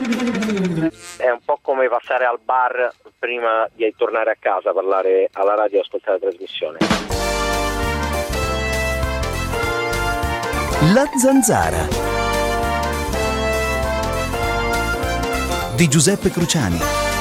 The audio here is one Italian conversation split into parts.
È un po' come passare al bar prima di tornare a casa, parlare alla radio e ascoltare la trasmissione. La Zanzara di Giuseppe Cruciani.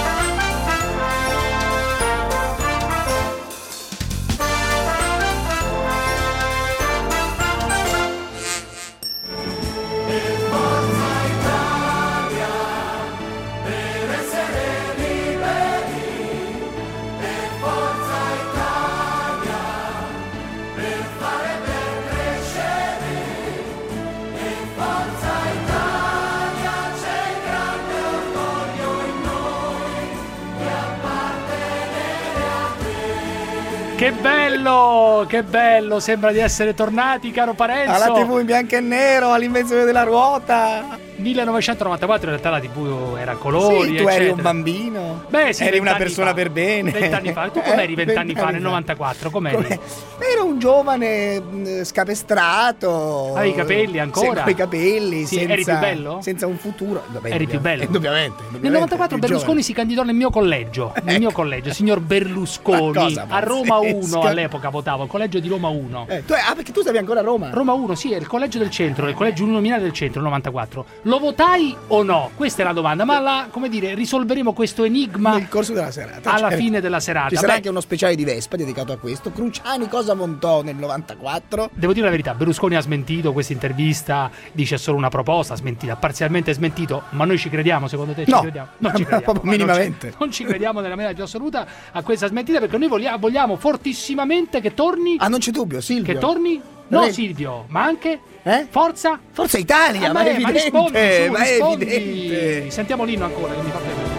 Che bello, sembra di essere tornati, caro Parenzo. Alla TV in bianco e nero, all'invenzione della ruota. 1994 in realtà la TV era a colori. Sì, tu eri un bambino. Beh, sì, eri una persona per bene. 20 anni fa. Tu com'eri 20 anni fa, nel 94? Com'eri? Ero un giovane scapestrato. Avevi i capelli ancora? Con i capelli, sì, senza, eri più bello? Senza un futuro. Eri più bello? Indubbiamente. Nel 94 Berlusconi si candidò nel mio collegio, signor Berlusconi, a Roma 1 all'epoca votavo, il collegio di Roma 1. Perché tu stavi ancora a Roma? Roma 1, sì, è il collegio del centro, il collegio uninominale del centro, 94. Lo votai o no? Questa è la domanda, ma risolveremo questo enigma nel corso della serata. Alla fine della serata. Ci sarà anche uno speciale di Vespa dedicato a questo. Cruciani cosa montò nel 94? Devo dire la verità, Berlusconi ha smentito questa intervista, dice è solo una proposta, smentita, parzialmente smentito, ma noi ci crediamo, secondo te? No, ci crediamo? Non ci crediamo. Minimamente. Non ci crediamo nella maniera più assoluta a questa smentita, perché noi vogliamo fortissimamente che torni. Ah, non c'è dubbio, Silvio. Che torni? No, Silvio, ma anche Forza Italia, ma è evidente, ma è evidente. Sentiamo l'inno ancora, che mi fa piacere.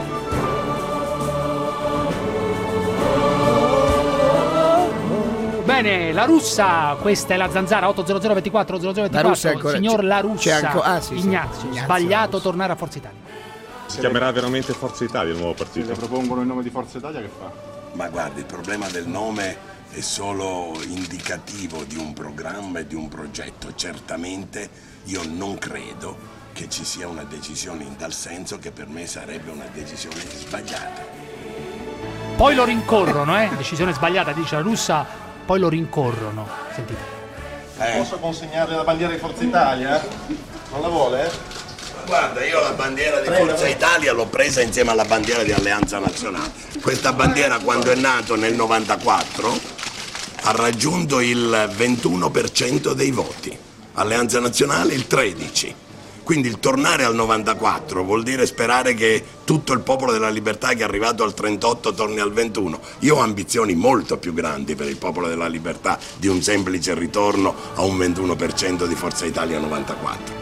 Bene, La Russa, questa è la Zanzara 80024 0024. Signor La Russa, Ignazio, sbagliato tornare a Forza Italia. Si chiamerà veramente Forza Italia il nuovo partito? Se le propongono il nome di Forza Italia, che fa? Ma guardi, il problema del nome è solo indicativo di un programma e di un progetto. Certamente io non credo che ci sia una decisione in tal senso, che per me sarebbe una decisione sbagliata. Poi lo rincorrono, decisione sbagliata, dice La Russa, poi lo rincorrono. Sentite. Posso consegnare la bandiera di Forza Italia? Non la vuole? Guarda, io la bandiera di Forza Italia l'ho presa insieme alla bandiera di Alleanza Nazionale. Questa bandiera, quando è nato nel 94, ha raggiunto il 21% dei voti, Alleanza Nazionale il 13%. Quindi il tornare al 94 vuol dire sperare che tutto il popolo della libertà che è arrivato al 38 torni al 21. Io ho ambizioni molto più grandi per il popolo della libertà di un semplice ritorno a un 21% di Forza Italia 94.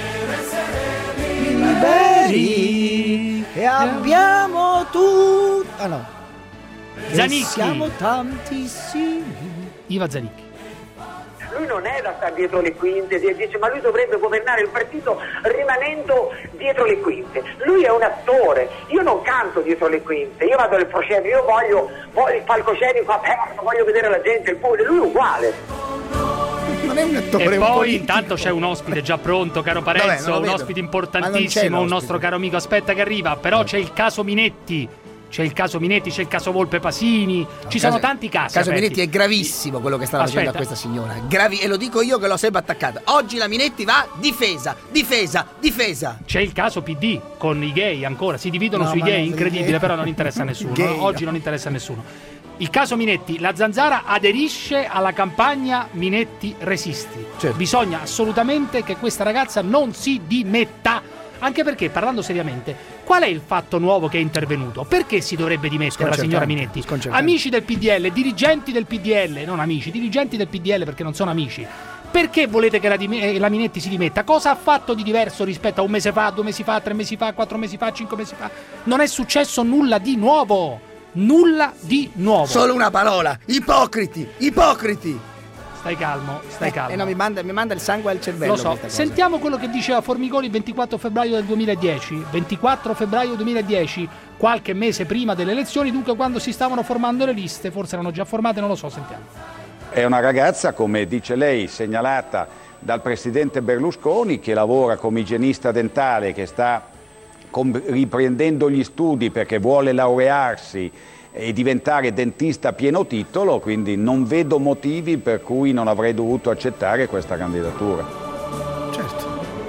Liberi e abbiamo tutto. Ah no. Zanicchi. Siamo tantissimi. Iva Zanicchi. Lui non è da stare dietro le quinte, dice, ma lui dovrebbe governare il partito rimanendo dietro le quinte. Lui è un attore, io non canto dietro le quinte, io vado nel proscenio, io voglio il palcoscenico aperto, voglio vedere la gente, il pubblico, lui è uguale. Non è un attore. E poi intanto c'è un ospite già pronto, caro Parenzo, un ospite importantissimo, un nostro caro amico, aspetta che arriva, però c'è il caso Minetti. C'è il caso Minetti, c'è il caso Volpe Pasini, ci sono tanti casi. Il caso Minetti è gravissimo quello che sta facendo a questa signora. E lo dico io che l'ho sempre attaccata. Oggi la Minetti va difesa. C'è il caso PD con i gay ancora, si dividono sui gay, incredibile, però non interessa a nessuno. Oggi non interessa a nessuno. Il caso Minetti, la Zanzara aderisce alla campagna Minetti Resisti. Certo. Bisogna assolutamente che questa ragazza non si dimetta. Anche perché, parlando seriamente, qual è il fatto nuovo che è intervenuto? Perché si dovrebbe dimettere la signora Minetti? Amici del PDL, dirigenti del PDL, non amici, dirigenti del PDL perché non sono amici. Perché volete che la Minetti si dimetta? Cosa ha fatto di diverso rispetto a un mese fa, 2 mesi fa, 3 mesi fa, 4 mesi fa, 5 mesi fa? Non è successo nulla di nuovo. Nulla di nuovo. Solo una parola. Ipocriti. Stai calmo. No, mi manda il sangue al cervello. Lo so. Sentiamo quello che diceva Formigoni il 24 febbraio del 2010. 24 febbraio 2010, qualche mese prima delle elezioni, dunque quando si stavano formando le liste, forse erano già formate, non lo so, sentiamo. È una ragazza, come dice lei, segnalata dal presidente Berlusconi, che lavora come igienista dentale, che sta riprendendo gli studi perché vuole laurearsi e diventare dentista a pieno titolo, quindi non vedo motivi per cui non avrei dovuto accettare questa candidatura. Certo.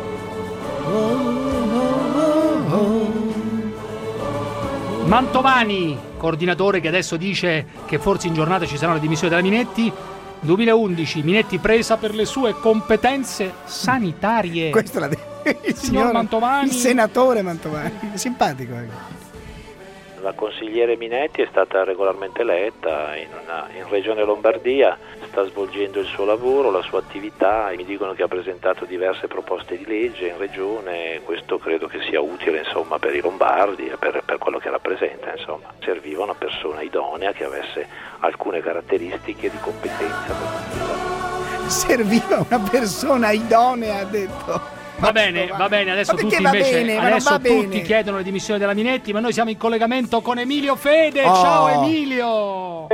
Mantovani, coordinatore che adesso dice che forse in giornata ci saranno le dimissioni della Minetti. 2011, Minetti presa per le sue competenze sanitarie. Questo l'ha detto il signor Mantovani. Il senatore Mantovani, simpatico. La consigliere Minetti è stata regolarmente eletta in Regione Lombardia, sta svolgendo il suo lavoro, la sua attività, e mi dicono che ha presentato diverse proposte di legge in Regione. Questo credo che sia utile, insomma, per i lombardi e per quello che rappresenta, insomma. Serviva una persona idonea che avesse alcune caratteristiche di competenza. Serviva una persona idonea, ha detto. Va bene, adesso tutti invece adesso tutti chiedono le dimissioni della Minetti, ma noi siamo in collegamento con Emilio Fede. Ciao Emilio!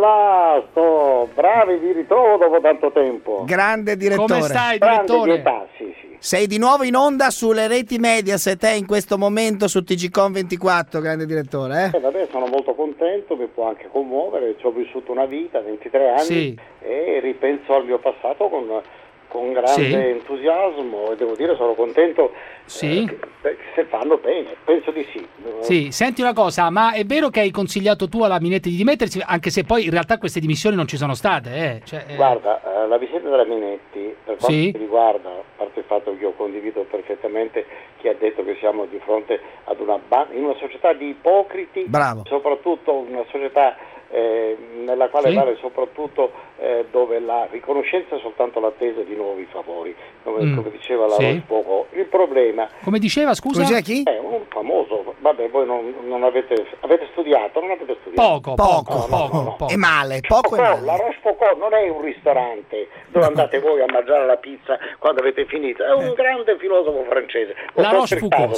Bravi, vi ritrovo dopo tanto tempo. Grande direttore. Come stai, direttore? Sì. Sei di nuovo in onda sulle reti Mediaset in questo momento su TGcom 24, grande direttore. Vabbè, sono molto contento, mi può anche commuovere, ci ho vissuto una vita, 23 anni, e ripenso al mio passato con grande entusiasmo, e devo dire sono contento se fanno bene, penso di sì. Sì, senti una cosa, ma è vero che hai consigliato tu alla Minetti di dimettersi, anche se poi in realtà queste dimissioni non ci sono state? Guarda, la vicenda della Minetti, per quanto mi riguarda, a parte il fatto che io condivido perfettamente chi ha detto che siamo di fronte ad in una società di ipocriti, soprattutto una società nella quale vale soprattutto dove la riconoscenza è soltanto l'attesa di nuovi favori, come diceva la Rospocò. Il problema, come diceva, scusa? Chi? È un famoso, vabbè, voi non avete studiato, non avete studiato. Poco. È male, poco. La Rospocò non è un ristorante dove andate voi a mangiare la pizza quando avete finito, è un grande filosofo francese. La Rochefoucauld,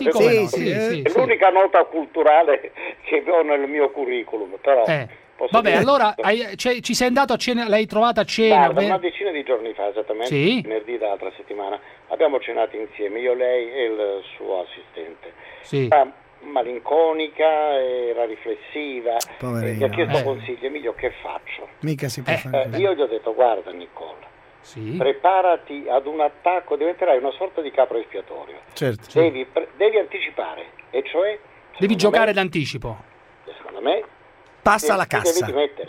è l'unica nota culturale che ho nel mio curriculum, però vabbè, allora ci sei andato a cena, l'hai trovata a cena? Guarda, una decina di giorni fa, esattamente, venerdì dell'altra settimana, abbiamo cenato insieme, io, lei e il suo assistente. Era malinconica, era riflessiva, mi ha chiesto consigli. Emilio, che faccio? Mica si può fare. Io gli ho detto, guarda Nicola, preparati ad un attacco, diventerai una sorta di capro espiatorio. Certo. Devi anticipare, e cioè devi giocare d'anticipo. Secondo me passa la cassa. Devi mettere.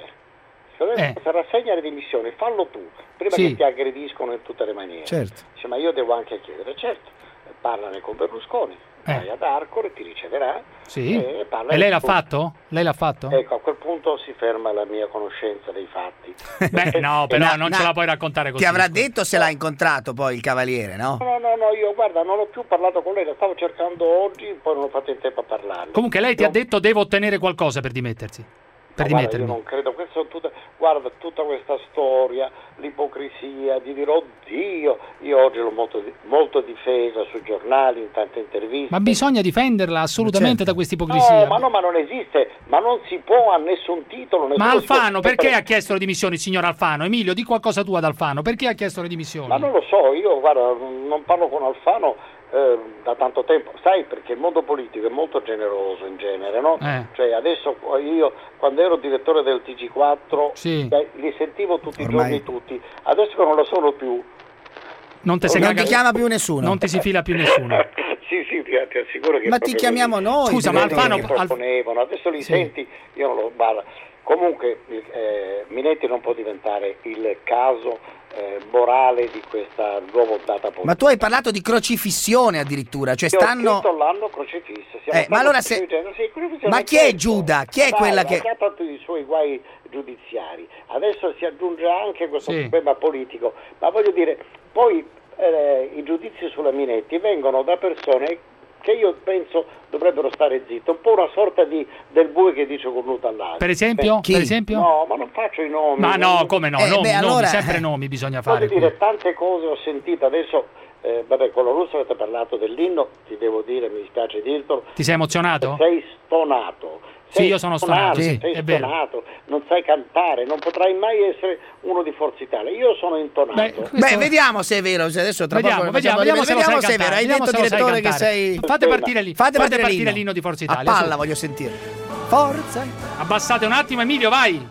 Se rassegna le dimissioni, fallo tu, prima che ti aggrediscono in tutte le maniere. Certo. Dice, ma io devo anche chiedere, parlane con Berlusconi, vai ad Arcore, ti riceverà. E lei l'ha fatto? Ecco, a quel punto si ferma la mia conoscenza dei fatti. No, però non ce la puoi raccontare così. Ti avrà detto se l'ha incontrato poi il cavaliere, no? No, io guarda, non ho più parlato con lei, la stavo cercando oggi, poi non ho fatto in tempo a parlarne. Comunque lei ti ha detto devo ottenere qualcosa per dimettersi. Io non credo, tutta questa storia, l'ipocrisia di dire oddio, io oggi l'ho molto difesa sui giornali, in tante interviste. Ma bisogna difenderla assolutamente da questa ipocrisia. Ma non esiste, ma non si può a nessun titolo. Ma Alfano, perché ha chiesto le dimissioni, signor Alfano? Emilio, di qualcosa tu ad Alfano, perché ha chiesto le dimissioni? Ma non lo so, io guarda, non parlo con Alfano da tanto tempo, sai, perché il mondo politico è molto generoso in genere, no? Cioè adesso io quando ero direttore del TG4 li sentivo tutti i giorni tutti, adesso non lo sono più. Non ti chiama più nessuno. Non ti si fila più nessuno. Sì, ti assicuro che ma ti chiamiamo noi. Scusa, ma Alfano adesso li senti, io non lo guarda. Comunque Minetti non può diventare il caso morale di questa nuova ondata politica. Ma tu hai parlato di crocifissione addirittura, cioè stanno l'anno crocifisso. Ma allora ma chi è Giuda? Chi è quella che ha fatto i suoi guai giudiziari? Adesso si aggiunge anche questo problema politico, ma voglio dire, poi i giudizi sulla Minetti vengono da persone che io penso dovrebbero stare zitti, un po' una sorta del bue che dice cornuto all'aria. Per esempio? Chi? Per esempio? No, ma non faccio i nomi. Ma no, come no? Nomi, allora, sempre nomi bisogna fare. Voglio dire, tante cose ho sentito adesso. Con la Russa avete parlato dell'inno, ti devo dire, mi dispiace dirtelo. Ti sei emozionato? Sei stonato. Sì, io sono stonato, sì, sei è vero. stonato, non sai cantare, non potrai mai essere uno di Forza Italia. Io sono intonato. Beh, vediamo se è vero, se adesso tra poco vediamo se è vero. Hai detto, direttore, che sei... Fate partire l'inno di Forza Italia. A palla voglio sentire. Forza. Abbassate un attimo, Emilio, vai.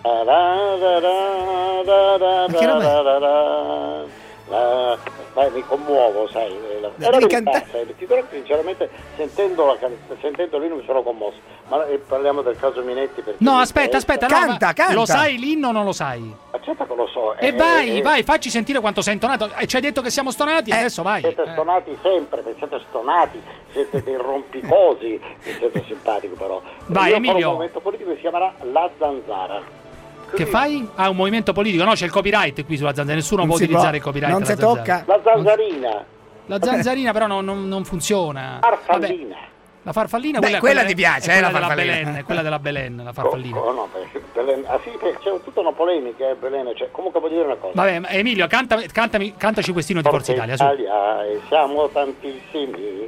Ma che roba è? Mi commuovo, sai. Ti dico sinceramente, sentendo l'inno mi sono commosso. Ma parliamo del caso Minetti. No, aspetta. Canta. Lo sai l'inno o non lo sai? Certo che lo so. E vai, facci sentire quanto sei intonato. Ci hai detto che siamo stonati, adesso vai. Siete stonati sempre, siete stonati, siete dei rompicosi, siete simpatico però. Vai, io Emilio. Ho un movimento politico che si chiamerà La Zanzara. Che fai? Ah, un movimento politico? No, c'è il copyright qui sulla zanzara, nessuno può utilizzare il copyright. Non si tocca. La zanzarina. La zanzarina però non funziona. Farfallina. La farfallina, quella ti piace, quella la della farfallina. Belen, quella della Belen, la farfallina. No, Belen, sì, c'è tutta una polemica, Belen, comunque voglio dire una cosa. Vabbè, Emilio, cantaci quest'ino di Forza Italia, su. E siamo tantissimi.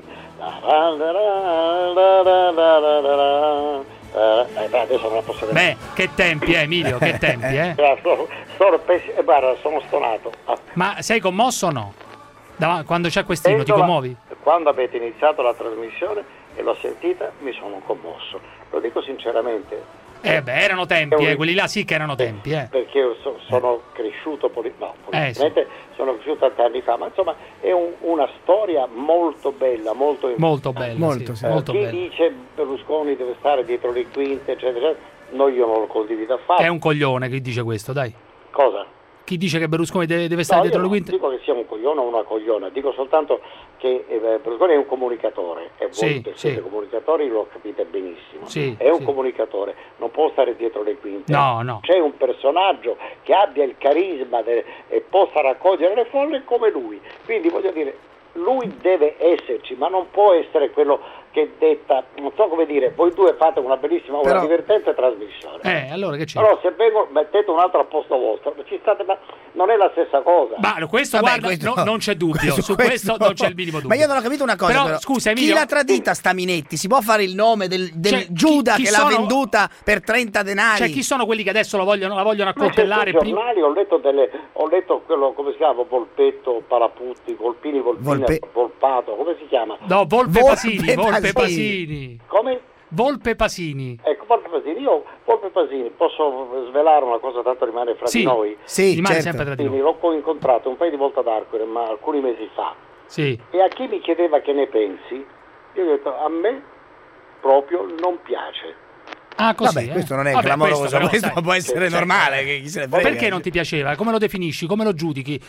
Adesso non la posso vedere. Beh, che tempi, Emilio, che tempi, Guarda, sono stonato. Ma sei commosso o no? Quando c'è quest'inno ti commuovi? Quando avete iniziato la trasmissione e l'ho sentita mi sono commosso, lo dico sinceramente. Erano tempi, quelli là sì che erano tempi, Perché io sono cresciuto politicamente, sono cresciuto tanti anni fa, ma insomma è una storia molto bella, molto bella. Chi dice Berlusconi deve stare dietro le quinte, eccetera, io non lo condivido affatto. È un coglione chi dice questo, dai. Cosa? Chi dice che Berlusconi deve stare dietro le quinte? Non dico che sia un coglione o una cogliona, dico soltanto che Berlusconi è un comunicatore e voi siete comunicatori, lo capite benissimo. È un comunicatore, non può stare dietro le quinte. No. C'è un personaggio che abbia il carisma e possa raccogliere le folle come lui. Quindi voglio dire, lui deve esserci, ma non può essere quello che detta, non so come dire, voi due fate una bellissima, una divertente trasmissione. Allora che c'è? Però se vengo, mettete un altro al posto vostro, ma non è la stessa cosa. Ma questo, non c'è dubbio, su questo non c'è il minimo dubbio. Ma io non ho capito una cosa, però. Scusa, Emilio, chi l'ha tradita sta Minetti? Si può fare il nome del Giuda chi l'ha venduta per 30 denari? Cioè, chi sono quelli che adesso la vogliono accoltellare? Sui giornali ho letto quello, come si chiama, Volpetto, Paraputti, Volpini, Volpato, come si chiama? No, Volpe Pasini. Come? Volpe Pasini. Ecco, Volpe Pasini. Io, Volpe Pasini, posso svelare una cosa, tanto rimane fra di noi? Sì, rimane sempre tra di noi. L'ho incontrato un paio di volte ad Arcore, ma alcuni mesi fa. Sì. E a chi mi chiedeva che ne pensi, io ho detto, a me proprio non piace. Ah, così. Vabbè, questo non è clamoroso, questo può essere normale. Che chi se ne frega. Perché non ti piaceva? Come lo definisci? Come lo giudichi?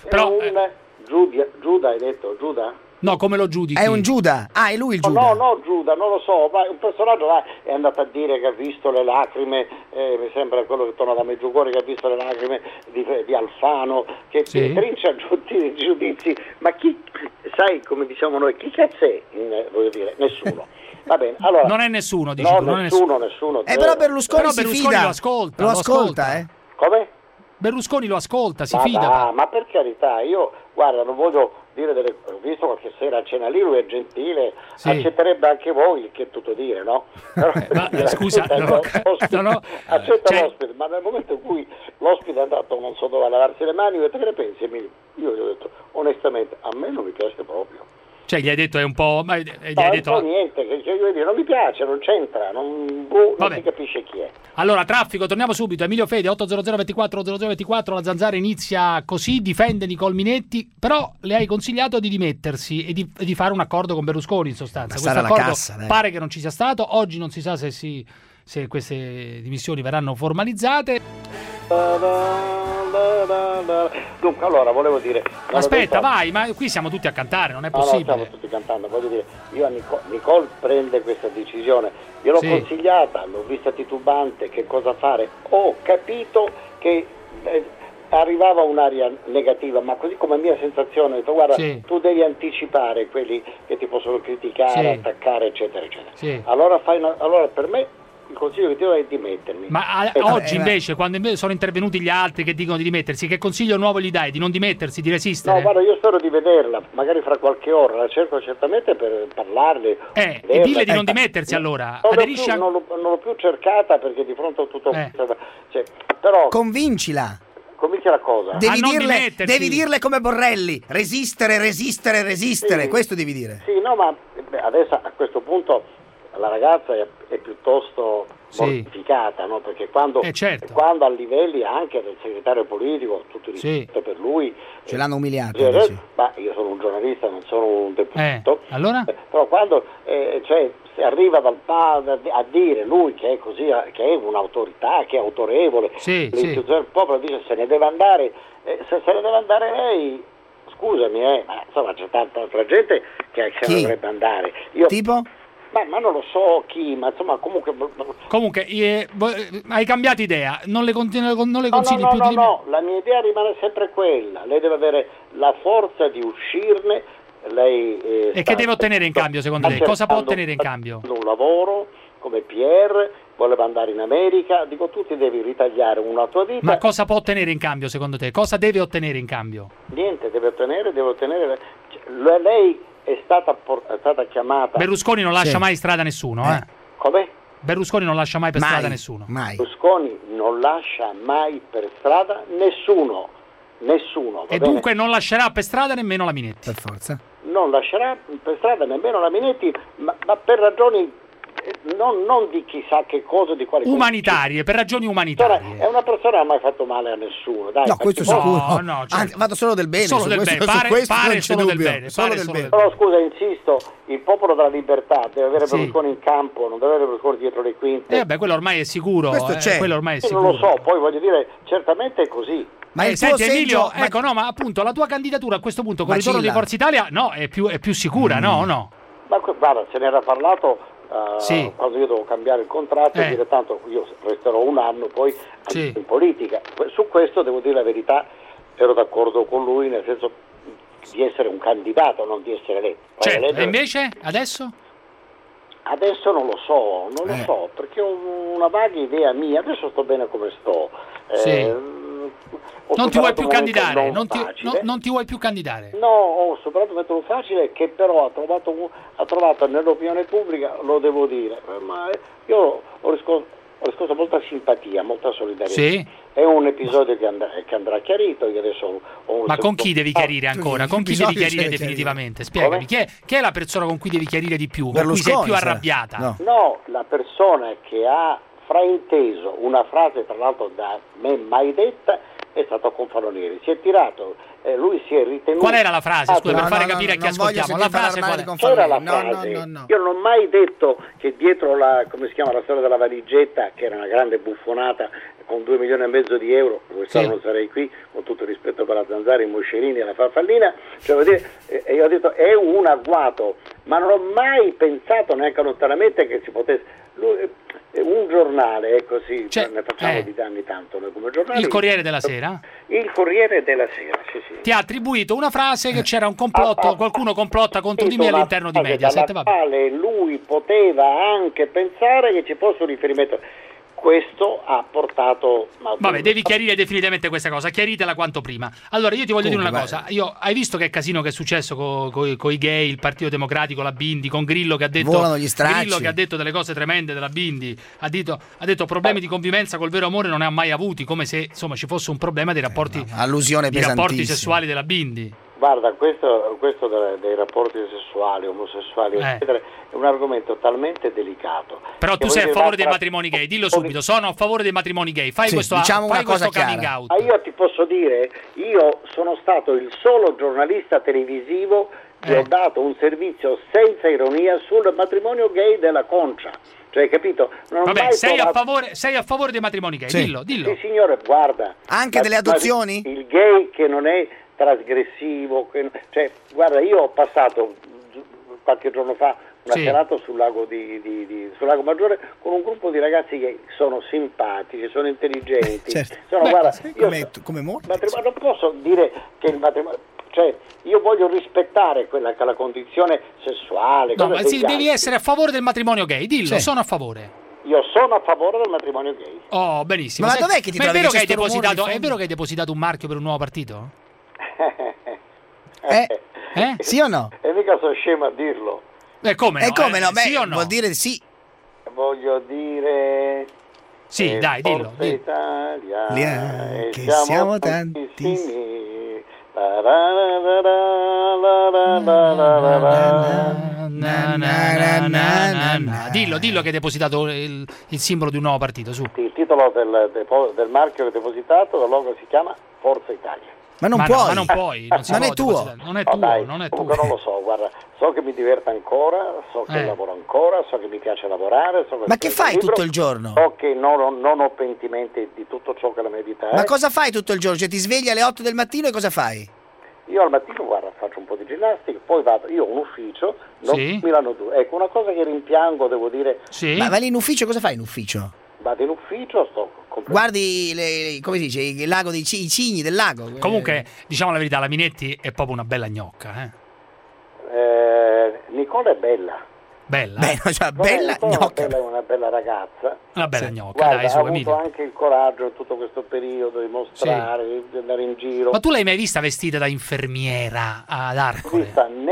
Giuda, hai detto, Giuda? No, come lo giudichi? È un Giuda. Ah, è lui il Giuda. No, Giuda, non lo so, ma un personaggio là è andato a dire che ha visto le lacrime, mi sembra quello che torna da Meggiugorje, che ha visto le lacrime di Alfano, che trincia giudizi, ma chi, sai come diciamo noi, chi cazzo è? Voglio dire, nessuno. Va bene, allora, non è nessuno, dici tu, nessuno. Però Berlusconi si fida. Lo ascolta. Come? Berlusconi lo ascolta, si fida. Ma per carità, io, guarda, non voglio dire ho visto qualche sera a cena lì, lui è gentile, accetterebbe anche voi, che è tutto dire, no? Scusa, accetta l'ospite, ma nel momento in cui l'ospite è andato non so dove a lavarsi le mani, che ne pensi, Emilio? Io gli ho detto, onestamente, a me non mi piace proprio. Cioè gli hai detto è un po'... non so niente, non mi piace, non c'entra, non si capisce chi è. Allora, traffico, torniamo subito. Emilio Fede, 80024, la Zanzara inizia così, difende Nicole Minetti, però le hai consigliato di dimettersi e di fare un accordo con Berlusconi in sostanza. Questo accordo pare che non ci sia stato, oggi non si sa se queste dimissioni verranno formalizzate. Dunque, allora, volevo dire... Aspetta, vai, ma qui siamo tutti a cantare, non è possibile. No, stiamo tutti cantando, voglio dire, io a Nicole prende questa decisione, gliel'ho consigliata, l'ho vista titubante, che cosa fare, ho capito che arrivava un'aria negativa, ma così come mia sensazione, ho detto, guarda, tu devi anticipare quelli che ti possono criticare, attaccare, eccetera, eccetera. Allora allora per me il consiglio che ti do è dimettermi. Ma oggi invece, quando invece sono intervenuti gli altri che dicono di dimettersi, che consiglio nuovo gli dai? Di non dimettersi, di resistere? No, guarda, io spero di vederla, magari fra qualche ora, la cerco certamente per parlarle. E dille di non dimettersi allora. Non l'ho più cercata perché di fronte a tutto questo... Cioè, però... Convincila. Convince la cosa. Devi dirle come Borrelli, resistere, sì. Questo devi dire. Sì, no, ma adesso a questo punto la ragazza è piuttosto mortificata, no? Perché quando a livelli anche del segretario politico, tutto il rispetto per lui, ce l'hanno umiliato. Ma io sono un giornalista, non sono un deputato. Allora? Però quando si arriva a dire lui che è così, che è un'autorità, che è autorevole, l'istituzione del popolo dice se ne deve andare, se ne deve andare lei, scusami, ma insomma c'è tanta altra gente che se ne dovrebbe andare. Tipo? Ma non lo so chi, ma insomma comunque hai cambiato idea, non le consigli più di... No, la mia idea rimane sempre quella, lei deve avere la forza di uscirne. E che deve ottenere in cambio secondo lei? Cosa può ottenere in cambio? Un lavoro come PR, voleva andare in America, dico tu ti devi ritagliare una tua vita. Ma cosa può ottenere in cambio secondo te? Cosa deve ottenere in cambio? Niente, deve ottenere lei è stata chiamata. Berlusconi non lascia mai strada a nessuno, Come? Berlusconi non lascia mai per strada nessuno. Mai. Berlusconi non lascia mai per strada nessuno. E dunque non lascerà per strada nemmeno la Minetti. Per forza. Non lascerà per strada nemmeno la Minetti, ma per ragioni non di chissà che cosa, di quali umanitarie, per ragioni umanitarie. È una persona che non ha mai fatto male a nessuno, dai. No, questo sicuro. No, Anzi, vado solo del bene. Solo del bene, pare solo del bene. Però scusa, insisto, il popolo della libertà deve avere Berlusconi in campo, non deve avere Berlusconi dietro le quinte. Quello ormai è sicuro. Questo c'è. Quello ormai è sicuro. Non lo so, poi voglio dire, certamente è così. Ma senti Emilio, ma appunto la tua candidatura a questo punto con il ritorno di Forza Italia è più sicura, no o no? Ma guarda, se ne era parlato quando io devo cambiare il contratto e dire tanto io resterò un anno poi in politica. Su questo devo dire la verità, ero d'accordo con lui nel senso di essere un candidato, non di essere eletto. E invece adesso? Adesso non lo so, perché ho una vaga idea mia, adesso sto bene come sto. Non ti vuoi più candidare? Non ti vuoi più candidare? No, ho superato un metodo facile che però ha trovato nell'opinione pubblica, lo devo dire, ma io ho riscosso molta simpatia, molta solidarietà. È un episodio che andrà chiarito. Io adesso ma con chi devi chiarire ancora? Con chi devi chiarire definitivamente? Spiegami, chi è la persona con cui devi chiarire di più? Con cui sei più arrabbiata? No, la persona che ha frainteso una frase tra l'altro da me mai detta è stato Confalonieri, si è tirato, lui si è ritenuto... Qual era la frase? Scusa, per fare capire a chi ascoltiamo, la frase qual è? C'era la frase, io non ho mai detto che dietro la storia della valigetta, che era una grande buffonata con 2,5 milioni di euro, quest'anno non sarei qui, con tutto il rispetto per la Zanzara, i Moscerini e la Farfallina, io ho detto è un agguato, ma non ho mai pensato neanche lontanamente che si potesse... un giornale, ne facciamo di danni tanto noi come giornali. Il Corriere della Sera? Il Corriere della Sera, sì. Ti ha attribuito una frase che c'era un complotto, qualcuno complotta contro di me all'interno di Mediaset. Dalla quale lui poteva anche pensare che ci fosse un riferimento. Questo ha portato... Vabbè, devi chiarire definitivamente questa cosa, chiaritela quanto prima. Allora, io ti voglio dire una cosa. Hai visto che casino che è successo con i gay, il Partito Democratico, la Bindi, con Grillo che ha detto... Volano gli stracci. Grillo che ha detto delle cose tremende della Bindi, ha detto problemi di convivenza col vero amore non ne ha mai avuti, come se insomma ci fosse un problema dei rapporti, rapporti sessuali della Bindi. Guarda, questo dei rapporti sessuali, omosessuali, eccetera, è un argomento talmente delicato. Però tu sei a favore dei matrimoni gay, dillo subito, sono a favore dei matrimoni gay, fai questo coming out. Io ti posso dire, io sono stato il solo giornalista televisivo che ho dato un servizio senza ironia sul matrimonio gay della Concia. Cioè, capito? Sei a favore dei matrimoni gay, dillo. Sì, signore, guarda. Anche delle adozioni? Il gay che non è trasgressivo, guarda, io ho passato qualche giorno fa una serata sul lago sul lago Maggiore con un gruppo di ragazzi che sono simpatici, sono intelligenti. Come molti. Non posso dire che il matrimonio, io voglio rispettare quella che è la condizione sessuale. Devi essere a favore del matrimonio gay, dillo, sono a favore. Io sono a favore del matrimonio gay. Oh, benissimo. Ma dov'è che ti trovi? È vero che hai depositato un marchio per un nuovo partito? Sì o no? E mica sono scemo a dirlo. Come no? E come no? Beh, sì o no? Vuol dire sì. Voglio dire... Sì, dai, dillo. Italia, che siamo tantissimi. Dillo che hai depositato il simbolo di un nuovo partito, su. Il titolo del marchio che ho depositato, il logo si chiama Forza Italia. Ma non puoi. Non è tuo. Non è tuo. Non lo so, guarda, so che mi diverto ancora, so che lavoro ancora, so che mi piace lavorare. Ma che fai tutto il giorno? So che non ho pentimenti di tutto ciò che la mia vita è. Ma cosa fai tutto il giorno? Cioè ti svegli alle 8 del mattino e cosa fai? Io al mattino, guarda, faccio un po' di ginnastica, poi vado, io ho un ufficio, Milano 2. Ecco, una cosa che rimpiango, devo dire... Sì. Ma vai lì in ufficio, cosa fai in ufficio? Vado in ufficio, guardi come si dice, il lago i cigni del lago. Comunque, diciamo la verità, la Minetti è proprio una bella gnocca, Nicole è bella. Bella? Bella gnocca. È una bella ragazza. Una bella gnocca, guarda, dai, su, ha avuto Emilio. anche il coraggio in tutto questo periodo di mostrare, di andare in giro. Ma tu l'hai mai vista vestita da infermiera ad Arcole?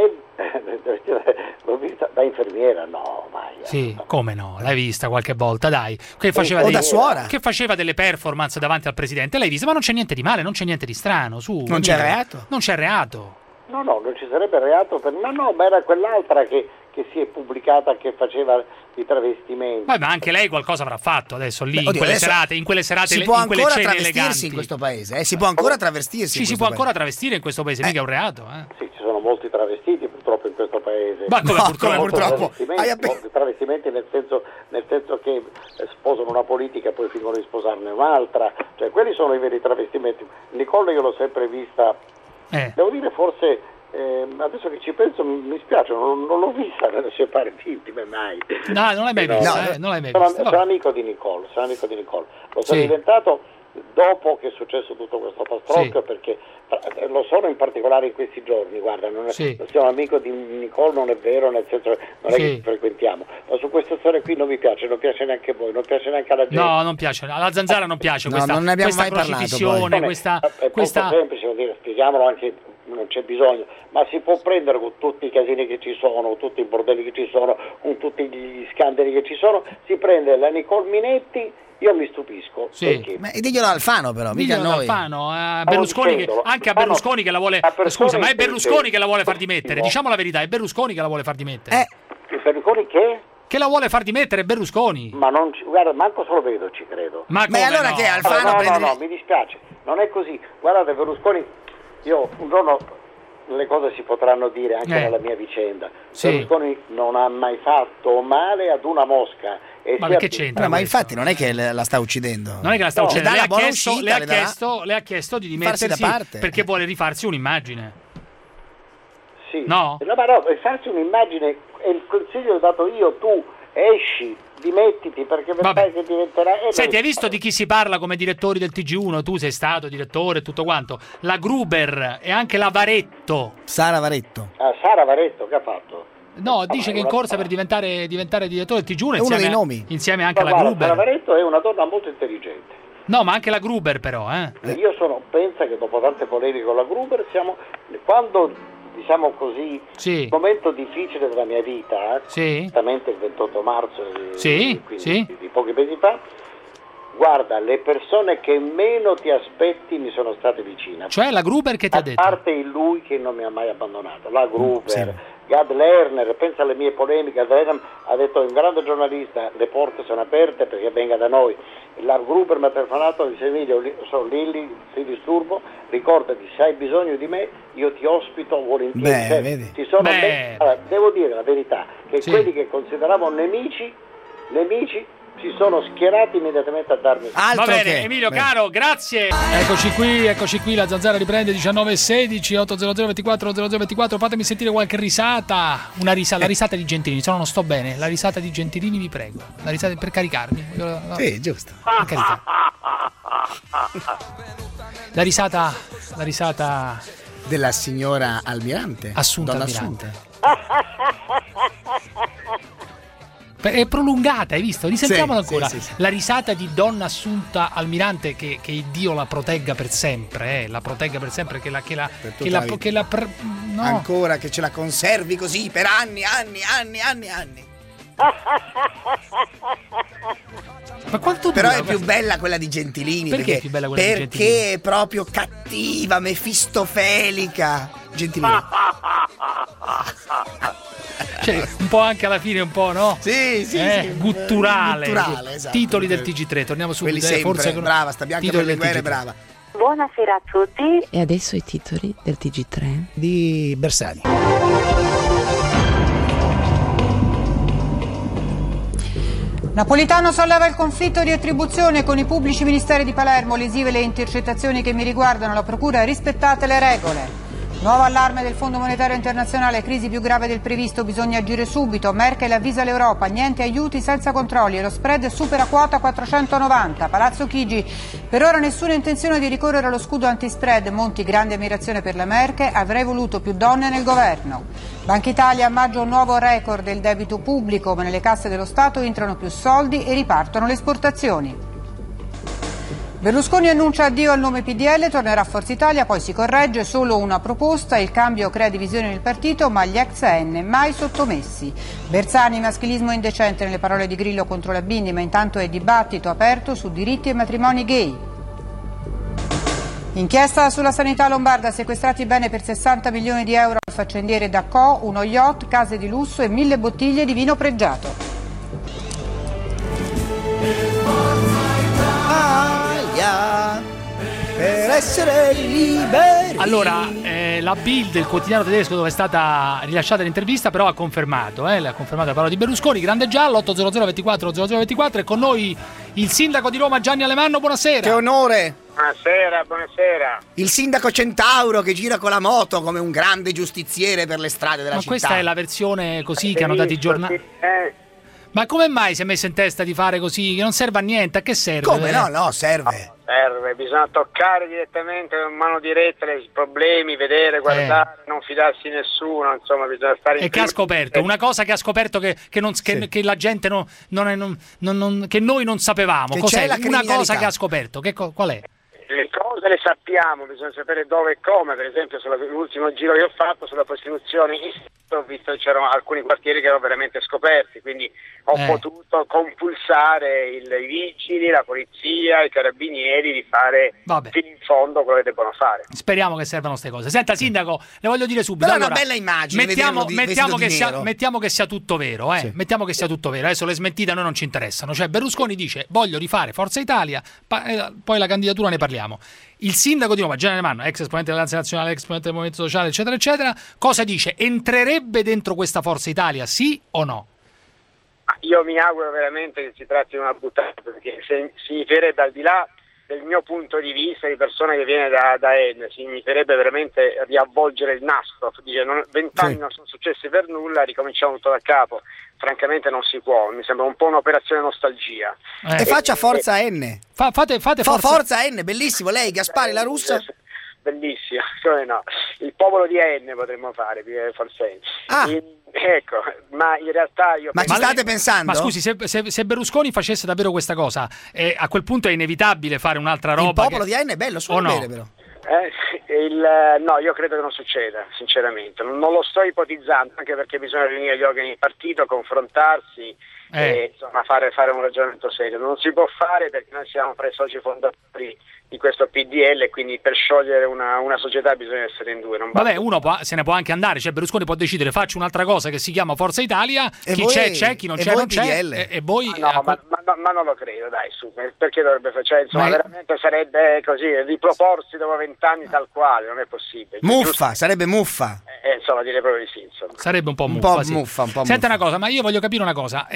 L'ho vista da infermiera, no, mai. Sì, come no? L'hai vista qualche volta, dai. Che faceva da suora. Che faceva delle performance davanti al presidente. L'hai vista, ma non c'è niente di male, non c'è niente di strano, su. Non c'è reato? Non c'è reato. No, non ci sarebbe reato ma era quell'altra che si è pubblicata che faceva i travestimenti. Ma anche lei qualcosa avrà fatto adesso lì, in quelle serate, si può ancora travestirsi eleganti. in questo paese, si può ancora travestirsi. Si può ancora travestire in questo paese, mica è un reato. Sì, ci sono molti travestiti purtroppo in questo paese. Ma come purtroppo? Molti travestimenti nel senso che sposano una politica e poi fingono di sposarne un'altra, cioè quelli sono i veri travestimenti. Nicole io l'ho sempre vista, devo dire forse adesso che ci penso mi spiace, non l'ho vista nelle sue parti intime mai. No, non l'hai mai vista, non l'hai mai vista. Sono amico di Nicole. Lo sono diventato dopo che è successo tutto questo pastrocchio, perché lo sono in particolare in questi giorni, guarda, non sono amico di Nicole, non è vero, nel senso che non è che ci frequentiamo, ma su questa storia qui non mi piace, non piace neanche a voi, non piace neanche alla gente. No, non piace, alla Zanzara non piace questa, non ne abbiamo mai crocifissione, parlato, è molto semplice, dire, spieghiamolo anche, non c'è bisogno, ma si può prendere con tutti i casini che ci sono, con tutti i bordelli che ci sono, con tutti gli scandali che ci sono, si prende la Nicole Minetti. Io mi stupisco. Ma diglielo Alfano però, mica noi. Alfano, Berlusconi anche a Berlusconi che la vuole. Scusa, ma è Berlusconi che la vuole far dimettere. Diciamo la verità, è Berlusconi che la vuole far dimettere. Berlusconi che? Che la vuole far dimettere Berlusconi. Ma non guarda, manco solo vedo, ci credo. Ma allora che Alfano no, mi dispiace. Non è così. Guardate, Berlusconi, io un giorno le cose si potranno dire anche nella mia vicenda. Berlusconi non ha mai fatto male ad una mosca. Ma perché c'entra? Ma infatti non è che la sta uccidendo. Non è che la sta uccidendo, le ha chiesto di dimettersi da parte, perché vuole rifarsi un'immagine. Sì. No? Ma farsi un'immagine, è il consiglio che ho dato io, tu esci, dimettiti perché vedrai che diventerai. Senti, hai visto di chi si parla come direttori del TG1? Tu sei stato direttore e tutto quanto. La Gruber e anche la Varetto. Sara Varetto. Sara Varetto che ha fatto? No, dice che è in corsa per diventare direttore del TG1 è uno dei nomi. Insieme anche alla Gruber. Sara Varetto è una donna molto intelligente. No, ma anche la Gruber però, Io pensa che dopo tante polemiche con la Gruber quando diciamo così, il momento difficile della mia vita, esattamente il 28 marzo di pochi mesi fa, guarda, le persone che meno ti aspetti mi sono state vicine. Cioè la Gruber che ti ha detto? A parte lui che non mi ha mai abbandonato, la Gruber, Gad Lerner, pensa alle mie polemiche, Gad Lerner ha detto: è un grande giornalista, le porte sono aperte perché venga da noi. La Gruber mi ha telefonato e dice: Emilio, sono Lilli, ti disturbo, ricordati, se hai bisogno di me io ti ospito volentieri. Devo dire la verità, che quelli che consideravo nemici si sono schierati immediatamente a darmi. Va bene, Emilio caro, grazie. Eccoci qui, la Zanzara riprende 19:16 800 24 0024. Fatemi sentire qualche risata. La risata di Gentilini, se no non sto bene. La risata di Gentilini, vi prego. La risata per caricarmi. Sì, giusto. Per carità. La risata della signora Almirante, Assunta Donna Almirante. È prolungata, hai visto? Risentiamola ancora. Sì. La risata di Donna Assunta Almirante, che Dio la protegga per sempre, la protegga per sempre, no. Ancora che ce la conservi così per anni. Ma quanto però dura? è più bella quella di Gentilini. Perché è più bella quella di Gentilini? Perché è proprio cattiva, mefistofelica. Gentilini. Cioè, un po' anche alla fine, un po', no? Sì. Gutturale, esatto. Titoli del TG3, torniamo subito. Quelli sempre, forse brava, sta Bianca Berlinguer, brava. Buonasera a tutti. E adesso i titoli del TG3 di Bersani. Napolitano solleva il conflitto di attribuzione con i pubblici ministeri di Palermo, lesive le intercettazioni che mi riguardano, la procura rispettate le regole. Nuovo allarme del Fondo Monetario Internazionale, crisi più grave del previsto, bisogna agire subito. Merkel avvisa l'Europa, niente aiuti senza controlli e lo spread supera quota 490. Palazzo Chigi, per ora nessuna intenzione di ricorrere allo scudo antispread. Monti, grande ammirazione per la Merkel, avrei voluto più donne nel governo. Banca Italia, a maggio un nuovo record del debito pubblico, ma nelle casse dello Stato entrano più soldi e ripartono le esportazioni. Berlusconi annuncia addio al nome PDL, tornerà a Forza Italia, poi si corregge, solo una proposta, il cambio crea divisione nel partito, ma gli ex N mai sottomessi. Bersani, maschilismo indecente nelle parole di Grillo contro la Bindi, ma intanto è dibattito aperto su diritti e matrimoni gay. Inchiesta sulla sanità lombarda, sequestrati bene per 60 milioni di euro al faccendiere Dacco, uno yacht, case di lusso e 1000 bottiglie di vino pregiato. Per essere liberi. Allora, la Bild, il quotidiano tedesco dove è stata rilasciata l'intervista, però ha confermato la parola di Berlusconi, grande giallo, 800 24 0024, e con noi il sindaco di Roma Gianni Alemanno, buonasera. Che onore. Buonasera. Il sindaco Centauro che gira con la moto come un grande giustiziere per le strade della città. Ma questa è la versione così che hanno dato i giornali. Ma come mai si è messo in testa di fare così? Che non serve a niente, a che serve? Come no, serve. Serve, bisogna toccare direttamente con mano diretta i problemi, vedere, guardare, non fidarsi di nessuno, insomma bisogna stare in E che ha scoperto? Una cosa che ha scoperto che la gente che noi non sapevamo. Che cos'è? Una cosa che ha scoperto, qual è? Le cose le sappiamo, bisogna sapere dove e come. Per esempio sull'ultimo giro che ho fatto sulla Costituzione ho visto che c'erano alcuni quartieri che erano veramente scoperti, quindi ho potuto compulsare i vigili, la polizia, i carabinieri di fare fino in fondo quello che debbono fare. Speriamo che servano queste cose. Senta sindaco, le voglio dire subito. Però allora, una bella immagine. Mettiamo che sia tutto vero, Sì. Mettiamo che sia tutto vero. Adesso le smentite a noi non ci interessano. Cioè Berlusconi dice voglio rifare Forza Italia, poi la candidatura ne parliamo. Il sindaco di Roma, Gianni Alemanno, ex esponente dell'Alleanza Nazionale, ex esponente del Movimento Sociale, eccetera, eccetera, cosa dice? Entrerebbe dentro questa Forza Italia, sì o no? Io mi auguro veramente che si tratti di una buttata, perché significherebbe, al di là del mio punto di vista di persona che viene da N, significherebbe veramente riavvolgere il nastro. Dice 20 anni non sono successi per nulla, ricominciamo tutto da capo. Francamente non si può, mi sembra un po' un'operazione nostalgia. E faccia Forza N. Fate Forza N, bellissimo, lei, Gaspari, La Russa. Bellissimo, come no? Il popolo di N potremmo fare, Forza N. Ecco, ma in realtà io... Ma ci state pensando? Ma scusi, se Berlusconi facesse davvero questa cosa, a quel punto è inevitabile fare un'altra roba. Il popolo di N è bello, suona bene però. No, io credo che non succeda, sinceramente. Non lo sto ipotizzando, anche perché bisogna riunire gli organi di partito, confrontarsi e insomma fare un ragionamento serio. Non si può fare perché noi siamo fra i soci fondatori di questo PDL e quindi per sciogliere una società bisogna essere in due. Vabbè, uno se ne può anche andare, cioè Berlusconi può decidere faccio un'altra cosa che si chiama Forza Italia, c'è, chi non c'è non c'è, e voi... No, ma non lo credo, dai, su, perché dovrebbe fare? Cioè, insomma, veramente sarebbe così, riproporsi dopo 20 anni tal quale, non è possibile. Muffa, sarebbe muffa. Insomma, direi proprio di sì, insomma. Sarebbe un po' muffa, un po' Senta una cosa, ma io voglio capire una cosa.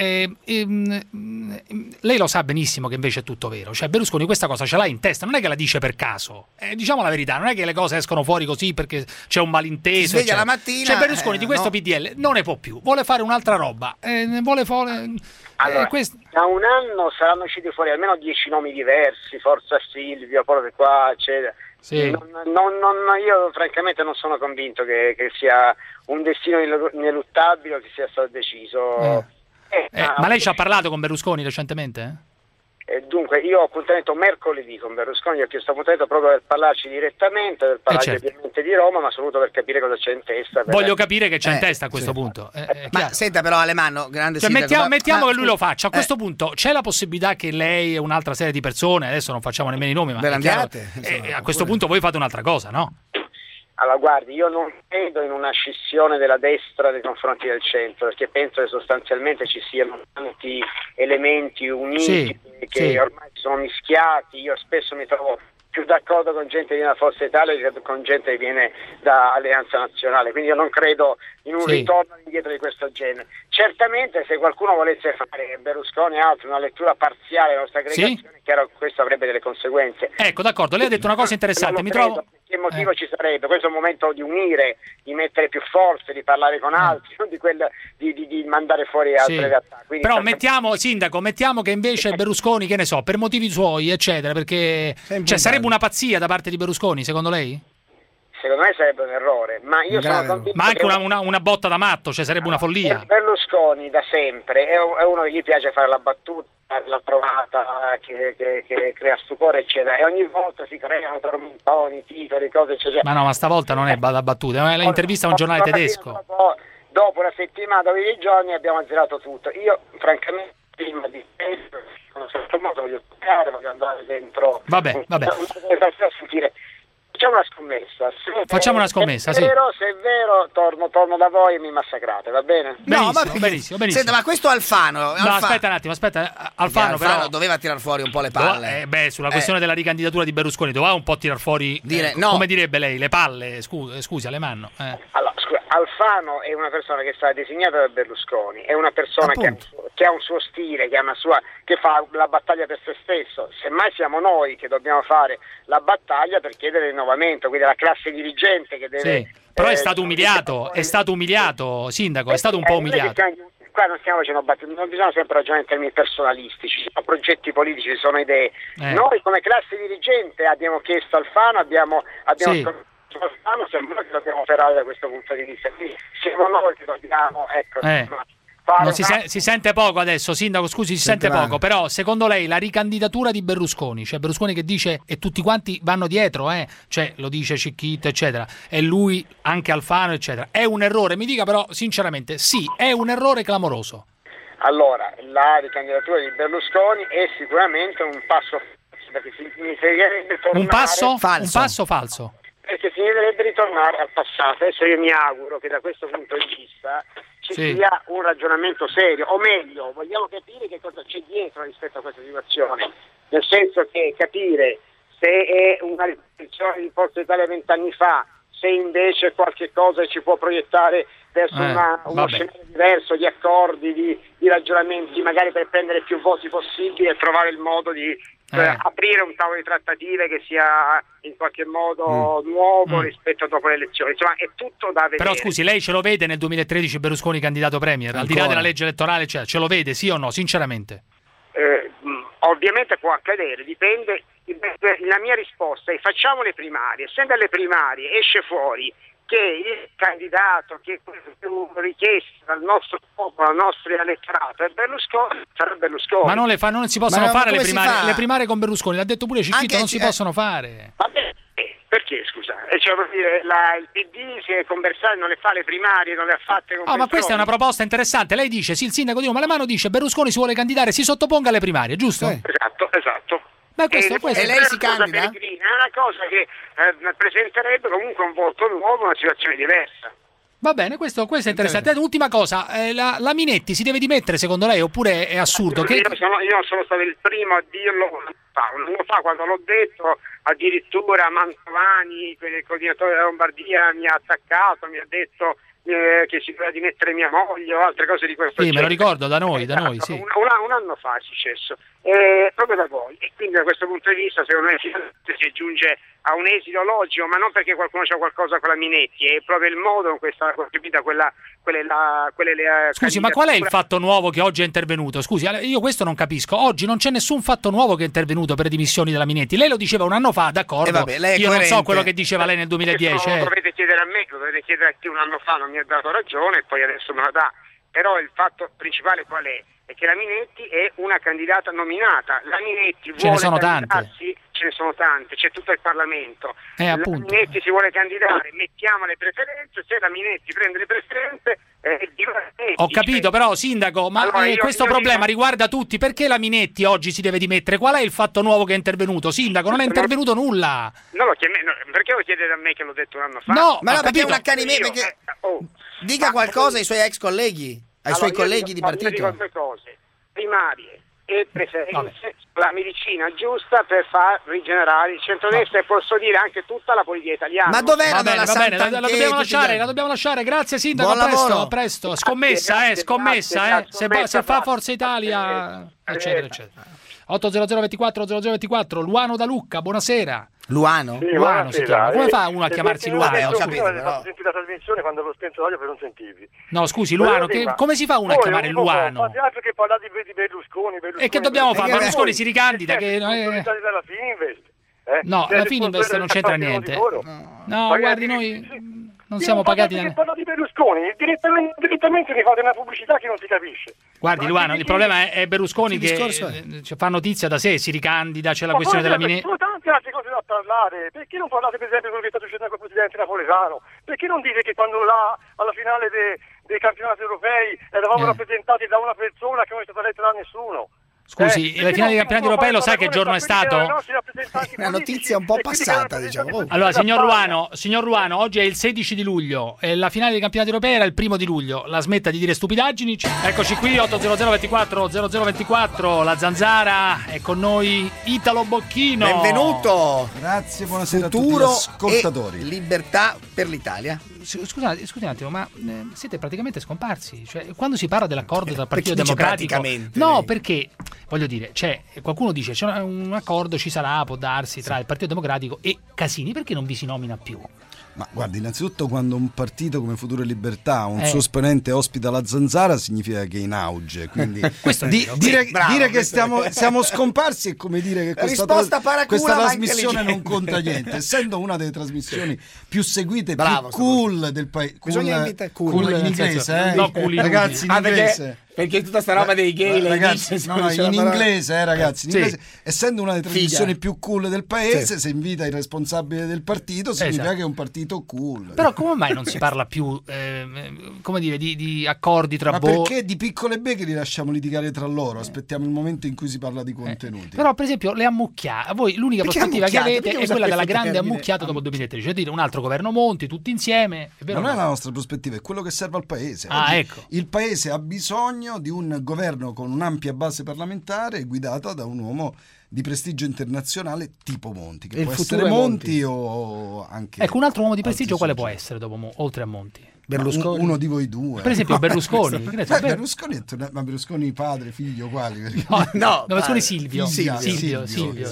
Lei lo sa benissimo che invece è tutto vero, cioè Berlusconi questa cosa ce l'ha in testa, non è che la dice per caso, diciamo la verità, non è che le cose escono fuori così perché c'è un malinteso. Si sveglia la mattina, cioè Berlusconi di questo PDL non ne può più, vuole fare un'altra roba, allora, da un anno saranno usciti fuori almeno 10 nomi diversi, Forza Silvio, poi qua eccetera. Sì. Io francamente non sono convinto che sia un destino ineluttabile che sia stato deciso. Ma lei ci ha parlato con Berlusconi recentemente? Dunque, io ho appuntamento mercoledì con Berlusconi, ho chiesto appuntamento proprio per parlarci direttamente, per parlarci ovviamente di Roma, ma soprattutto per capire cosa c'è in testa. Voglio capire che c'è in testa a questo punto. Ma senta però Alemanno, grande mettiamo che lui lo faccia. A questo punto c'è la possibilità che lei e un'altra serie di persone, adesso non facciamo nemmeno i nomi, ma a questo punto voi fate un'altra cosa, no? Allora guardi, io non credo in una scissione della destra nei confronti del centro, perché penso che sostanzialmente ci siano tanti elementi uniti che ormai sono mischiati. Io spesso mi trovo più d'accordo con gente che viene da Forza Italia che con gente che viene da Alleanza Nazionale, quindi io non credo in un ritorno indietro di questo genere. Certamente se qualcuno volesse fare, Berlusconi e altri, una lettura parziale della nostra aggregazione, è chiaro che questo avrebbe delle conseguenze. Ecco, d'accordo, lei ha detto una cosa interessante, Che motivo ci sarebbe? Questo è un momento di unire, di mettere più forze, di parlare con altri, non di mandare fuori altre realtà. Quindi però Sindaco, mettiamo che invece Berlusconi, che ne so, per motivi suoi, eccetera, perché sarebbe una pazzia da parte di Berlusconi, secondo lei? Secondo me sarebbe un errore, ma io sono convinto. Ma anche una botta da matto, cioè sarebbe una follia. Berlusconi da sempre è uno che gli piace fare la battuta, la trovata che crea stupore, eccetera, e ogni volta si creano tormentoni, titoli, cose, eccetera. Ma no, ma stavolta non è la battuta, è l'intervista a un giornale tedesco. Dopo una settimana, dopo i giorni abbiamo azzerato tutto. Io francamente prima di questo, in un certo modo voglio andare dentro. Vabbè. Sentire. Facciamo una scommessa. Facciamo una scommessa, se è vero, torno da voi e mi massacrate, va bene? Benissimo. Senta, ma questo Alfano. No, aspetta un attimo, Alfano però doveva tirar fuori un po' le palle. Sulla questione della ricandidatura di Berlusconi doveva un po' tirar fuori, come direbbe lei, le palle, scusi Alemanno. Allora, scusa, Alfano è una persona che è stata designata da Berlusconi, è una persona che ha un suo stile, che fa la battaglia per se stesso. Semmai siamo noi che dobbiamo fare la battaglia per chiedere il rinnovamento, quindi la classe dirigente che deve... Però è stato umiliato, Sindaco, è stato un po' umiliato. Qua non stiamo facendo battaglie, non bisogna sempre ragionare in termini personalistici, ci sono progetti politici, ci sono idee. Noi come classe dirigente abbiamo chiesto Alfano, abbiamo Alfano, siamo noi che dobbiamo operare da questo punto di vista, quindi siamo noi che dobbiamo si sente poco adesso, Sindaco, scusi, si sente poco, però secondo lei la ricandidatura di Berlusconi, cioè Berlusconi che dice e tutti quanti vanno dietro, cioè lo dice Cicchitto eccetera, e lui anche Alfano eccetera, è un errore? Mi dica però sinceramente, sì, è un errore clamoroso. Allora, la ricandidatura di Berlusconi è sicuramente un passo, perché significherebbe tornare... Un passo falso. Perché significherebbe ritornare al passato. Adesso io mi auguro che da questo punto di vista ci sia un ragionamento serio, o meglio, vogliamo capire che cosa c'è dietro rispetto a questa situazione, nel senso che capire se è una ripetizione di Forza Italia 20 anni fa, se invece è qualche cosa che ci può proiettare verso uno scenario diverso di accordi, di ragionamenti, magari per prendere più voti possibili e trovare il modo di aprire un tavolo di trattative che sia in qualche modo nuovo rispetto a dopo le elezioni. Insomma, è tutto da vedere. Però scusi, lei ce lo vede nel 2013 Berlusconi candidato premier? Al di là della legge elettorale, ce lo vede, sì o no, sinceramente? Ovviamente può accadere, dipende. La mia risposta è: facciamo le primarie, se dalle primarie esce fuori che il candidato che è più richiesto dal nostro popolo, dal nostro elettorato è Berlusconi, sarà Berlusconi. Ma non si possono fare le primarie con Berlusconi, l'ha detto pure Cicchitto, non si possono fare. Perché, scusa? Cioè, il PD se con Bersani non le fa le primarie, non le ha fatte con Berlusconi. Ma questa è una proposta interessante. Lei dice, sì, il sindaco di Roma Alemanno dice Berlusconi si vuole candidare, si sottoponga alle primarie, giusto? Esatto. Ma questo. E lei si candida? È una cosa che presenterebbe comunque un volto nuovo, una situazione diversa. Va bene, questo è interessante. Ultima cosa, la Minetti si deve dimettere secondo lei oppure è assurdo? Io sono stato il primo a dirlo un anno fa, quando l'ho detto, addirittura Mantovani, il coordinatore della Lombardia, mi ha attaccato, mi ha detto che si doveva dimettere mia moglie o altre cose di questo genere. Me lo ricordo, da noi, sì. Un anno fa è successo, proprio da voi, e quindi da questo punto di vista secondo me si giunge a un esito logico, ma non perché qualcuno c'ha qualcosa con la Minetti, è proprio il modo in cui è stata concepita Scusi, ma qual è il fatto nuovo che oggi è intervenuto? Scusi, io questo non capisco. Oggi non c'è nessun fatto nuovo che è intervenuto per le dimissioni della Minetti. Lei lo diceva un anno fa, d'accordo. Io non so quello che diceva lei nel 2010. Lo dovete chiedere a me, lo dovete chiedere a chi un anno fa non mi ha dato ragione e poi adesso me la dà. però il fatto principale qual è? È che la Minetti è una candidata nominata. La Minetti ce ne sono tante. Ce ne sono tante, c'è tutto il Parlamento. La appunto. Minetti si vuole candidare, mettiamo le preferenze, se la Minetti prende le preferenze ho capito, però sindaco, ma allora, questo problema riguarda tutti. Perché la Minetti oggi si deve dimettere? Qual è il fatto nuovo che è intervenuto? Sindaco, non è intervenuto nulla. Perché lo chiedete a me che l'ho detto un anno fa? No, ma perché è un accanimento, dica qualcosa ai suoi ex colleghi, ai suoi colleghi di partito. Io dico due cose primarie e preferenze, la medicina giusta per far rigenerare il centrodestra e posso dire anche tutta la politica italiana. Ma dov'era la la dobbiamo lasciare, grazie sindaco, a presto. Scommessa, se fa Forza Italia, eccetera, eccetera. 800 24 0024, Luano da Lucca, buonasera. Luano? Sì, Luano si chiama. Come fa uno a chiamarsi Luano? Ho capito, però. Senti la trasmissione quando l'ho spento l'audio per non sentivi. No, scusi, Luano, come si fa uno a chiamare Luano? Ma altro che parlare di Berlusconi. E che dobbiamo fare? Berlusconi si ricandida che della Fininvest. No, la Fininvest non c'entra niente. No, guardi, noi non siamo pagati da... parla di Berlusconi, direttamente ne fate una pubblicità che non si capisce. Guardi Luano, il problema è Berlusconi che fa notizia da sé, si ricandida, c'è la questione della Minetti. Sono tante altre cose da parlare, perché non parlate per esempio quello che è stato succedendo con il presidente Napoletano? Perché non dite che quando alla finale dei campionati europei eravamo rappresentati da una persona che non è stata eletta da nessuno? Scusi, la finale dei campionati europei lo sai che giorno è stato? Una notizia un po' passata, diciamo. Allora, signor Ruano, oggi è il 16 di luglio e la finale dei campionati europei era il 1 di luglio. La smetta di dire stupidaggini. Eccoci qui, 800 24 0024, la Zanzara è con noi, Italo Bocchino. Benvenuto. Grazie, buonasera Futuro a tutti gli ascoltatori. E libertà per l'Italia. Scusate un attimo, ma siete praticamente scomparsi. Cioè, quando si parla dell'accordo tra il Partito Democratico, no, perché voglio dire, qualcuno dice c'è un accordo, ci sarà, può darsi tra il Partito Democratico e Casini, perché non vi si nomina più? Ma guardi, innanzitutto quando un partito come Futuro e Libertà, un suo esponente ospita la Zanzara, significa che è in auge, quindi dire che siamo scomparsi è come dire che questa trasmissione non conta niente, essendo una delle trasmissioni più seguite, più cool del paese. Bisogna invitare cool in inglese, no, cool ragazzi, in inglese. Perché tutta sta roba dei gay, ragazzi, in inglese, ragazzi, in inglese, essendo una delle trasmissioni più cool del paese, se invita il responsabile del partito, significa che è un partito cool. Però come mai non si parla più, come dire, di accordi tra perché di piccole beghe li lasciamo litigare tra loro? Aspettiamo il momento in cui si parla di contenuti. Però, per esempio, le ammucchiate, voi l'unica prospettiva che avete è quella della grande ammucchiata dopo il 2013, cioè dire un altro governo Monti, tutti insieme. Non è la nostra prospettiva, è quello che serve al paese. Ecco. Il paese ha bisogno di un governo con un'ampia base parlamentare guidata da un uomo di prestigio internazionale tipo Monti, che può essere Monti o anche... Ecco, un altro uomo di prestigio quale può essere dopo oltre a Monti? Berlusconi. Uno di voi due. Per esempio Berlusconi. Berlusconi padre, figlio, quali? No, Berlusconi Silvio. Silvio.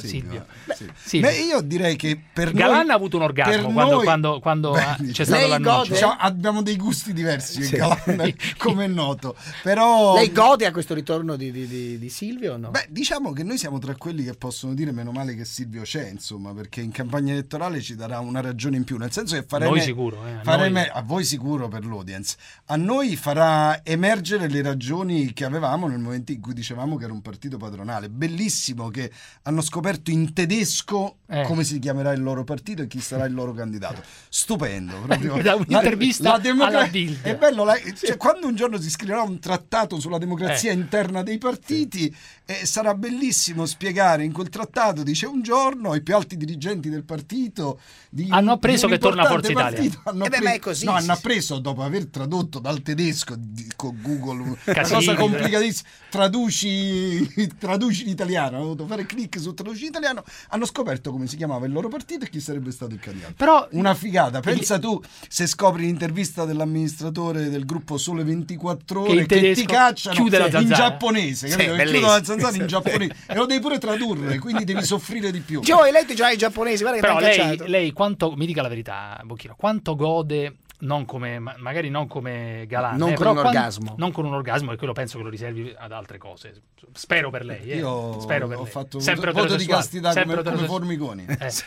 Ma io direi che per Galanna ha avuto un orgasmo quando c'è stato l'annuncio. Abbiamo dei gusti diversi, Galanna, come è noto. Però lei gode a questo ritorno di Silvio o no? Diciamo che noi siamo tra quelli che possono dire meno male che Silvio c'è, insomma, perché in campagna elettorale ci darà una ragione in più, nel senso che noi sicuro, a voi sicuro per l'audience, a noi farà emergere le ragioni che avevamo nel momento in cui dicevamo che era un partito padronale. Bellissimo che hanno scoperto in tedesco come si chiamerà il loro partito e chi sarà il loro candidato. Stupendo, proprio. Da un'intervista alla Bild. È bello, quando un giorno si scriverà un trattato sulla democrazia interna dei partiti, sarà bellissimo spiegare in quel trattato, dice un giorno i più alti dirigenti del partito hanno appreso che torna Forza Italia. Ma è così. No, hanno appreso dopo aver tradotto dal tedesco con Google una cosa complicatissima, traduci in italiano, hanno dovuto fare click su traduci in italiano, hanno scoperto come si chiamava il loro partito e chi sarebbe stato il candidato. Però una figata, pensa tu se scopri l'intervista dell'amministratore del gruppo Sole 24 Ore che ti cacciano in giapponese, capito? Chiudono la zanzara in giapponese e lo devi pure tradurre, quindi devi soffrire di più. Io ho letto già i giapponesi, però lei quanto, mi dica la verità, Bocchino, quanto gode magari non come Galan, non con un orgasmo. Non con un orgasmo, e quello penso che lo riservi ad altre cose. Spero per lei. Io spero per ho lei. fatto sempre voto di castità come Formigoni.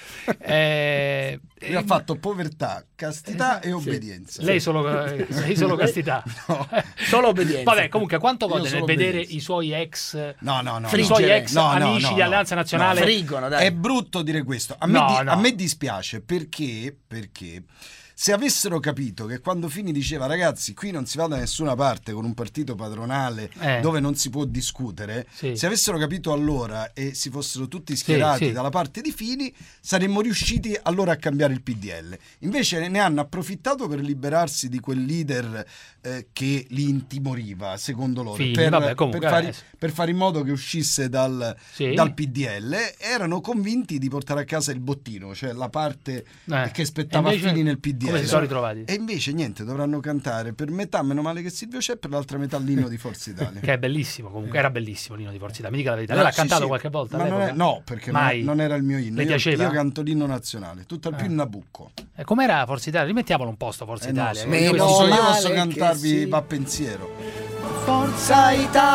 Io ha fatto povertà, castità e obbedienza. Lei solo castità. No, solo obbedienza. Vabbè, comunque quanto gode nel vedere i suoi ex i suoi ex amici di Alleanza Nazionale? Friggono, dai. È brutto dire questo. A me dispiace perché se avessero capito che quando Fini diceva ragazzi qui non si va da nessuna parte con un partito padronale dove non si può discutere, se avessero capito allora e si fossero tutti schierati dalla parte di Fini, saremmo riusciti allora a cambiare il PDL. Invece ne hanno approfittato per liberarsi di quel leader che li intimoriva, secondo loro, Fini, per fare in modo che uscisse dal PDL. Erano convinti di portare a casa il bottino, cioè la parte che spettava a Fini nel PDL. Come si sono ritrovati? E invece niente, dovranno cantare per metà Meno male che Silvio c'è, per l'altra metà l'Inno di Forza Italia. Che è bellissimo, comunque era bellissimo l'Inno di Forza Italia. Mi dica la verità. Lei l'ha cantato qualche volta? Ma no, perché non era il mio inno. Le piaceva? Io canto l'Inno nazionale, tutt'al più in Nabucco. Com'era Forza Italia? Rimettiamolo un posto Forza Italia. Io posso cantarvi Va pensiero. Forza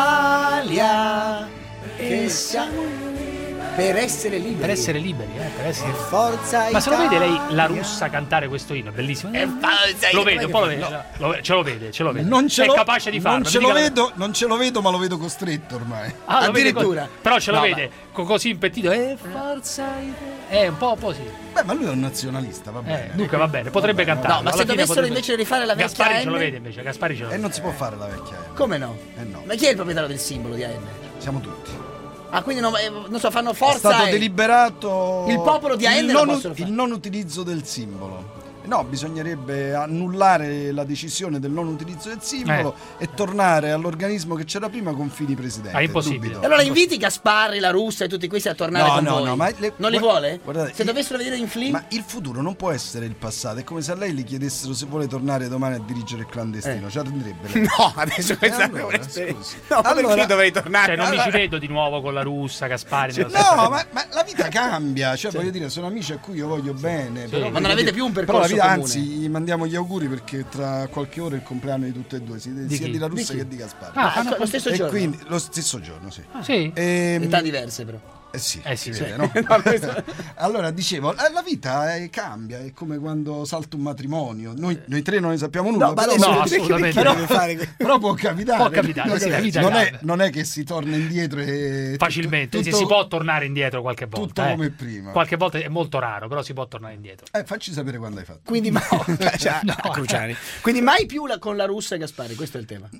Italia, che siamo per essere liberi. Per essere liberi, per essere... Forza Italia. Ma se lo vede lei la russa cantare questo inno? È bellissimo. Lo vede, un po' ce lo vede. È capace di farlo. Non ce lo vedo, ma lo vedo costretto ormai. Addirittura. Però ce lo vede così impettito. Forza Italia. Un po' sì. Beh, ma lui è un nazionalista, va bene. Dunque va bene, potrebbe cantare. No, ma se dovessero invece rifare la vecchia Gaspari ce lo vede invece, Gaspari ce lo vede. E non si può fare la vecchia N. Come no? No. Ma chi è il proprietario del simbolo di AN? Siamo tutti. Ah, quindi non so, fanno forza. È stato deliberato il popolo di AN il non utilizzo del simbolo. No, bisognerebbe annullare la decisione del non utilizzo del simbolo e tornare all'organismo che c'era prima con Fini presidente. È impossibile. Allora inviti Gasparri, la Russia e tutti questi a tornare con voi. No, ma non li vuole? Guardate, se dovessero vedere in film. Ma il futuro non può essere il passato. È come se a lei gli chiedessero se vuole tornare domani a dirigere il clandestino. Ci arrenderebbe lei. No, adesso questa allora, perché dovrei tornare? Cioè, non mi ci vedo di nuovo con la Russia, Gaspari. No, ma la vita cambia. Cioè, voglio dire, sono amici a cui io voglio bene. Però, ma non avete più un percorso comune. Anzi, mandiamo gli auguri perché tra qualche ora è il compleanno di tutte e due, sia di La Russa che di Gaspari. Lo stesso giorno? Quindi lo stesso giorno, sì. Sì. Età diverse però. Sì. No? Allora dicevo, la vita cambia, è come quando salta un matrimonio. Noi tre non ne sappiamo nulla, assolutamente. Però può capitare. Sì, la vita non è che si torna indietro facilmente, si può tornare indietro qualche volta. Tutto come prima. Qualche volta è molto raro, però si può tornare indietro. Facci sapere quando hai fatto. Quindi Cruciani. Quindi mai più con la Russia e Gaspari, questo è il tema.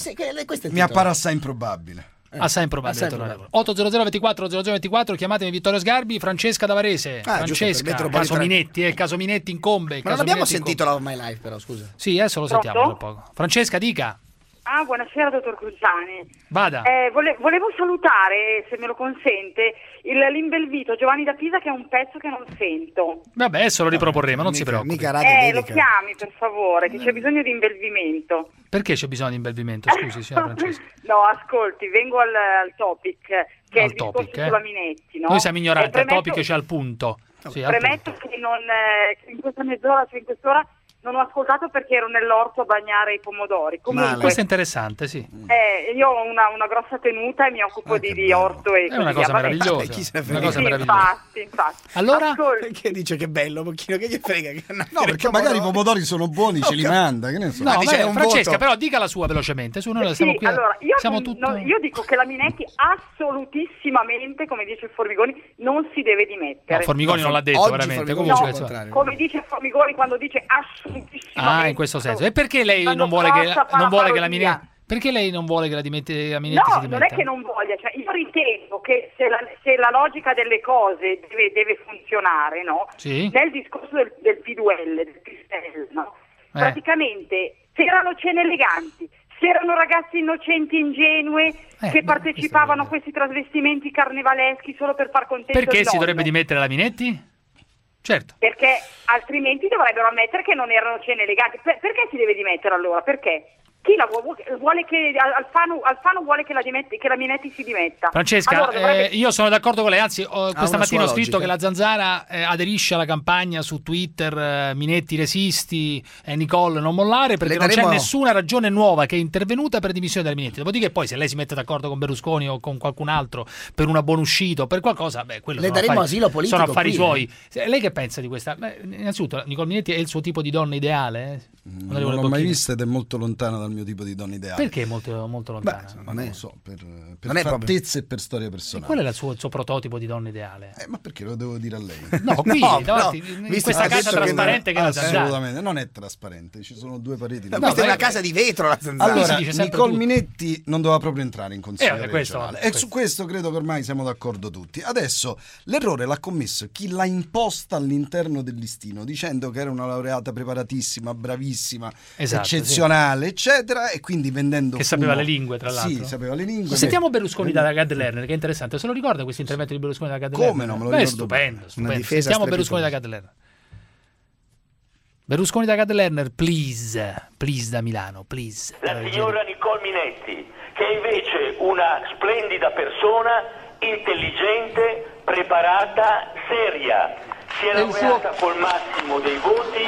Mi appare assai improbabile. Assai improbabile. 800 24 0024, chiamatemi Vittorio Sgarbi. Francesca da Varese. Francesca, caso Minetti, caso Minetti incombe. Ma non abbiamo sentito la My Life però, scusa. Sì, adesso lo sentiamo tra poco. Francesca, dica. Buonasera dottor Cruciani. Vada. Volevo salutare, se me lo consente, l'Imbelvito Giovanni da Pisa, che è un pezzo che non sento. Vabbè, adesso lo riproporremo, non si preoccupi. Lo chiami per favore, che c'è bisogno di imbelvimento. Perché c'è bisogno di imbelvimento? Scusi, signora Francesca. No, ascolti, vengo al topic, che è il discorso sulla Minetti, no? Noi siamo ignoranti, il topic c'è al punto. Premetto che in questa mezz'ora, cioè in quest'ora, non ho ascoltato perché ero nell'orto a bagnare i pomodori. Comunque, questo è interessante, sì. Io ho una grossa tenuta e mi occupo di orto e è una cosa meravigliosa. Infatti. Allora? Perché dice che bello, Bocchino, che gli frega? No, perché magari i pomodori sono buoni, ce li manda, che ne so. No, Francesca, però dica la sua velocemente. Noi siamo qui. Allora, io dico che la Minetti assolutissimamente, come dice Formigoni, non si deve dimettere. Formigoni non l'ha detto, veramente. Come dice Formigoni quando dice assolutamente. In questo senso. E perché lei non vuole che la Minetti? Perché lei non vuole che la Minetti si dimetta? No, non è che non voglia, cioè io ritengo che se la logica delle cose deve funzionare, no? Sì. Nel discorso del P2L, del Pistello, no? Praticamente se erano cene eleganti, se erano ragazzi innocenti, ingenue che partecipavano a questi trasvestimenti carnevaleschi solo per far contento il Perché si nonno. dovrebbe dimettere la Minetti? Certo. Perché altrimenti dovrebbero ammettere che non erano cene eleganti. Perché si deve dimettere allora? Perché? Chi vuole che Alfano vuole che la Minetti si dimetta. Francesca, io sono d'accordo con lei, anzi questa mattina ho scritto che la Zanzara aderisce alla campagna su Twitter Minetti resisti e Nicole non mollare, perché non c'è nessuna ragione nuova che è intervenuta per dimissione della Minetti. Dopodiché poi se lei si mette d'accordo con Berlusconi o con qualcun altro per una buonuscita o per qualcosa, quello le daremo asilo politico, sono affari suoi. Lei che pensa di questa? Innanzitutto Nicole Minetti è il suo tipo di donna ideale? Non l'ho mai vista ed è molto lontana dal mio tipo di donna ideale. Perché è molto, molto lontana? Non lo so, per fattezze e per storia personale. E qual è il suo prototipo di donna ideale? Ma perché lo devo dire a lei? No, qui in questa casa trasparente che è la Zanzara. Assolutamente, non è trasparente, ci sono due pareti. Questa è una casa di vetro, la Zanzara. Allora, Nicole Minetti non doveva proprio entrare in consiglio regionale. E su questo credo che ormai siamo d'accordo tutti. Adesso l'errore l'ha commesso chi l'ha imposta all'interno del listino, dicendo che era una laureata preparatissima, bravissima, eccezionale, eccetera, e quindi vendendo che sapeva le lingue, tra l'altro. Sì, sapeva le lingue. Sentiamo Berlusconi da Gad Lerner, che è interessante. Se lo ricorda questo intervento di Berlusconi da Gad Lerner? Come no, me lo ricordo. Stupendo. Sentiamo Berlusconi da Gad Lerner. Berlusconi da Gad Lerner, please da Milano, please. La signora Nicole Minetti, che è invece una splendida persona, intelligente, preparata, seria. Si è laureata col massimo dei voti,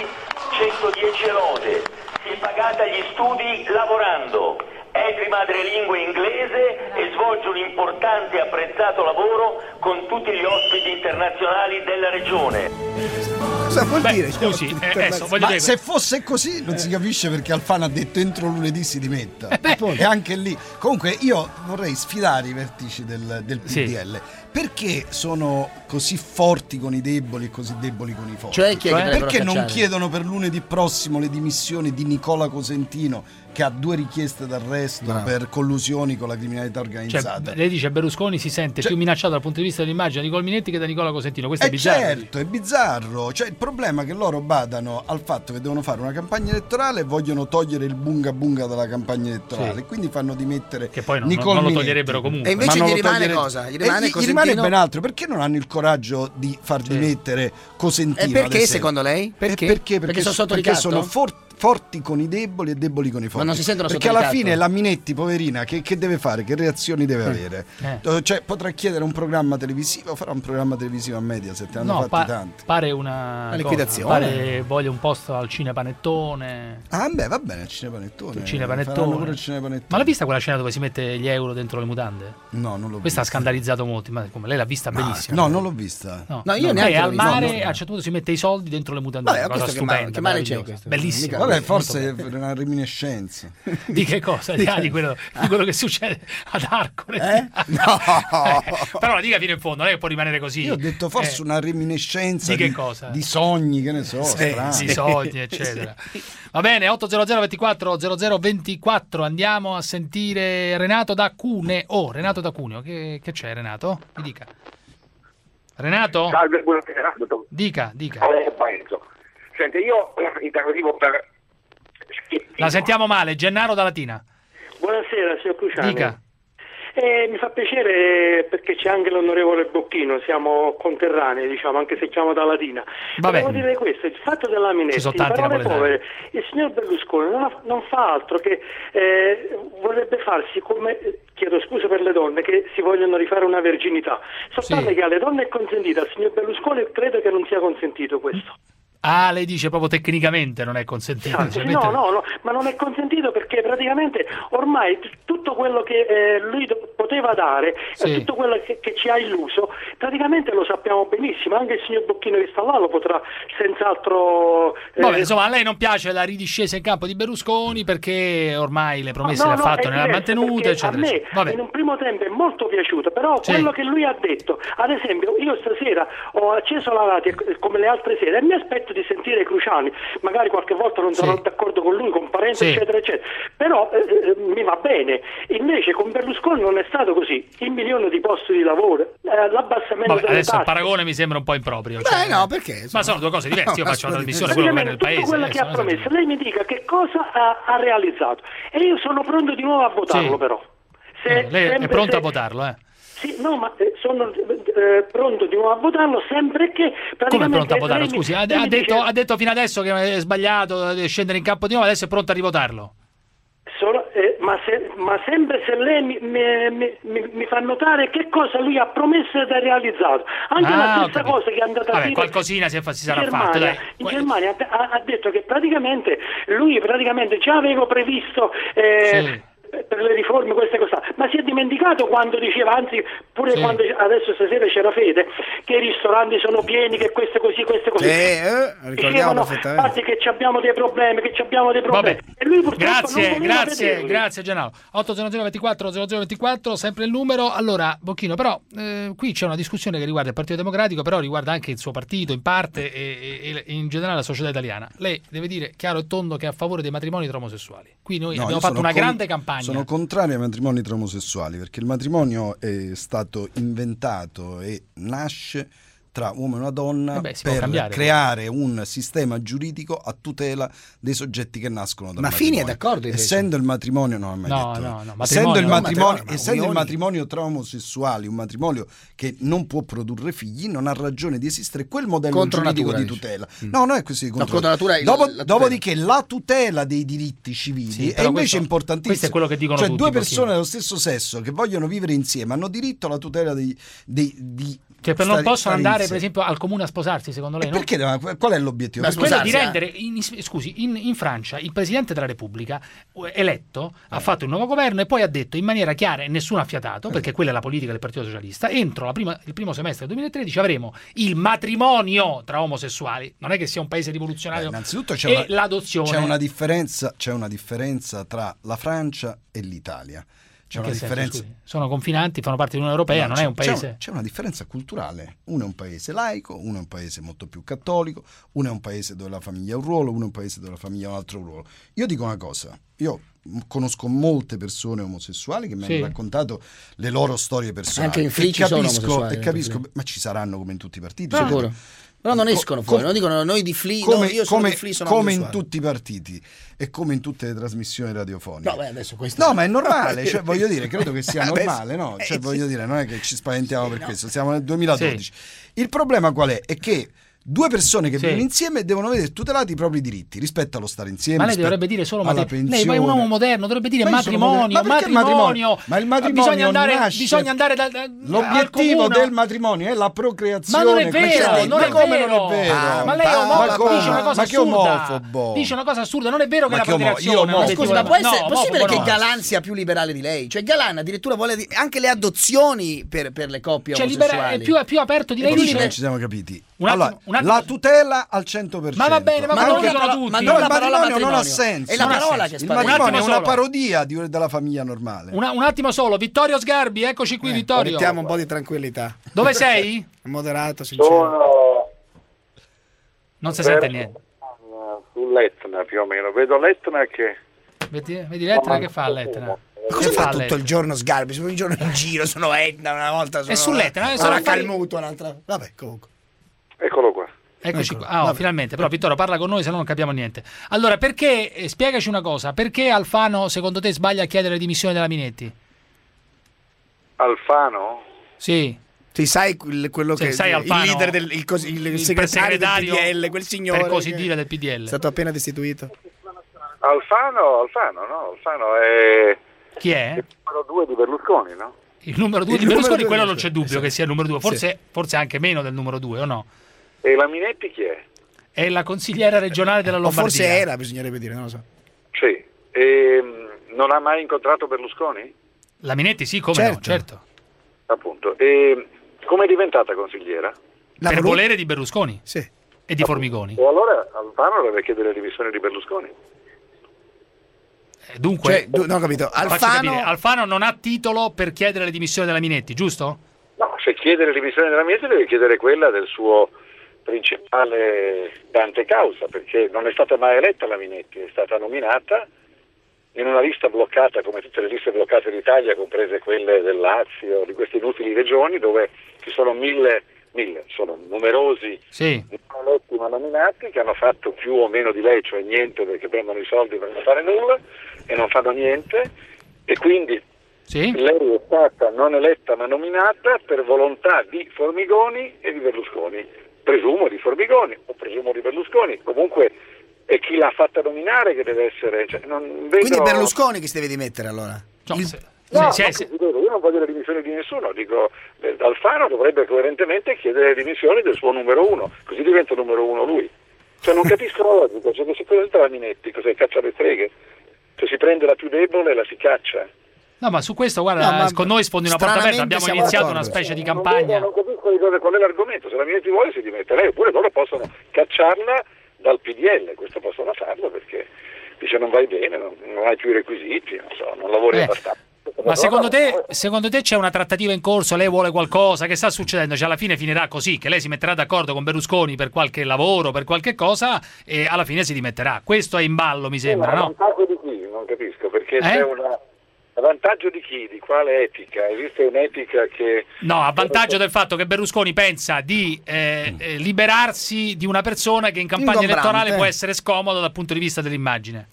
110 lode. Si è pagata gli studi lavorando. È di madrelingua inglese e svolge un importante e apprezzato lavoro con tutti gli ospiti internazionali della regione. Cosa vuol dire? Scusi, ma se fosse così non si capisce perché Alfano ha detto entro lunedì si dimetta. E anche lì. Comunque io vorrei sfidare i vertici del PDL. Perché sono così forti con i deboli e così deboli con i forti? Perché non chiedono per lunedì prossimo le dimissioni di Nicola Cosentino, che ha 2 richieste d'arresto per collusioni con la criminalità organizzata? Lei dice Berlusconi si sente più minacciato dal punto di vista dell'immagine di Nicole Minetti che da Nicola Cosentino. Questo è bizzarro. Certo, è bizzarro. Il problema è che loro badano al fatto che devono fare una campagna elettorale e vogliono togliere il bunga bunga dalla campagna elettorale, quindi fanno dimettere che poi Nicole non lo Minetti. toglierebbero comunque. E invece gli rimane cosa? Gli rimane ben altro. Perché non hanno il coraggio di far dimettere Cosentino? E perché secondo lei? Perché sono sotto ricatto? Sono forti con i deboli e deboli con i forti. Ma non si sentono perché alla fine la Minetti, poverina, che deve fare? Che reazioni deve avere? Potrà chiedere un programma televisivo, farà un programma televisivo a Mediaset, ne hanno fatti tanti. Pare una liquidazione. Pare voglia un posto al Cinepanettone. Va bene, al Cinepanettone. Pure il Cinepanettone. Ma l'ha vista quella scena dove si mette gli euro dentro le mutande? No, non l'ho vista. Questa ha scandalizzato molti, ma come lei l'ha vista benissimo. No, non l'ho vista. No, io neanche al mare, a un certo punto si mette i soldi dentro le mutande. Una cosa stupenda. Che male c'è questo? Bellissimo. Vabbè, forse è una reminiscenza. Di che cosa? Di quello che succede ad Arcore. No. Però la dica fino in fondo, non è che può rimanere così. Io ho detto forse una reminiscenza di che cosa? Di sogni, che ne so, di sogni, eccetera. Va bene, 800 24 0024, andiamo a sentire Renato da Cuneo. Renato da Cuneo, che c'è Renato? Mi dica. Renato? Salve, buonasera. Dica. Senti, io interrogativo per... La sentiamo male, Gennaro da Latina. Buonasera, signor Cruciani. Dica. Mi fa piacere perché c'è anche l'onorevole Bocchino, siamo conterranei, diciamo, anche se chiamo da Latina. Volevo dire questo, il fatto della Minetti, parole povere, il signor Berlusconi non fa altro che vorrebbe farsi come, chiedo scusa per le donne che si vogliono rifare una verginità, soltanto che alle donne è consentita, al signor Berlusconi credo che non sia consentito questo. Ah, lei dice proprio tecnicamente non è consentito. No, ma non è consentito perché praticamente ormai tutto quello che lui poteva dare, tutto quello che ci ha illuso, praticamente lo sappiamo benissimo, anche il signor Bocchino che sta là lo potrà senz'altro... Vabbè, insomma, a lei non piace la ridiscesa in campo di Berlusconi perché ormai le promesse le ha fatte, ne ha mantenute, eccetera. A me in un primo tempo è molto piaciuto, però quello che lui ha detto, ad esempio, io stasera ho acceso la radio come le altre sere e mi aspetto di sentire Cruciani, magari qualche volta non sono d'accordo con lui, con parenti, eccetera, eccetera, però mi va bene. Invece con Berlusconi non è stato così. Il milione di posti di lavoro, l'abbassamento delle adesso tasse. il paragone mi sembra un po' improprio. No, perché? Ma sono due cose diverse. Io faccio una trasmissione, quello che va nel paese. Tutto quello che ha promesso, lei mi dica che cosa ha realizzato. E io sono pronto di nuovo a votarlo, però. Lei è pronto a votarlo, Sì, no, ma sono pronto di nuovo a votarlo sempre che praticamente... Come pronto a votarlo? Scusi, ha detto fino adesso che è sbagliato scendere in campo di nuovo, adesso è pronto a rivotarlo? Ma sempre se lei mi fa notare che cosa lui ha promesso ed ha realizzato. Anche la stessa cosa che è andata a dire qualcosina si sarà fatto. In Germania ha detto che praticamente lui già aveva previsto per le riforme queste cose, ma si è dimenticato quando diceva, anzi pure quando adesso stasera c'era Fede, che i ristoranti sono pieni, che queste così ricordiamo perfettamente che abbiamo dei problemi, Vabbè. E lui purtroppo grazie Gennaro. 80024 sempre il numero. Allora Bocchino, però qui c'è una discussione che riguarda il Partito Democratico, però riguarda anche il suo partito in parte e in generale la società italiana. Lei deve dire chiaro e tondo che è a favore dei matrimoni tra omosessuali. Qui noi abbiamo fatto una grande campagna. Sono contrario ai matrimoni tra omosessuali, perché il matrimonio è stato inventato e nasce tra uomo e una donna per creare un sistema giuridico a tutela dei soggetti che nascono dal matrimonio. Ma Fini è d'accordo? Essendo il matrimonio, non ho mai detto. Essendo il matrimonio tra omosessuali, un matrimonio che non può produrre figli, non ha ragione di esistere quel modello giuridico di tutela. No, non è così. Dopodiché la tutela dei diritti civili è invece importantissima. Questo è quello che dicono tutti. Due persone dello stesso sesso che vogliono vivere insieme hanno diritto alla tutela non possono andare per esempio al comune a sposarsi, secondo lei? Perché? Qual è l'obiettivo? Quello di rendere in Francia il Presidente della Repubblica eletto ha fatto un nuovo governo e poi ha detto in maniera chiara e nessuno ha fiatato, perché quella è la politica del Partito Socialista, entro il primo semestre del 2013 avremo il matrimonio tra omosessuali. Non è che sia un paese rivoluzionario. Innanzitutto l'adozione. C'è una differenza tra la Francia e l'Italia. C'è una differenza. Sono confinanti, fanno parte dell'Unione Europea, non è un paese. C'è una differenza culturale. Uno è un paese laico, uno è un paese molto più cattolico, uno è un paese dove la famiglia ha un ruolo, uno è un paese dove la famiglia ha un altro ruolo. Io dico una cosa, io conosco molte persone omosessuali che mi hanno raccontato le loro storie personali. Anche in Flici sono omosessuali. Capisco, ma ci saranno come in tutti i partiti. Sicuro. Però non escono fuori, non dicono noi di Fli, io sono di Fli, sono come in tutti i partiti e come in tutte le trasmissioni radiofoniche. No, ma è normale, cioè voglio dire, credo che sia normale, no? Cioè voglio dire, non è che ci spaventiamo per questo, siamo nel 2012. Il problema qual è? È che due persone che vivono insieme devono vedere tutelati i propri diritti rispetto allo stare insieme. Ma lei dovrebbe dire solo matrimonio. Lei è un uomo moderno, dovrebbe dire matrimonio. Ma il matrimonio bisogna andare l'obiettivo del matrimonio è la procreazione. Ma non è vero, non è vero. Ma lei è dice una cosa assurda. Dice una cosa assurda, non è vero che la procreazione. Scusi, ma può essere possibile che Galan sia più liberale di lei? Cioè Galan addirittura vuole anche le adozioni per le coppie omosessuali. È più aperto di lei. Ci siamo capiti. Allora, la tutela al 100%. Ma va bene, ma non dicono tutti. Ma il matrimonio non ha senso. È la parola che il matrimonio è una parodia della famiglia normale. Un attimo solo, Vittorio Sgarbi, eccoci qui Vittorio. Mettiamo un po' di tranquillità. Dove sei? Moderato, sincero. Non si sente niente. Sull'Etna più o meno, vedo l'Etna che... Vedi l'Etna che fa l'Etna? Ma cosa fa tutto il giorno Sgarbi? Sono un giorno in giro, sono Etna, una volta sono... È sull'Etna, sono a Calmuto, un'altra... Vabbè, comunque. Eccolo qua. Eccoci qua. Finalmente. Però Vittorio parla con noi, se no non capiamo niente. Allora, perché, spiegaci una cosa, perché Alfano secondo te sbaglia a chiedere le dimissioni della Minetti? Alfano? Sì. Sai quello che sai Alfano, il leader il segretario del PDL, quel signore per così dire del PDL. È stato appena destituito. Alfano è... Chi è? Il numero 2 di Berlusconi, no? Il numero 2 di Berlusconi, quello non c'è dubbio che sia il numero 2, forse anche meno del numero 2, o no? E la Minetti chi è? È la consigliera regionale della Lombardia. O forse era, bisognerebbe dire, non lo so. Sì. E non ha mai incontrato Berlusconi? La Minetti sì, come no, certo. Appunto. E come è diventata consigliera? Per volere di Berlusconi. Sì. E di Formigoni. E allora Alfano deve chiedere le dimissioni di Berlusconi. Dunque, non ho capito. Alfano non ha titolo per chiedere le dimissioni della Minetti, giusto? No, se chiede le dimissioni della Minetti deve chiedere quella del suo principale dante causa, perché non è stata mai eletta la Minetti, è stata nominata in una lista bloccata come tutte le liste bloccate d'Italia, comprese quelle del Lazio, di queste inutili regioni dove ci sono mille, sono numerosi non eletti ma nominati che hanno fatto più o meno di lei, cioè niente, perché prendono i soldi per non fare nulla e non fanno niente, e quindi lei è stata non eletta ma nominata per volontà di Formigoni e di Berlusconi, presumo di Formigoni o presumo di Berlusconi, comunque è chi l'ha fatta nominare che deve essere... Cioè, non vedo... Quindi è Berlusconi che si deve dimettere allora? Io non voglio le dimissioni di nessuno, dico Alfano dovrebbe coerentemente chiedere le dimissioni del suo numero 1, così diventa numero 1 lui. Cioè non capisco la logica, cioè che si presenta la Minetti, cos'è, caccia le streghe? Cioè si prende la più debole e la si caccia. No, ma su questo, guarda, con noi sfondi una porta aperta, abbiamo iniziato una specie di campagna. Non capisco qual è l'argomento, se la Minetti vuole si dimette lei, oppure loro possono cacciarla dal PDL, questo possono farlo perché dice non vai bene, non hai più i requisiti, non so, non lavori abbastanza. Ma secondo te c'è una trattativa in corso? Lei vuole qualcosa? Che sta succedendo? Cioè alla fine finirà così, che lei si metterà d'accordo con Berlusconi per qualche lavoro, per qualche cosa e alla fine si dimetterà. Questo è in ballo, mi sembra, no? A vantaggio di chi? Non capisco, perché c'è a vantaggio di chi? Di quale etica? Esiste un'etica che... No, a vantaggio del fatto che Berlusconi pensa di liberarsi di una persona che in campagna elettorale può essere scomoda dal punto di vista dell'immagine.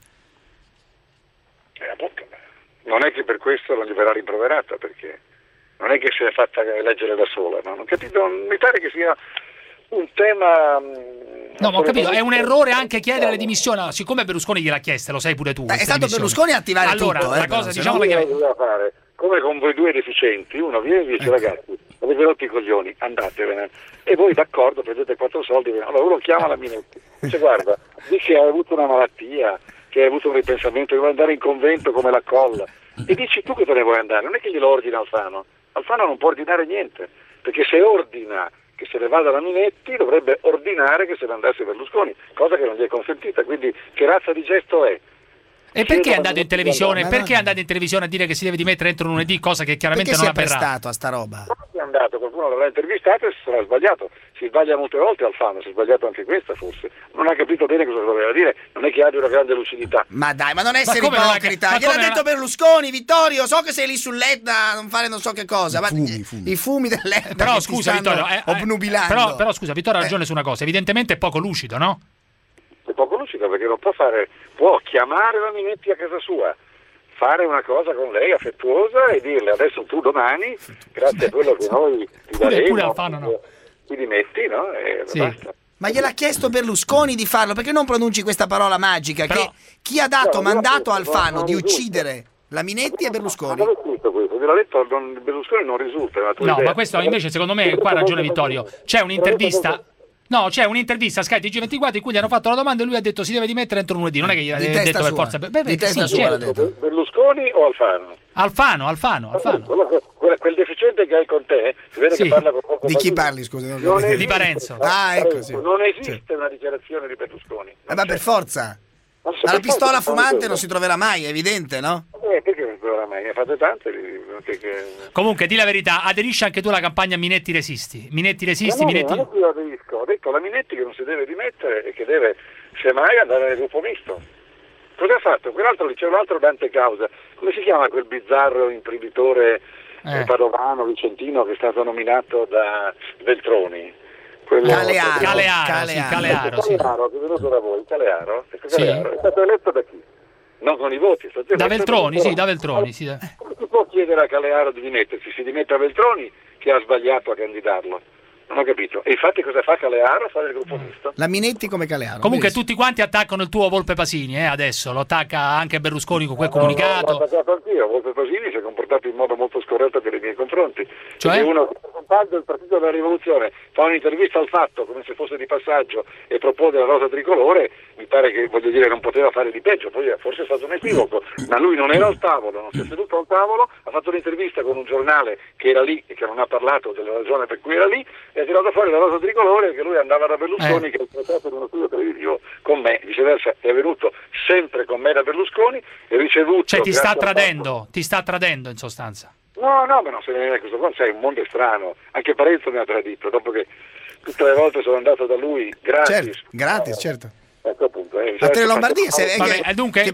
Non è che per questo non gli verrà rimproverata, perché non è che si è fatta eleggere da sola, no? Non capito, mi pare che sia un tema... No, ma ho capito, è un errore anche chiedere le dimissioni. Allora, siccome Berlusconi gliel'ha chiesta, lo sai pure tu. È stato Berlusconi a attivare allora, tutto. La cosa, diciamo che fare, come con voi due deficienti, uno viene e dice ragazzi, avete rotto i coglioni, andatevene. E voi d'accordo, prendete 4 soldi, allora uno chiama la Minetti, dice guarda, dice che hai avuto una malattia, che hai avuto un ripensamento, che vuoi andare in convento come la Colla, e dici tu che te ne vuoi andare, non è che glielo ordina Alfano non può ordinare niente, perché se ordina che se ne vada la Minetti dovrebbe ordinare che se ne andasse Berlusconi, cosa che non gli è consentita, quindi che razza di gesto è? E perché è andato in televisione? Perché è andato in televisione a dire che si deve dimettere entro lunedì, cosa che chiaramente non ha perché si è prestato a sta roba? È andato, qualcuno l'avrà intervistato e si sarà sbagliato. Si sbaglia molte volte Alfano, si è sbagliato anche questa forse. Non ha capito bene cosa doveva dire, non è che abbia una grande lucidità. Ma dai, ma non essere ipocrita. Gliel'ha detto Berlusconi, Vittorio, so che sei lì sull'Etna a non fare non so che cosa. I fumi dell'Etna. Però scusa Vittorio, obnubilando. Però scusa, Vittorio ha ragione su una cosa, evidentemente è poco lucido, no? È poco lucido perché non può chiamare la Minetti a casa sua, fare una cosa con lei affettuosa e dirle adesso tu domani, grazie a quello che noi ti daremo, ti dimetti, no? E basta. Ma gliel'ha chiesto Berlusconi di farlo, perché non pronunci questa parola magica? Però, che chi ha dato mandato a Alfano di uccidere la Minetti è Berlusconi. Non è scritto questo, gliel'ha detto Berlusconi, non risulta. Ma questo invece secondo me, qua ha ragione Vittorio, c'è un'intervista... No, c'è un'intervista a Sky TG24 in cui gli hanno fatto la domanda e lui ha detto si deve dimettere entro lunedì. Non è che gli ha detto per forza. Berlusconi o Alfano? Alfano. Quel deficiente che hai con te, si vede che parla con poco. Di chi parli, scusa? Di Parenzo. Non esiste una dichiarazione di Berlusconi. Ma per forza. La pistola fumante non si troverà mai, è evidente, no? Perché non si troverà mai? Ne fate tante. Comunque, di la verità, aderisci anche tu alla campagna Minetti Resisti? Minetti Resisti, Minetti... No, io aderisco. Ho detto alla Minetti che non si deve dimettere e che deve, semmai, andare nel gruppo misto. Cosa ha fatto? Quell'altro lì, c'è un altro Dante Causa. Come si chiama quel bizzarro imprenditore padovano, vicentino, che è stato nominato da Veltroni? Calearo, che è venuto da voi, Calearo è stato eletto da chi? Non con i voti, da Veltroni, da Veltroni. Come si può chiedere a Calearo di dimettersi? Si dimette a Veltroni che ha sbagliato a candidarlo. Non ho capito. E infatti cosa fa Calearo? Fa del gruppo misto. La Minetti come Calearo. Comunque tutti quanti attaccano il tuo Volpe Pasini, adesso. Lo attacca anche Berlusconi con quel comunicato. L'ho attaccato anch'io. Volpe Pasini si è comportato in modo molto scorretto per i miei confronti. Cioè? Uno che compagna il Partito della Rivoluzione fa un'intervista al Fatto come se fosse di passaggio e propone la rosa tricolore, mi pare che, voglio dire, non poteva fare di peggio. Poi forse è stato un equivoco, ma lui non era al tavolo, non si è seduto al tavolo, ha fatto un'intervista con un giornale che era lì e che non ha parlato della ragione per cui era lì e ha tirato fuori la rosa tricolore, che lui andava da Berlusconi, che è trattato in uno studio televisivo con me, viceversa è venuto sempre con me da Berlusconi e ricevuto... Cioè ti sta tradendo in sostanza. No, ma non se ne viene questo qua, sai, un mondo è strano, anche Parenzo mi ha tradito, dopo che tutte le volte sono andato da lui gratis. Certo. Ecco appunto. A te Lombardia dunque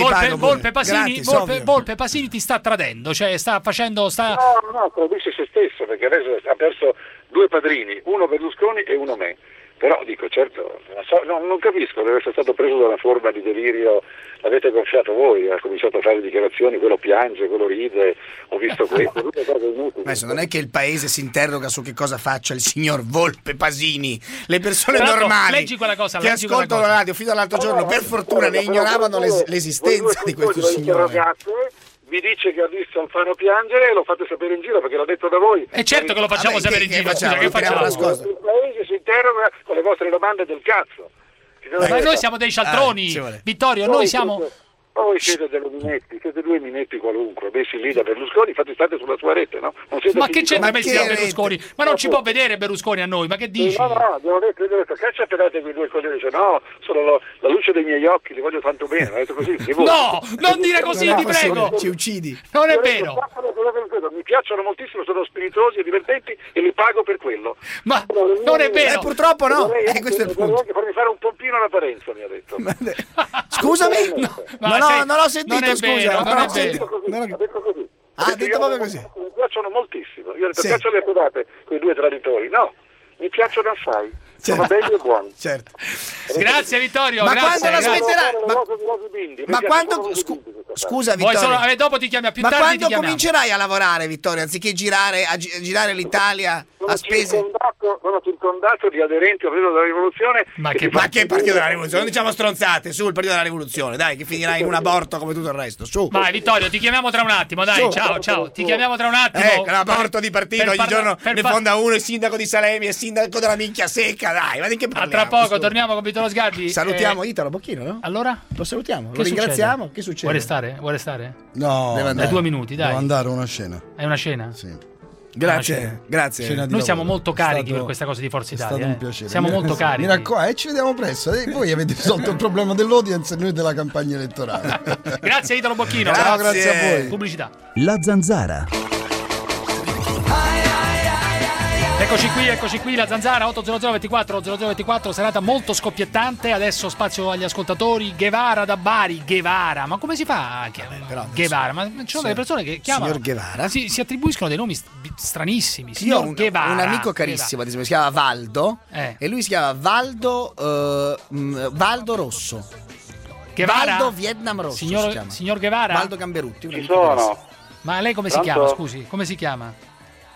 Volpe Pasini ti sta tradendo, cioè sta facendo... No, tradisce se stesso, perché adesso ha perso 2 padrini, uno Berlusconi e uno me. Però dico, certo, non capisco, deve essere stato preso da una forma di delirio, l'avete gonfiato voi, ha cominciato a fare dichiarazioni, quello piange, quello ride, ho visto questo, tutte cose inutili. Adesso non è che il paese si interroga su che cosa faccia il signor Volpe, Pasini, le persone normali leggi quella cosa, che ascoltano la radio fino all'altro giorno, per fortuna ne ignoravano l'esistenza di questo signore. Vi dice che ha visto Alfano piangere e lo fate sapere in giro perché l'ha detto da voi. E certo che lo facciamo sapere in giro. Che facciamo? Il paese si interroga con le vostre domande del cazzo. Ma noi siamo dei cialtroni, Vittorio, noi siamo... Voi siete delle minetti, siete due minetti qualunque, messi lì da Berlusconi, infatti state sulla sua rete, no? Ma che c'entra messi da Berlusconi? Ma non ci può vedere Berlusconi a noi, ma che dici? No, abbiamo detto, perché appellate quei due coglioni? Dice, no, sono la luce dei miei occhi, li voglio tanto bene, ho detto così. No, non dire così, ti prego! Ci uccidi. Non è vero. Mi piacciono moltissimo, sono spiritosi e divertenti e li pago per quello. Ma non è vero. Purtroppo no, questo è il punto. Anche farmi fare un pompino alla Parenzo, mi ha detto. Scusami? Non l'ho sentito, scusa. Ha detto così. Ha detto proprio così. Mi piacciono moltissimo. Io ho detto, perché ce li approdate quei due traditori? No, mi piacciono assai. Sono belli e buoni. Certo. Grazie Vittorio, ma grazie. Quando la smetterà? Ma quando... Scusa Vittorio. Dopo ti chiami più ma tardi. Ma quando comincerai a lavorare, Vittorio, anziché girare l'Italia a spese? Sono circondato di aderenti al Partito della Rivoluzione. Ma che Partito della Rivoluzione? Non diciamo stronzate, su il Partito della Rivoluzione, dai, che finirà in un aborto come tutto il resto, su. Vai Vittorio, ti chiamiamo tra un attimo, dai, ciao, ti chiamiamo tra un attimo. L'aborto di partito, ogni giorno ne fonda uno, il sindaco di Salemi, il sindaco della minchia secca, dai, ma di che parliamo? A tra poco, torniamo con Vittorio Sgarbi. Salutiamo Italo Bocchino, no? Allora? Lo salutiamo, lo ringraziamo, che succede? Vuole stare? No, dai, 2 minuti, dai. Devo andare a una scena. È una scena? Sì. Grazie. Noi siamo molto carichi per questa cosa di Forza Italia. È stato un piacere. Siamo molto carichi. Ci vediamo presto. Voi avete risolto il problema dell'audience e noi della campagna elettorale. Grazie Italo Bocchino. Ciao, grazie a voi. Pubblicità. La Zanzara. Eccoci qui, la Zanzara 80024 serata molto scoppiettante. Adesso spazio agli ascoltatori. Guevara da Bari. Guevara, ma come si fa? Guevara, ma ci sono delle persone che chiamano signor Guevara, si attribuiscono dei nomi stranissimi. Signor Guevara. Un amico carissimo, ad esempio, si chiama Valdo e lui si chiama Valdo Rosso. Guevara? Valdo Vietnam Rosso. Signor Guevara? Valdo Gamberutti. Ci sono. Ma lei come si chiama? Scusi, come si chiama?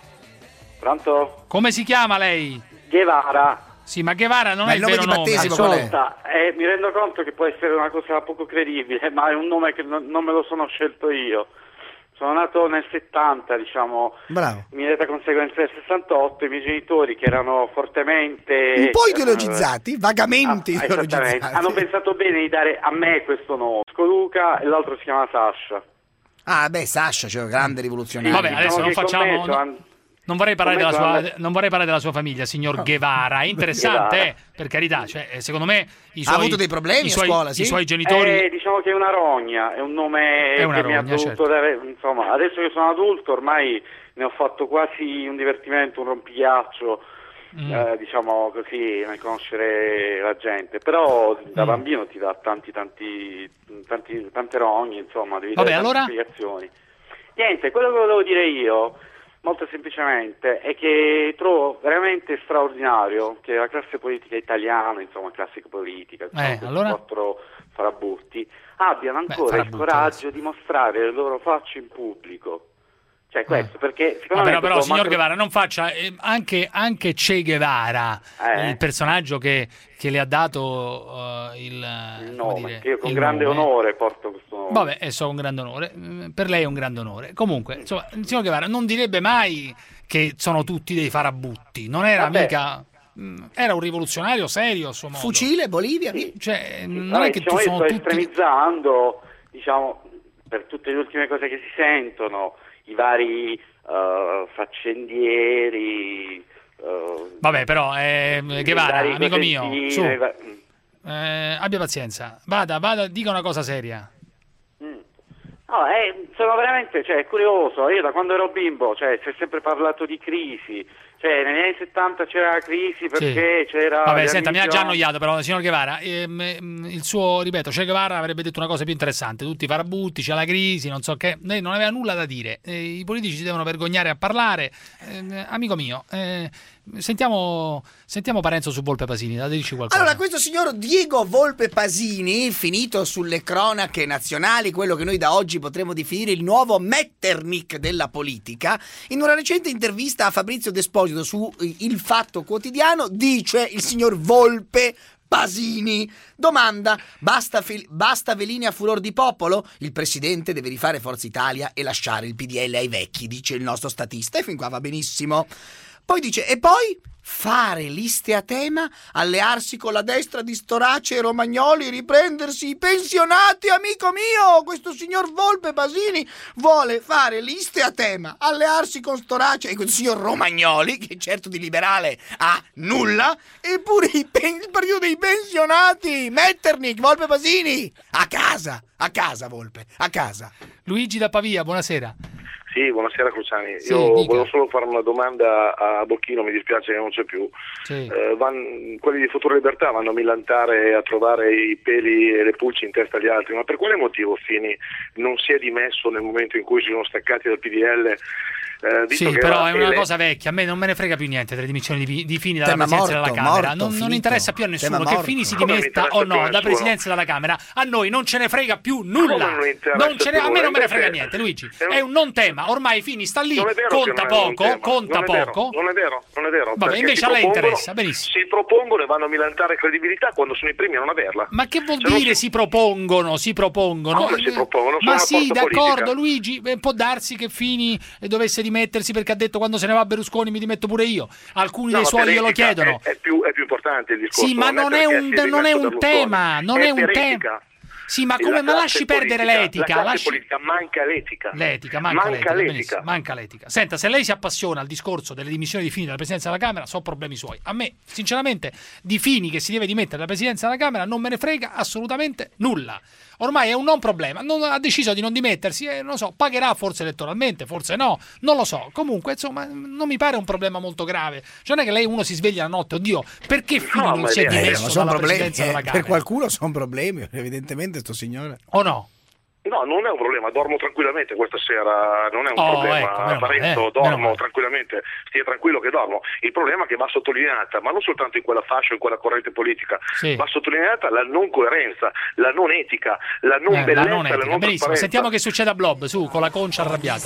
Pronto? Come si chiama lei? Guevara. Sì, ma Guevara non è il vero nome. Mi rendo conto che può essere una cosa poco credibile, ma è un nome che non me lo sono scelto io. Sono nato nel 70, diciamo. Bravo. Immediata conseguenza del 68, i miei genitori, che erano fortemente... Un po' ideologizzati, vagamente ideologizzati. Hanno pensato bene di dare a me questo nome. Luca e l'altro si chiama Sasha. Ah, beh, Sasha, cioè grande rivoluzionario. Vabbè, adesso non facciamo... Non vorrei parlare della sua famiglia, signor Guevara. È interessante, per carità. Cioè, secondo me ha avuto dei problemi a scuola, sì? I suoi genitori. Diciamo che è una rogna, è un nome che mi ha dovuto dare. Insomma, adesso che sono adulto, ormai ne ho fatto quasi un divertimento, un rompighiaccio. Diciamo così, nel conoscere la gente. Però da bambino ti dà tante rogne, insomma, devi dare tante spiegazioni. Niente, quello che volevo dire io, molto semplicemente, è che trovo veramente straordinario che la classe politica italiana, insomma classe politica, allora? 4 farabutti, abbiano ancora il coraggio di mostrare le loro facce in pubblico. Cioè questo, perché secondo me... Però signor Guevara, non faccia... anche Che Guevara, il personaggio che le ha dato il nome, che io con grande onore porto questo nome. Vabbè, so, con grande onore. Per lei è un grande onore. Comunque, insomma, il signor Guevara non direbbe mai che sono tutti dei farabutti. Non era mica... Era un rivoluzionario serio a suo modo. Fucile, Bolivia, cioè, non è che tu sono tutti... estremizzando, diciamo, per tutte le ultime cose che si sentono, i vari faccendieri. Vabbè, però Guevara, amico mio, su, abbia pazienza, vada, dica una cosa seria. No, sono veramente, cioè, curioso. Io da quando ero bimbo, cioè, si è sempre parlato di crisi. Cioè, negli anni 70 c'era la crisi perché c'era... Vabbè, senta, mi ha già annoiato però, signor Guevara. Il suo, ripeto, Che Guevara avrebbe detto una cosa più interessante. Tutti farabutti, c'è la crisi, non so che... Lei non aveva nulla da dire. I politici si devono vergognare a parlare. Amico mio, sentiamo Parenzo su Volpe Pasini, dici qualcosa. Allora, questo signor Diego Volpe Pasini, finito sulle cronache nazionali, quello che noi da oggi potremmo definire il nuovo Metternich della politica, in una recente intervista a Fabrizio Desposito su Il Fatto Quotidiano, dice il signor Volpe Pasini. Domanda: basta velini a furor di popolo? Il presidente deve rifare Forza Italia e lasciare il PDL ai vecchi, dice il nostro statista, e fin qua va benissimo. Poi dice: e poi fare liste a tema, allearsi con la destra di Storace e Romagnoli, riprendersi i pensionati, amico mio. Questo signor Volpe Pasini vuole fare liste a tema, allearsi con Storace e questo signor Romagnoli, che certo di liberale ha nulla, eppure il partito dei pensionati. Metternich, Volpe Pasini, a casa Volpe, a casa. Luigi da Pavia, buonasera. Sì, buonasera Cruciani. Sì, io dica. volevo solo fare una domanda a Bocchino, mi dispiace che non c'è più. Sì. Quelli di Futura Libertà vanno a millantare a trovare i peli e le pulci in testa agli altri, ma per quale motivo Fini non si è dimesso nel momento in cui si sono staccati dal PDL? Sì, però è una cosa vecchia, a me non me ne frega più niente delle dimissioni di Fini dalla presidenza della Camera, non interessa più a nessuno che Fini si dimetta o no da presidenza della Camera, a noi non ce ne frega più nulla, a me non me ne frega niente, Luigi, è un non tema, ormai Fini sta lì, conta poco. Non è vero. Vabbè, invece a lei interessa, benissimo. Si propongono e vanno a millantare credibilità quando sono i primi a non averla. Ma che vuol dire si propongono? Come si propongono? Ma sì, d'accordo, politica. Luigi, può darsi che Fini dovesse dimettersi perché ha detto quando se ne va Berlusconi mi dimetto pure io. Alcuni dei suoi glielo chiedono. È più importante il discorso. Sì, ma non è un tema, non è un tema. Sì, ma come ma lasci perdere l'etica? Politica manca l'etica. Manca l'etica. Senta, se lei si appassiona al discorso delle dimissioni di Fini dalla presidenza della Camera, sono problemi suoi. A me, sinceramente, di Fini che si deve dimettere dalla presidenza della Camera non me ne frega assolutamente nulla. Ormai è un non problema. Ha deciso di non dimettersi e non so, pagherà forse elettoralmente, forse no, non lo so. Comunque, insomma, non mi pare un problema molto grave. Cioè non è che lei uno si sveglia la notte, oddio, perché Fini non si è dimesso dalla presidenza della Camera? Per qualcuno sono problemi, evidentemente sto signore. O no? No, non è un problema, dormo tranquillamente questa sera, non è un problema, Parenzo, dormo tranquillamente, stia tranquillo che dormo. Il problema è che va sottolineata, ma non soltanto in quella fascia, in quella corrente politica, va sottolineata la non coerenza, la non etica, la non bellezza, la non Benissimo, trasparenza. sentiamo che succede a Blob, su, con la concia arrabbiata.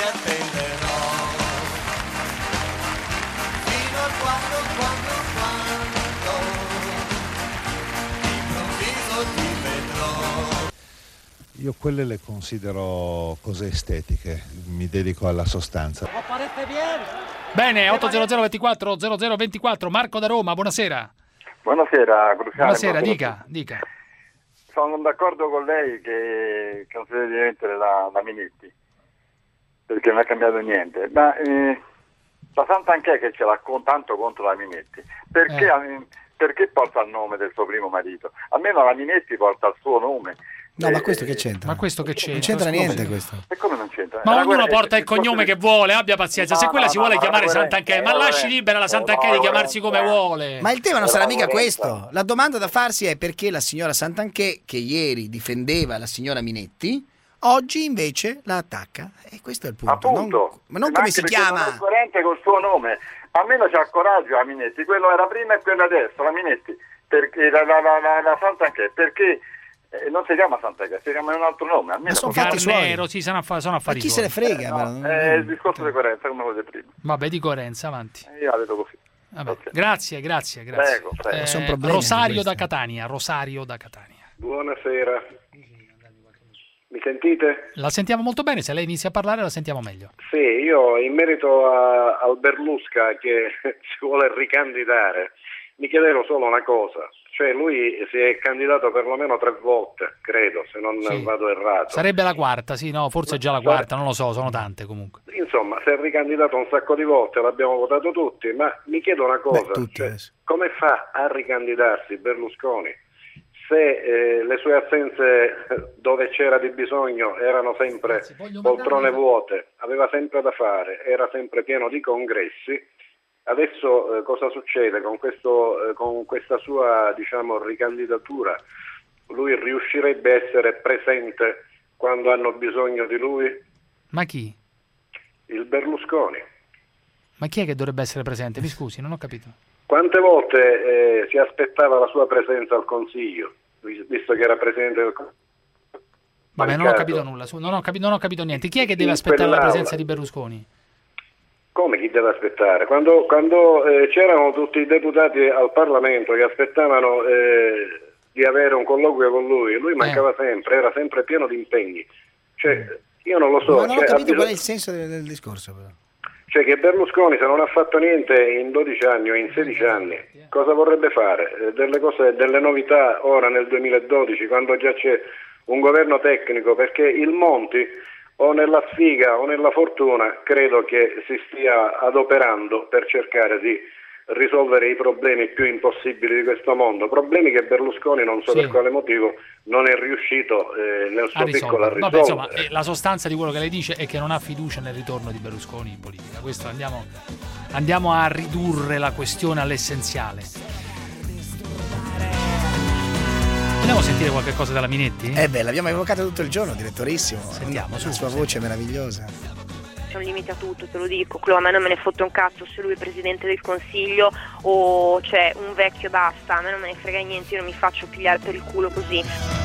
Io quelle le considero cose estetiche, mi dedico alla sostanza. Bene, 800 24 0024, Marco da Roma, buonasera. Buonasera, Cruciani. Buonasera, dica. Sono d'accordo con lei che non si deve dimettere la Minetti, perché non è cambiato niente. Ma la Santanchè che ce l'ha tanto contro la Minetti, perché porta il nome del suo primo marito? Almeno la Minetti porta il suo nome. No, ma questo che c'entra? Non c'entra niente questo. E come non c'entra? Ma ognuno porta il cognome che vuole, abbia pazienza. Se quella si vuole chiamare Santanchè, ma lasci libera la Santanchè di chiamarsi come vuole. Ma il tema non sarà mica questo. La domanda da farsi è perché la signora Santanchè, che ieri difendeva la signora Minetti, oggi invece la attacca. E questo è il punto. Appunto. Ma non come si chiama? Non è coerente col suo nome. Almeno c'ha coraggio la Minetti. Quello era prima e quello adesso, la Minetti. Perché la Santanchè, perché non si chiama Santanchè, si chiama un altro nome. Almeno sono fatti suoi. Sì, sono affari. Ma chi se ne frega? È il discorso di coerenza, come volevo prima. Vabbè, di coerenza, avanti. Io la vedo così. Vabbè. Okay. Grazie. Prego. Rosario da Catania. Buonasera. Mi sentite? La sentiamo molto bene, se lei inizia a parlare la sentiamo meglio. Sì, io in merito al Berlusca che si vuole ricandidare, mi chiedevo solo una cosa, cioè lui si è candidato perlomeno 3 volte, credo, se non vado errato. Sarebbe la quarta, sì, no, forse è già la quarta, non lo so, sono tante comunque. Insomma, si è ricandidato un sacco di volte, l'abbiamo votato tutti, ma mi chiedo una cosa, come fa a ricandidarsi Berlusconi se le sue assenze dove c'era di bisogno erano sempre poltrone vuote, aveva sempre da fare, era sempre pieno di congressi. Adesso cosa succede con questa sua, diciamo, ricandidatura? Lui riuscirebbe a essere presente quando hanno bisogno di lui? Ma chi? Il Berlusconi. Ma chi è che dovrebbe essere presente? Mi scusi, non ho capito. Quante volte si aspettava la sua presenza al Consiglio, visto che era presidente del Consiglio? Vabbè, non ho capito nulla, non ho capito niente. Chi è che deve aspettare la presenza di Berlusconi? Come chi deve aspettare? Quando c'erano tutti i deputati al Parlamento che aspettavano di avere un colloquio con lui mancava sempre, era sempre pieno di impegni. Cioè, io non lo so. Ma non ho capito qual è il senso del discorso, però. Cioè che Berlusconi, se non ha fatto niente in 12 anni o in 16 anni, cosa vorrebbe fare? Delle novità ora nel 2012, quando già c'è un governo tecnico, perché il Monti o nella sfiga o nella fortuna credo che si stia adoperando per cercare di risolvere i problemi più impossibili di questo mondo, problemi che Berlusconi, non so per quale motivo, non è riuscito nel suo piccolo a risolvere. Vabbè, insomma, la sostanza di quello che lei dice è che non ha fiducia nel ritorno di Berlusconi in politica. Questo andiamo a ridurre la questione all'essenziale. Vogliamo sentire qualche cosa dalla Minetti? L'abbiamo evocata tutto il giorno, direttorissimo. Sentiamo, la sua voce meravigliosa. C'è un limite a tutto, te lo dico. A me non me ne fotte un cazzo se lui è presidente del Consiglio o c'è un vecchio, basta. A me non me ne frega niente, io non mi faccio pigliare per il culo così.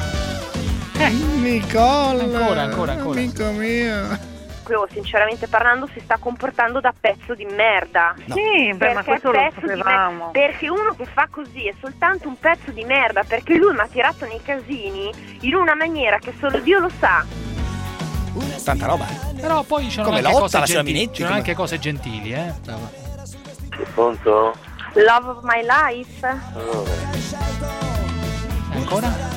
Nicola, ancora. Amico mio. Quello, sinceramente parlando, si sta comportando da pezzo di merda. No. Sì, ma questo lo sapevamo. Perché uno che fa così è soltanto un pezzo di merda, perché lui mi ha tirato nei casini in una maniera che solo Dio lo sa. Tanta roba. Però poi c'erano anche cose gentili, Pronto? Love of my life. Ancora?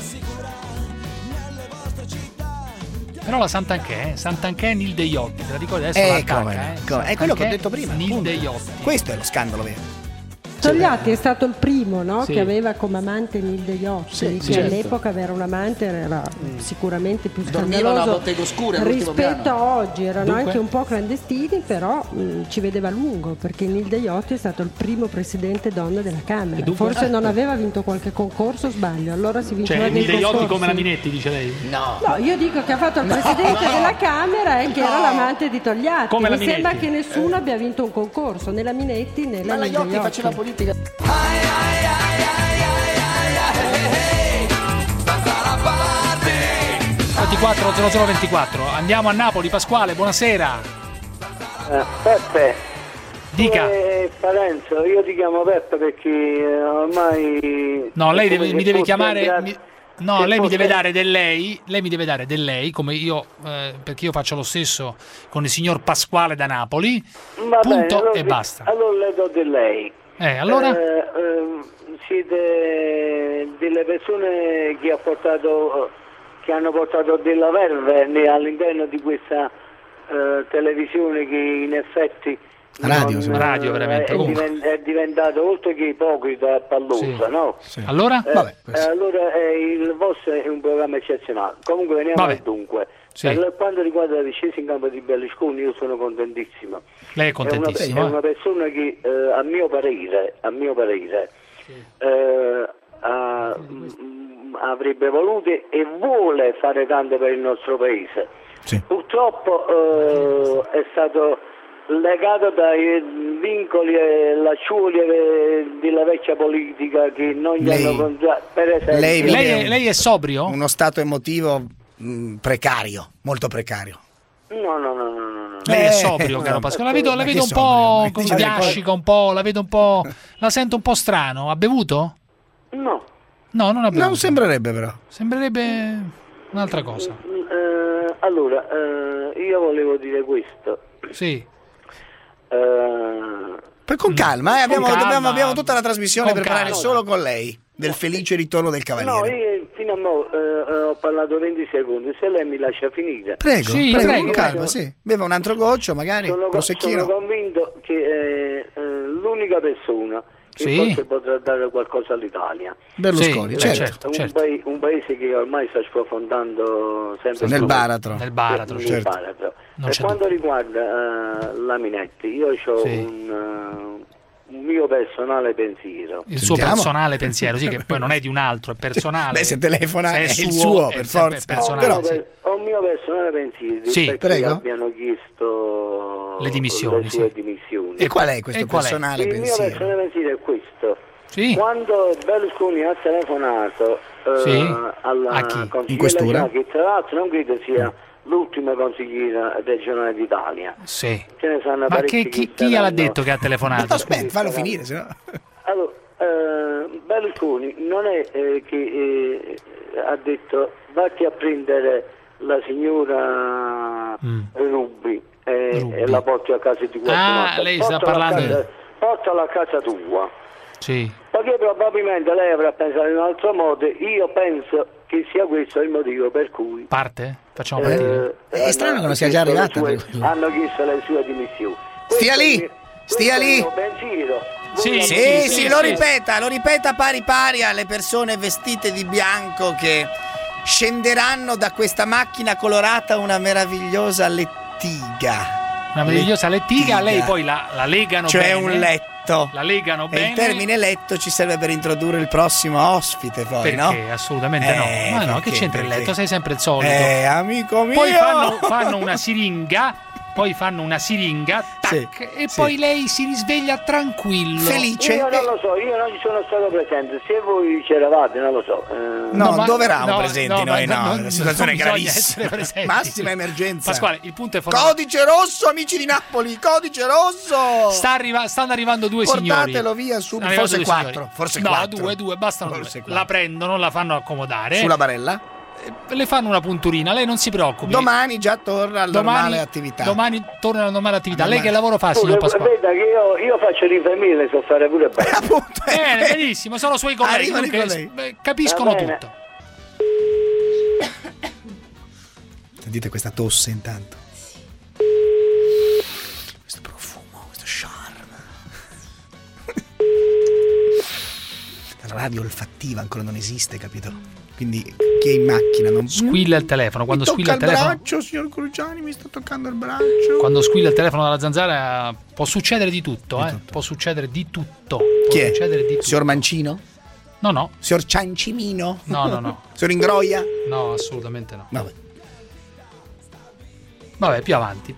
Però la Sant'Anché Nil degli Iotti, te la ricordi adesso? È quello che ho detto prima. Nil degli Iotti. Questo è lo scandalo vero. Togliatti è stato il primo, no? Che aveva come amante Nil degli Iotti, che all'epoca avere un amante era sicuramente più scandaloso rispetto a oggi. Erano anche un po' clandestini, però ci vedeva lungo, perché Nil degli Iotti è stato il primo presidente donna della Camera. Forse non aveva vinto qualche concorso, sbaglio, allora si vinceva dei Nil degli concorsi. Iotti come la Minetti, dice lei? No, io dico che ha fatto il presidente della Camera e che era l'amante di Togliatti. Come Mi sembra che nessuno abbia vinto un concorso, né la Minetti né la Nil degli Iotti. Faceva politica. 24 andiamo a Napoli. Pasquale, buonasera. Peppe, dica. Parenzo, io ti chiamo Peppe perché ormai lei mi deve chiamare lei mi deve dare del lei, come io, perché io faccio lo stesso con il signor Pasquale da Napoli. Va punto bene, e basta. Allora le do del lei. Allora? Siete delle persone che hanno portato della verve all'interno di questa televisione che in effetti radio veramente è diventato, oltre che ipocrita, pallosa, no? Sì. Allora? Il vostro è un programma eccezionale. Comunque veniamo al dunque. Per quanto riguarda la discesa in campo di Berlusconi, io sono contentissimo. Lei è contentissimo? È una persona che a mio parere avrebbe voluto e vuole fare tanto per il nostro paese. Purtroppo è stato legato dai vincoli e lacciuoli della vecchia politica che non gli hanno contato. Per esempio, lei è sobrio? Uno stato emotivo precario, molto precario. No. Lei è sobrio, caro Pasquale. La vedo un po' sbiascica, la vedo un po'. La sento un po' strano. Ha bevuto? No. No, non ha bevuto. Non sembrerebbe, però. Sembrerebbe un'altra cosa. Allora, io volevo dire questo. Sì. Poi con calma, abbiamo tutta la trasmissione per parlare solo con lei del felice ritorno del Cavaliere. No, io fino a mo' ho parlato 20 secondi, se lei mi lascia finire. Prego, calma, sì. Beva un altro goccio, magari, prosecchino. Sono convinto che l'unica persona che forse potrà dare qualcosa all'Italia. Berlusconi, certo. Un paese che ormai sta sprofondando sempre nel baratro. Nel baratro. Per quanto riguarda la Minetti, io ho un mio personale pensiero. Il suo personale pensiero, sì, che poi non è di un altro, è personale. Se telefona è il suo, per forza. Però ho un mio personale pensiero. Prego. Abbiano chiesto le dimissioni. Sue dimissioni. E qual è questo personale pensiero? Il mio personale pensiero è questo. Sì. Quando Berlusconi ha telefonato alla consigliera che tra l'altro non credo sia l'ultima consigliera regionale d'Italia. Sì. Ce ne sanno ma chi gliel'ha detto che ha telefonato? Aspetta, fallo finire, sennò. Allora, Berlusconi non è che ha detto vatti a prendere la signora Rubi e la porti a casa di qualcuno. Lei sta parlando portala a casa tua. Sì. Perché probabilmente lei avrà pensato in un altro modo. Io penso che sia questo il motivo per cui parte? Facciamo partire. È strano che non sia già arrivata. Hanno chiesto le sue dimissioni. Stia lì. Sì, lo ripeta pari alle persone vestite di bianco che scenderanno da questa macchina colorata una meravigliosa lettiga. Una meravigliosa lettiga, lei poi la legano bene. Cioè un letto. La legano bene. E il termine letto ci serve per introdurre il prossimo ospite poi, perché? No? Assolutamente no. Ma no, che c'entra il letto? Sei sempre il solito. Amico mio. Poi fanno una siringa. Tac, poi lei si risveglia tranquillo, felice. Io non lo so, io non ci sono stato presente. Se voi c'eravate, non lo so. Dove eravamo presenti noi? No, la situazione è gravissima. Massima emergenza. Pasquale, il punto è fondamentale. Codice rosso, amici di Napoli, codice rosso. Stanno arrivando due signori. Portatelo via su, forse 4. Forse 4. Due, bastano due. La prendono, la fanno accomodare. Sulla barella? Le fanno una punturina, lei non si preoccupi. Domani già torna alla normale attività. Domani torna alla normale attività. Lei che lavoro fa, signor Pasquale? Veda che io faccio l'infermiere, so fare pure bene. Appunto, bene, benissimo, sono suoi colleghi che capiscono tutto. Sentite questa tosse intanto. Questo profumo, questo charme. La radio olfattiva ancora non esiste, capito? Quindi chi è in macchina non squilla il telefono. Quando squilla il telefono, braccio, signor Cruciani, mi sta toccando il braccio. Quando squilla il telefono dalla Zanzara può succedere di tutto, Può succedere di tutto. Chi è? Signor Mancino? No. Signor Ciancimino? No. Signor Ingroia? No, assolutamente no. Vabbè, più avanti.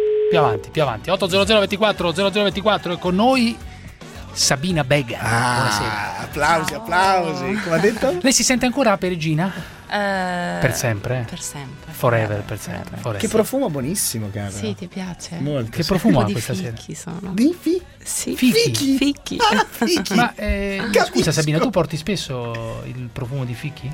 800 24 0024 e con noi Sabina Bega. Buonasera. Applausi. Come ha detto? Lei si sente ancora Perigina? Per sempre? Per sempre. Forever, per sempre. Che profumo buonissimo, cara. Sì, ti piace? Molto. Che profumo ha questa sera? Sono. Di Sì. Fichi. Fichi. Ma scusa Sabina, tu porti spesso il profumo di fichi?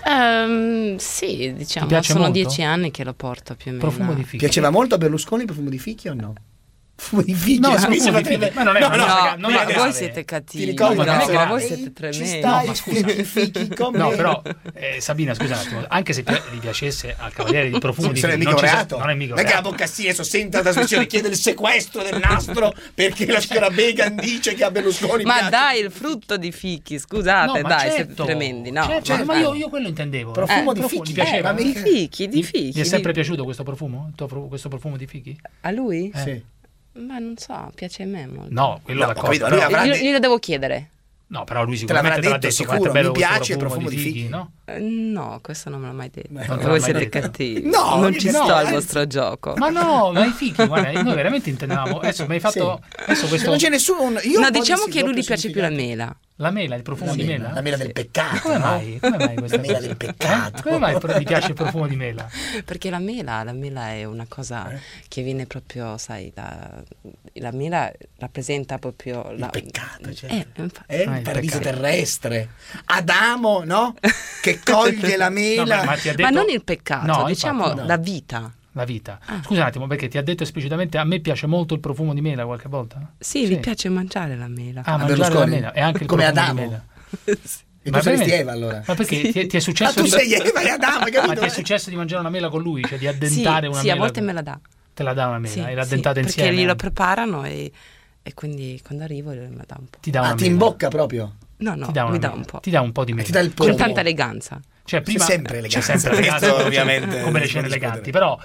Sì, diciamo, sono molto? 10 anni che lo porto più o meno. Profumo di fichi. Piaceva molto a Berlusconi il profumo di fichi o no? Profumo di fichi? No, ma non è no, voi siete cattivi. Voi siete tremendi. Ma scusa, fichi come? No, però Sabina, scusa un attimo, anche se gli piacesse al Cavaliere di profumo di fichi, non è mica reato. Non è mica reato. Non è che la Boccassini adesso sente la trasmissione e chiede il sequestro del nastro perché la signora Began dice che a Berlusconi ma dai, il frutto di fichi, scusate, dai, siete tremendi. No, certo, ma io quello intendevo. Profumo di fichi. Ti piaceva? Di fichi. Gli è sempre piaciuto questo profumo? Questo profumo di fichi? A lui? Sì. Ma non so, piace a me molto. No, quello d'accordo. Glielo devo chiedere. No, però lui sicuramente te l'ha detto sicuro, bello, mi piace il profumo di fichi, no? No, questo non me l'ha mai detto. Voi siete cattivi. No, non ci sto al vostro gioco. Ma no, ma i fichi, guarda, noi veramente intendevamo. Adesso mi hai fatto adesso questo. Non c'è nessuno. No, diciamo che a lui gli piace più la mela. La mela, il profumo di mela? La mela del peccato. Come mai questa la mela del peccato. Come mai ti piace il profumo di mela? Perché la mela è una cosa che viene proprio, sai, la mela rappresenta proprio il peccato, cioè. Il paradiso terrestre. Adamo, no? Che coglie la mela. No, ma non il peccato, diciamo la vita. La vita. Scusa un attimo, perché ti ha detto esplicitamente a me piace molto il profumo di mela qualche volta? Sì, gli piace mangiare la mela. Mangiare la mela e anche il come profumo Adamo. Di mela. Sì. E tu saresti Eva allora? Ma perché ti è successo tu sei Eva e Adamo, capito? Ma ti è successo di mangiare una mela con lui, cioè di addentare una mela? Sì, a volte me la dà. Te la dà una mela, e l'ha addentata insieme? Perché glielo preparano e e quindi quando arrivo lui mi dà un po'. Ti imbocca proprio? No, mi dà un po'. Ti dà un po' di mela. Ti dà il con tanta eleganza. Cioè, prima c'è sempre eleganza, ovviamente, come le scene eleganti, però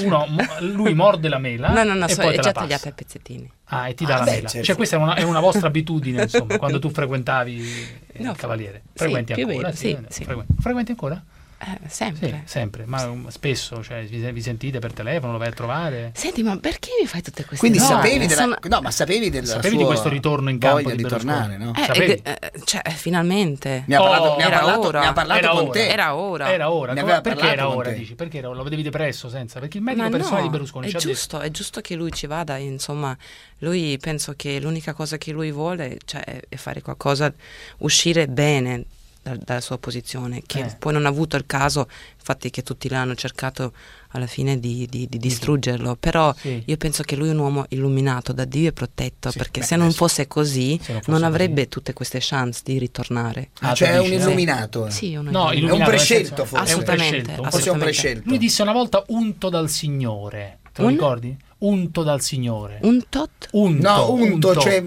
lui morde la mela e poi è te già la tagliata a pezzettini. E ti dà la mela. Certo. Cioè, questa è una vostra abitudine, insomma, quando tu frequentavi il Cavaliere. Frequenti ancora? Sì. Frequenti ancora? Sempre. Sì, sempre, ma spesso, cioè, vi sentite per telefono, lo vai a trovare? Senti, ma perché mi fai tutte queste cose? Quindi sapevi di questo ritorno in campo di tornare, no? Cioè, finalmente. Ne ha parlato con te. Era ora. Perché era ora, dici? Perché lo vedevi depresso senza? Perché il medico personale di Berlusconi è giusto che lui ci vada, insomma, lui penso che l'unica cosa che lui vuole, cioè, è fare qualcosa, uscire bene dalla sua posizione, che poi non ha avuto il caso, infatti, che tutti l'hanno cercato alla fine di distruggerlo, però io penso che lui è un uomo illuminato da Dio e protetto, perché se non fosse così non avrebbe tutte queste chance di ritornare. Cioè è un illuminato? Sì, è un prescelto, forse. Assolutamente. Forse è un prescelto. Lui disse una volta unto dal Signore, te lo ricordi? Unto dal Signore. Unto, cioè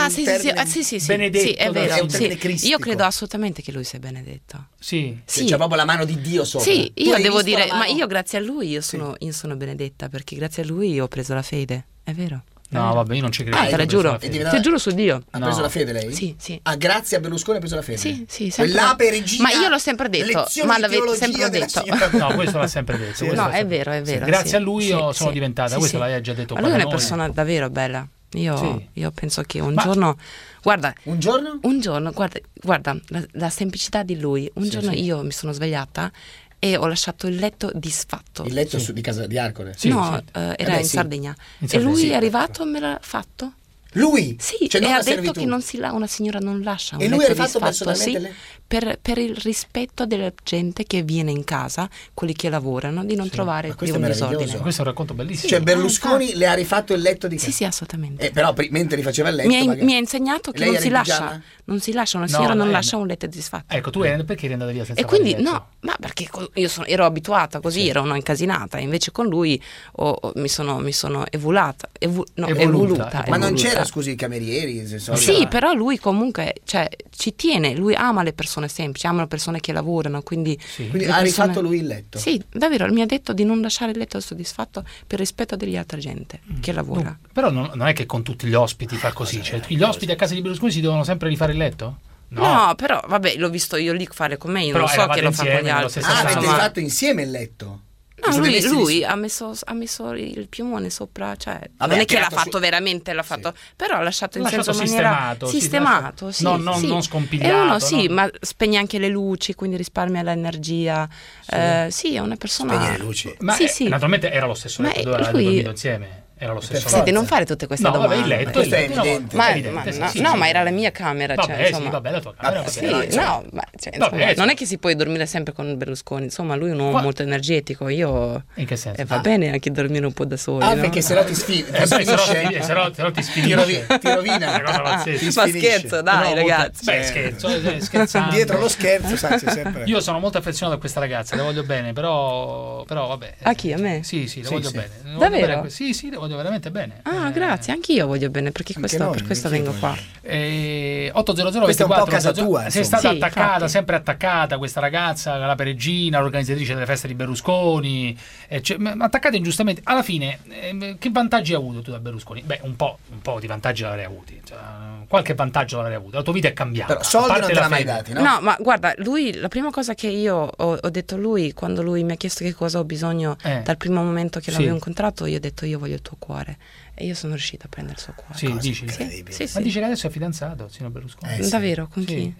sì, benedetto. Sì, è vero. Io credo assolutamente che lui sia benedetto. Sì. C'è proprio la mano di Dio sopra. Sì, io devo dire, ma io grazie a lui io sono benedetta, perché grazie a lui ho preso la fede, è vero. No, vabbè, io non ci credo. Te la giuro. Ti giuro su Dio. Ha preso la fede lei? Sì. Grazie a Berlusconi ha preso la fede? Sì. Quell'ape regina. Ma io l'ho sempre detto. Ma l'avete sempre detto. No, questo l'ha sempre detto. No, è vero. Grazie a lui io sono diventata. Questo l'hai già detto. Ma lui è una persona davvero bella. Io penso che un giorno. Guarda. Un giorno? Guarda, la semplicità di lui. Un giorno io mi sono svegliata e ho lasciato il letto disfatto. Il letto di casa di Arcore? Era in Sardegna. E lui è arrivato e me l'ha fatto. Lui? Sì, cioè, e ha detto che una signora non lascia un letto disfatto. E lui ha fatto personalmente? Per il rispetto della gente che viene in casa, quelli che lavorano, di non trovare più un disordine. Questo è un racconto bellissimo. Cioè Berlusconi le ha rifatto il letto di casa? Sì, assolutamente. Però mentre li faceva il letto mi ha insegnato che non si lascia una signora non lascia un letto disfatto. Ecco, tu perché eri andata via senza e quindi no, ma perché io ero abituata così, ero una incasinata, invece con lui mi sono evoluta. Ma non c'era, scusi, i camerieri? Sì, però lui comunque, cioè, ci tiene, lui ama le persone semplici, ama le persone che lavorano, quindi ha rifatto lui il letto? Sì, davvero, mi ha detto di non lasciare il letto soddisfatto per rispetto degli altra gente che lavora. Però non è che con tutti gli ospiti fa così, cioè gli ospiti a casa di Berlusconi si devono sempre rifare il letto? No, però vabbè, l'ho visto io lì fare con me, io non so che lo fa con gli altri. Avete fatto insieme il letto? No, lui ha messo il piumone sopra, cioè non è che l'ha fatto veramente, l'ha fatto, però ha lasciato in senso maniera sistemato, non scompigliato. E uno ma spegne anche le luci, quindi risparmia l'energia. Sì, è una persona. Spegne le luci. Ma naturalmente era lo stesso letto, dove avete dormito insieme. Era lo stesso. Senti, non fare tutte queste domande. Vabbè, il letto questo è evidente. Ma era la mia camera. Vabbè, cioè, vabbè, la tua camera. Non è che si può dormire sempre con Berlusconi. Insomma, lui è un uomo molto energetico. Io. In che senso? Va bene anche dormire un po' da soli. Perché se no ti se no ti sfinisce. Ti rovina. Ma scherzo, dai, ragazzi. Scherzando. Dietro lo scherzo, sai, sempre. Io sono molto affezionato a questa ragazza, le voglio bene, però vabbè. A chi? A me? Sì, le voglio bene. Davvero? Sì, le voglio veramente bene. Grazie, anch'io voglio bene, perché per questo vengo qua. 800 questa è un po' casa tua. Sei stata attaccata, sempre attaccata, questa ragazza, la Peregrina, l'organizzatrice delle feste di Berlusconi, attaccata ingiustamente. Alla fine, che vantaggi hai avuto tu da Berlusconi? Beh, un po' di vantaggi l'avrei avuti, cioè, qualche vantaggio l'avrei avuto. La tua vita è cambiata. Però soldi non te l'ha mai dati, no? No, ma guarda, lui, la prima cosa che io ho detto a lui, quando lui mi ha chiesto che cosa ho bisogno dal primo momento che l'avevo incontrato, io ho detto: io voglio il tuo cuore. E io sono riuscita a prendere il suo cuore. Sì, dici? Sì. Ma dice che adesso è fidanzato, signor Berlusconi. Davvero? Con chi?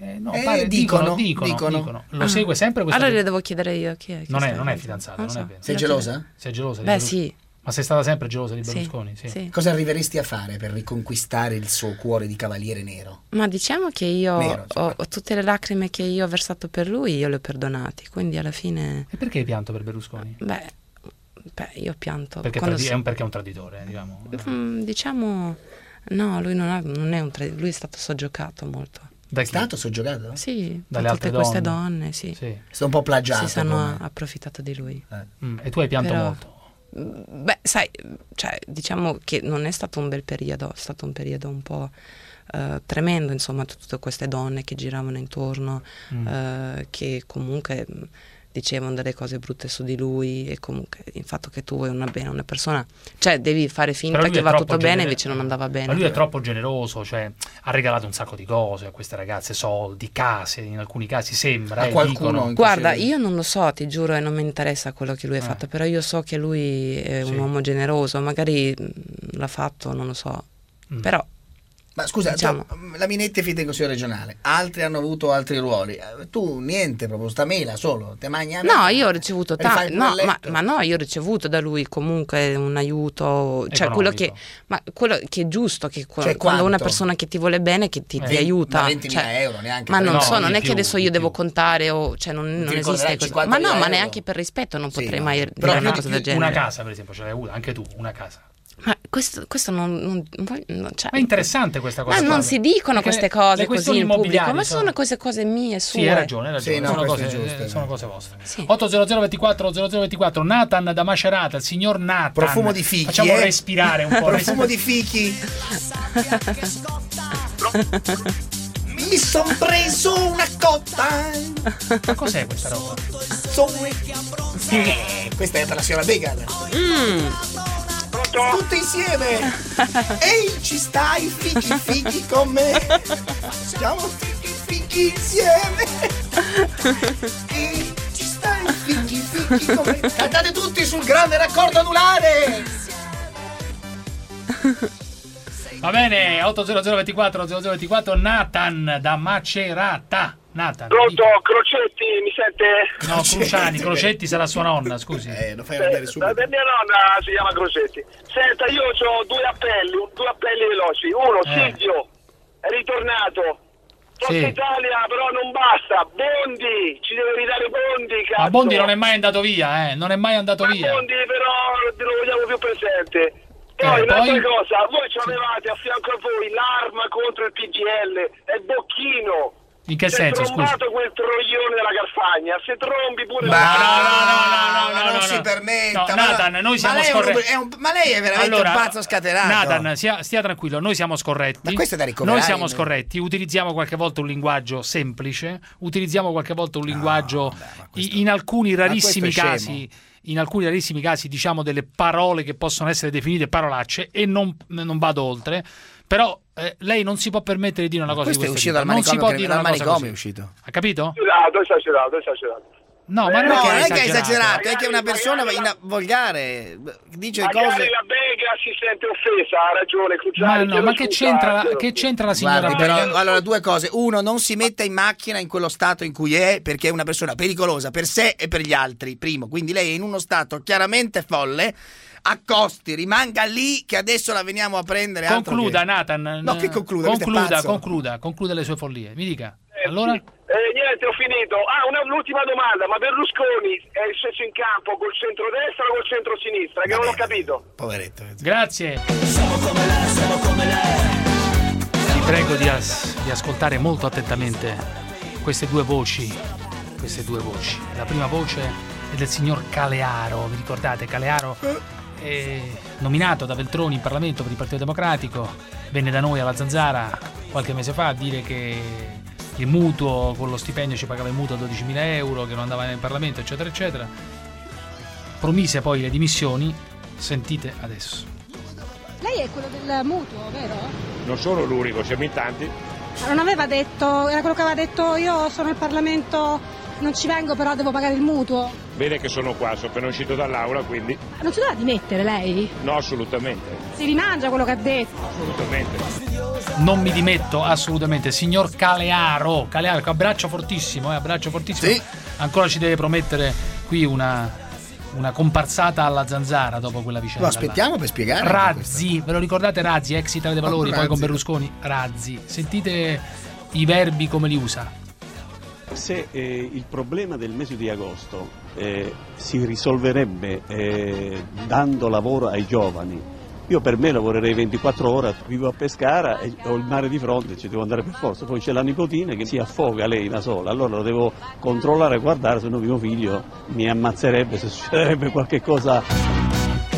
Dicono. Lo segue sempre questo. Allora le devo chiedere io chi è. Non è fidanzato, non è vero. Sei gelosa? Sei gelosa? Beh, sì. Ma sei stata sempre gelosa di Berlusconi? Sì. Cosa arriveresti a fare per riconquistare il suo cuore di cavaliere nero? Ma diciamo che io ho tutte le lacrime che io ho versato per lui, io le ho perdonate, quindi alla fine. E perché hai pianto per Berlusconi? Beh, io pianto perché perché è un traditore, diciamo. Diciamo no, lui non è un traditore, lui è stato soggiocato molto. È stato soggiogato? Sì, da tutte queste donne, sì. È stato un po' plagiato. Si sono approfittato di lui. E tu hai pianto molto? Beh, sai, cioè, diciamo che non è stato un bel periodo, è stato un periodo un po' tremendo, insomma, tutte queste donne che giravano intorno, che comunque dicevano delle cose brutte su di lui, e comunque il fatto che tu vuoi una persona, cioè devi fare finta che va tutto bene, invece non andava bene. Ma lui è troppo generoso, cioè ha regalato un sacco di cose a queste ragazze, soldi, case, in alcuni casi sembra. Qualcuno guarda, io non lo so, ti giuro, e non mi interessa quello che lui ha fatto, però io so che lui è un uomo generoso, magari l'ha fatto, non lo so, però. Ma scusa, diciamo, la Minetti è finita in Consiglio regionale, altri hanno avuto altri ruoli, tu niente, proprio sta mela solo, te magna. No, io ho ricevuto io ho ricevuto da lui comunque un aiuto, cioè quello che è giusto, che quando una persona che ti vuole bene, che ti aiuta, 20.000 euro neanche. Ma non è che adesso io devo contare, cioè non esiste questo. Ma no, ma neanche per rispetto non potrei mai dire una cosa del genere. Una casa, per esempio, ce l'hai avuta anche tu, una casa. Ma questo non cioè, ma è interessante questa cosa. Ma non si dicono queste cose così in pubblico, ma sono queste cose mie, sue. Sì, hai ragione. Sì, sono cose vostre. Sì. 800240024 Nathan da Macerata, il signor Nathan. Profumo di fichi. Facciamo respirare un po'. Profumo di fichi. Mi son preso una cotta. Ma cos'è questa roba? Questa è per la signora Begala. Tutti insieme. Ehi, ci stai fichi con me. Siamo fichi insieme. Ehi, ci stai fichi con me. Cantate tutti sul grande raccordo anulare. Va bene, 80024 Nathan da Macerata. Nathan. Pronto, Crocetti, mi sente? No, Cruciani, Crocetti sarà sua nonna, scusi. Lo fai vedere subito. Mia nonna si chiama Crocetti. Senta, io ho due appelli veloci. Uno, Silvio, è ritornato. Forza Italia, però non basta. Bondi, ci deve ridare Bondi, cazzo. Ma Bondi non è mai andato via, non è mai andato via. Bondi però lo vogliamo più presente. Poi un'altra cosa, voi ci avevate a fianco a voi l'arma contro il PGL, è Bocchino. In che senso, scusa? Se trombato quel troione della Garfagna, se trombi pure... No, non si permetta. No, Nathan, noi siamo scorretti. Ma lei è veramente un pazzo scatenato. Nathan, stia tranquillo, noi siamo scorretti. Ma questo è da ricoverare. Noi siamo scorretti, utilizziamo qualche volta un linguaggio semplice, utilizziamo qualche volta un linguaggio in alcuni rarissimi casi... In alcuni rarissimi casi diciamo delle parole che possono essere definite parolacce e non vado oltre, però lei non si può permettere di dire una cosa di questo tipo. Non si può dire una cosa così. È uscito. Ha capito? Esagerato. No, ma non è che è esagerato, è che una persona volgare dice magari cose. La Bega si sente offesa, ha ragione Cruciani. Ma che c'entra la signora Bega? Però, allora, due cose. Uno, non si metta in macchina in quello stato in cui è, perché è una persona pericolosa per sé e per gli altri. Primo, quindi lei è in uno stato chiaramente folle. Accosti, rimanga lì che adesso la veniamo a prendere. Concluda, Nathan. No, che concluda? Concluda le sue follie. Mi dica. Allora? Niente, ho finito. Un'ultima domanda, ma Berlusconi è sceso in campo col centrodestra o col centrosinistra? Che non l'ho capito. Poveretto. Grazie. Vi prego di ascoltare molto attentamente queste due voci. La prima voce è del signor Calearo, vi ricordate? Calearo è nominato da Veltroni in Parlamento per il Partito Democratico, venne da noi alla Zanzara qualche mese fa a dire che il mutuo, con lo stipendio ci pagava il mutuo a 12.000 euro, che non andava in Parlamento, eccetera eccetera. Promise poi le dimissioni, sentite adesso. Lei è quello del mutuo, vero? Non sono l'unico, siamo in tanti. Ma non aveva detto, era quello che aveva detto, io sono al Parlamento, non ci vengo però devo pagare il mutuo. Bene che sono qua, sono appena uscito dall'aula, quindi... Non si doveva dimettere lei? No, assolutamente. Si rimangia quello che ha detto. Assolutamente. Non mi dimetto assolutamente, signor Calearo, abbraccio fortissimo. Sì. Ancora ci deve promettere qui una comparsata alla Zanzara dopo quella vicenda. Lo aspettiamo per spiegare. Razzi, ve lo ricordate Razzi, ex Italia dei Valori, poi con Berlusconi. Razzi, sentite i verbi come li usa. Se il problema del mese di agosto si risolverebbe dando lavoro ai giovani, io per me lavorerei 24 ore, vivo a Pescara e ho il mare di fronte, ci devo andare per forza, poi c'è la nipotina che si affoga lei da sola, allora lo devo controllare e guardare, se no mio figlio mi ammazzerebbe se succederebbe qualche cosa.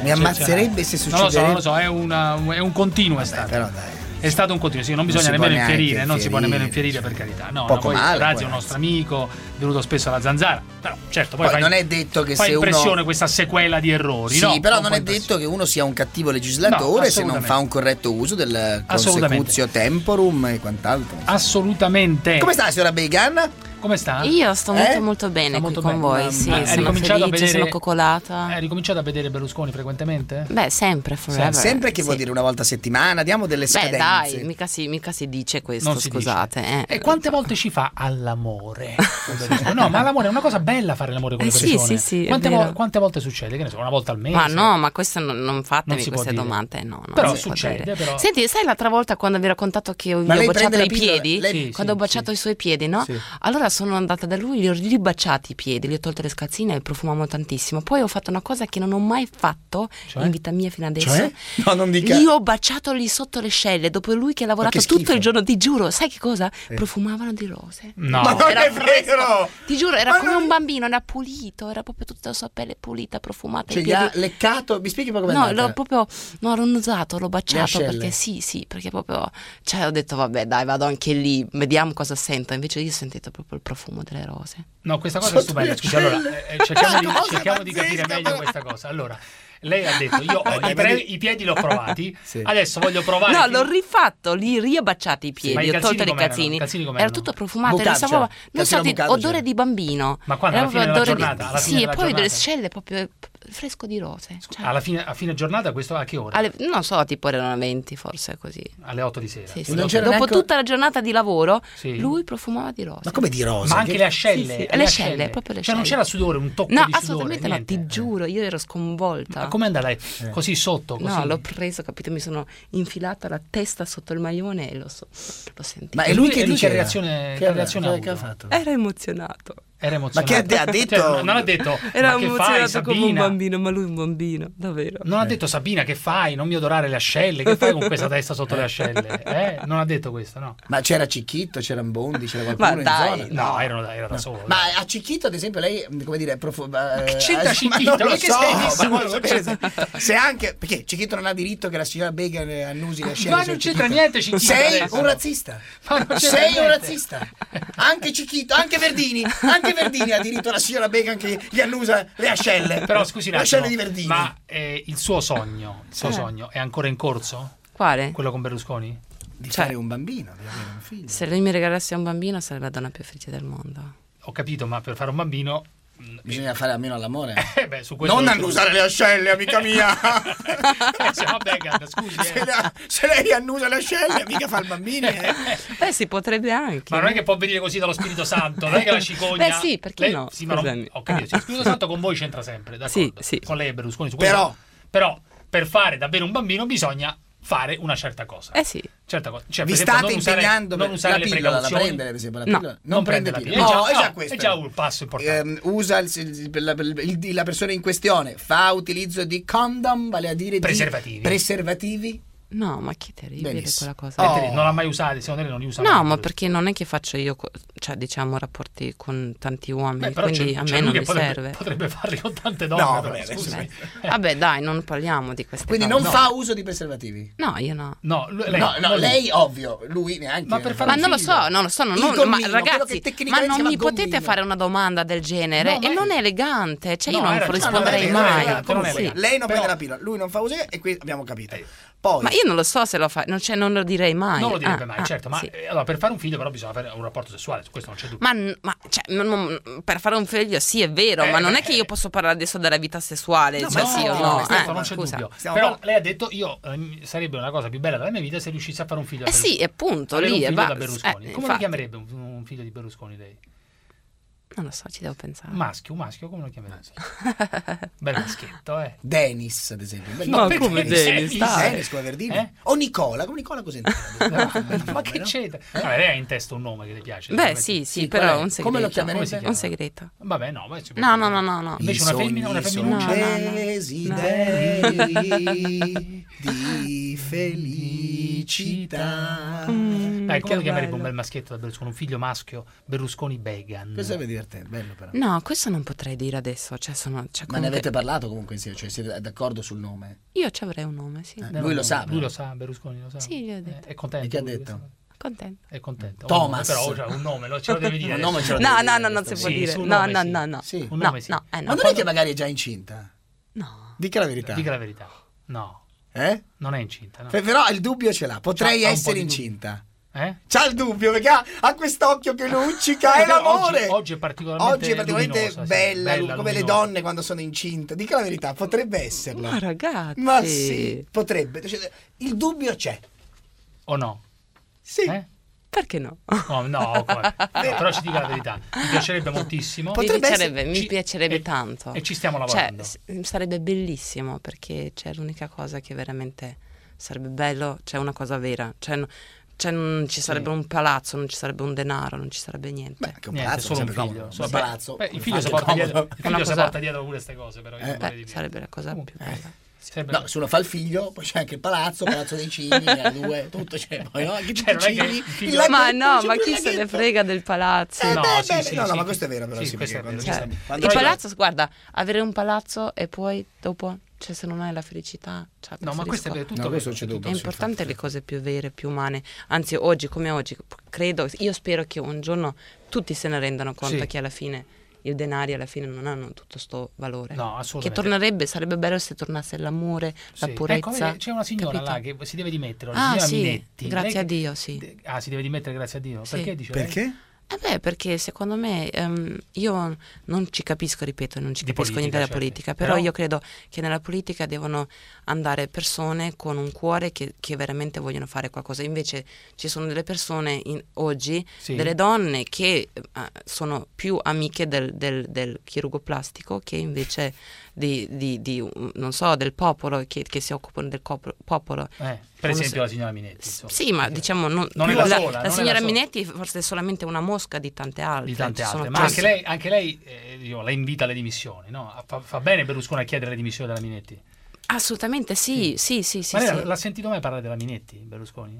Mi ammazzerebbe se succedesse. Non lo so, è un continuo, è stato. Però dai. È stato un continuo, sì, non bisogna nemmeno infierire, non si può nemmeno infierire, per carità. No, poi Razzi è un nostro amico, venuto spesso alla Zanzara. Però certo, poi non è detto che fa se impressione uno... questa sequela di errori. Sì, però non è detto che uno sia un cattivo legislatore se non fa un corretto uso del consecutio temporum e quant'altro. Assolutamente. Come sta la signora Began? Come sta? Io sto molto bene qui con voi, sì, sono felice, sono coccolata. Hai ricominciato a vedere Berlusconi frequentemente? Beh, sempre, forever. Sempre, che vuol dire una volta a settimana, diamo delle scadenze. Beh dai, mica si dice questo, scusate. E quante volte ci fa all'amore? No, ma l'amore è una cosa bella, fare l'amore con le persone. Sì, quante volte succede? Che ne so, una volta al mese? Ma no, ma questo non fatemi queste domande, no. Però succede, però. Senti, sai l'altra volta quando vi ho raccontato che io ho baciato i piedi? Quando ho baciato i suoi piedi, no? Allora sono andata da lui, li ho ribaciati i piedi, gli ho tolto le scazzine e profumavano tantissimo. Poi ho fatto una cosa che non ho mai fatto in vita mia fino adesso. No, non dica. Li ho baciato lì sotto le scelle dopo lui che ha lavorato tutto il giorno, ti giuro. Sai che cosa? Profumavano di rose. No, ma non è vero! Ti giuro, era come un bambino, era pulito, era proprio tutta la sua pelle pulita, profumata. Cioè gli ha leccato, mi spieghi proprio come? No, l'ho usato, l'ho baciato perché sì, perché proprio, cioè ho detto vabbè dai, vado anche lì, vediamo cosa sento. Invece io ho sentito proprio il profumo delle rose. No, questa cosa è stupenda. Scusi, allora cerchiamo di capire meglio questa cosa. Allora, lei ha detto i piedi li ho provati, adesso voglio provare. No, l'ho rifatto, li riabbaciati i piedi, ho tolto i calzini. Era tutto profumato, non so, odore di bambino. Ma quando alla fine della giornata? Sì, e poi delle scelle proprio fresco di rose. Cioè. A fine giornata questo a che ora? Non so, tipo erano 20 forse così. Alle 8 di sera. Sì. Dopo tutta la giornata di lavoro, lui profumava di rose. Ma come di rose? Ma anche le ascelle? Le ascelle, proprio le scelle. Cioè non c'era sudore, un tocco di sudore? No, assolutamente no, ti giuro, io ero sconvolta. Ma com'è andata così sotto? Così? No, l'ho preso, capito, mi sono infilata la testa sotto il maglione e l'ho sentito. Ma è lui che dice reazione ha fatto? Era emozionato. Ma che ha detto? Cioè, non ha detto era ma che fai, Sabina? Come un bambino, ma lui è un bambino, davvero. Non ha detto Sabina che fai? Non mi odorare le ascelle, che fai con questa testa sotto le ascelle? Non ha detto questo, no. Ma c'era Cicchitto, c'era Bondi, c'era qualcuno in zona? No, era da solo. Ma a Cicchitto, ad esempio, lei, come dire, che c'entra Cicchitto? Non lo so, se anche perché Cicchitto non ha diritto che la signora Began annusi le ascelle. Ma non c'entra niente Cicchitto. Sei un razzista. Sei un razzista. Anche Cicchitto, anche Verdini ha diritto la signora Began che gli annusa le ascelle. Però scusi un attimo, le ascelle di Verdini. Ma il suo sogno è ancora in corso? Quale? Quello con Berlusconi? Di fare un bambino, di avere un figlio. Se lui mi regalasse un bambino sarebbe la donna più felice del mondo. Ho capito, ma per fare un bambino bisogna fare almeno all'amore. Su non annusare le ascelle, amica mia. Scusi, se lei annusa le ascelle, mica fa il bambino. Si potrebbe anche. Ma non è che può venire così dallo Spirito Santo, non è che la cicogna. Beh sì, perché no? Sì, ma ho capito, lo Spirito Santo con voi c'entra sempre, d'accordo? Sì. Con lei e Berlusconi su questo. Però per fare davvero un bambino bisogna fare una certa cosa. Sì. Certa cosa. Cioè, vi state impegnando non usare la le pillola, precauzioni. la prendere, per esempio, la pillola. Non prende la pillola. No, è già questo. È già un passo importante. Usa la persona in questione fa utilizzo di condom, vale a dire preservativi. No, ma che terribile quella cosa. Non l'ha mai usato, secondo lei non li usa mai. No, ma perché non è che faccio io, cioè diciamo rapporti con tanti uomini, quindi a me non mi serve. Potrebbe farli con tante donne. Vabbè, dai, non parliamo di queste cose. Quindi non fa uso di preservativi? No, io no. No, lei ovvio, lui neanche. Ma non lo so, ma ragazzi, ma non mi potete fare una domanda del genere? E non è elegante, cioè io non risponderei mai. Lei non prende la pillola, lui non fa uso e qui abbiamo capito. Poi. Ma io non lo so se lo fa, non lo direi mai. Non lo direbbe mai, certo, ma allora, per fare un figlio però bisogna avere un rapporto sessuale, su questo non c'è dubbio. Ma per fare un figlio sì, è vero, ma non è che io posso parlare adesso della vita sessuale, non c'è dubbio. Però lei ha detto sarebbe una cosa più bella della mia vita se riuscissi a fare un figlio da Berlusconi. Sì, appunto, lì è da Berlusconi. Come lo chiamerebbe un figlio di Berlusconi lei? Non lo so, ci devo pensare. Maschio, come lo chiameresti? Bel maschietto, Dennis, ad esempio. No, come Dennis? Dennis come Verdini? O Nicola, come Nicola cos'è? Ma che c'entra? Lei ha in testa un nome che le piace? Beh, sì, però un segreto. Come lo chiamerebbe? Un segreto. Vabbè, no. No. Invece una femminuccia. Desideri di felice felicità. Come lo chiamerebbe un bel maschietto da Berlusconi? Un figlio maschio Berlusconi Began. Questo deve divertente, bello però. No, questo non potrei dire adesso. Ma ne avete parlato comunque insieme? Cioè siete d'accordo sul nome? Io ci avrei un nome, sì. Lui lo sa. Lui lo sa, Berlusconi lo sa. Sì, gli ho detto. È contento. E che ha detto? Contento. È contento. Thomas. Però un nome ce lo devi dire. No, non si può dire. No. Sì. Un nome sì. No. Ma non è che magari è già incinta? No. Dica la verità. Dica la verità. No. Non è incinta. No. Però il dubbio ce l'ha. Potrei essere incinta. C'ha il dubbio perché ha quest'occhio che luccica, è l'amore. Oggi è particolarmente luminosa, bella come luminosa. Le donne quando sono incinte. Dica la verità, potrebbe esserla. Ma ragazzi, ma sì, potrebbe. Cioè, il dubbio c'è. O no? Sì. Perché no? No, però ci dica la verità. Mi piacerebbe moltissimo. Mi piacerebbe tanto. E ci stiamo lavorando. Sarebbe bellissimo perché c'è l'unica cosa che veramente sarebbe bello, c'è una cosa vera. Non ci sarebbe un palazzo, non ci sarebbe un denaro, non ci sarebbe niente. Beh, anche un palazzo, solo un figlio. Un palazzo. Il figlio si porta dietro pure queste cose, però. Sarebbe la cosa più bella. No, se uno fa il figlio, poi c'è anche il palazzo dei cigni, due, tutto c'è. Poi anche cigni, ma chi se ne frega del palazzo? No, ma questo è vero, però. Il palazzo, guarda, avere un palazzo e poi dopo, cioè se non hai la felicità, ma questo è tutto. È importante le cose più vere, più umane. Anzi, oggi come oggi, io spero che un giorno tutti se ne rendano conto che alla fine i denari alla fine non hanno tutto sto valore. No, assolutamente. Che tornerebbe, sarebbe bello se tornasse l'amore, la purezza. C'è una signora là che si deve dimettere, Minetti. Grazie a Dio, sì. Si deve dimettere grazie a Dio. Sì. Perché dice Perché? Perché secondo me io non ci capisco, ripeto, non ci capisco niente della politica, però io credo che nella politica devono andare persone con un cuore che veramente vogliono fare qualcosa. Invece ci sono delle persone oggi, delle donne che sono più amiche del chirurgo plastico che invece non so, del popolo, che si occupano del popolo. Per esempio la signora Minetti. Sì, ma diciamo non è la sola. La signora Minetti forse è solamente una mosca di tante altre. Ma anche lei la invita alle dimissioni, no? Fa bene Berlusconi a chiedere le dimissioni della Minetti? Assolutamente sì. Ma lei l'ha sentito mai parlare della Minetti, Berlusconi?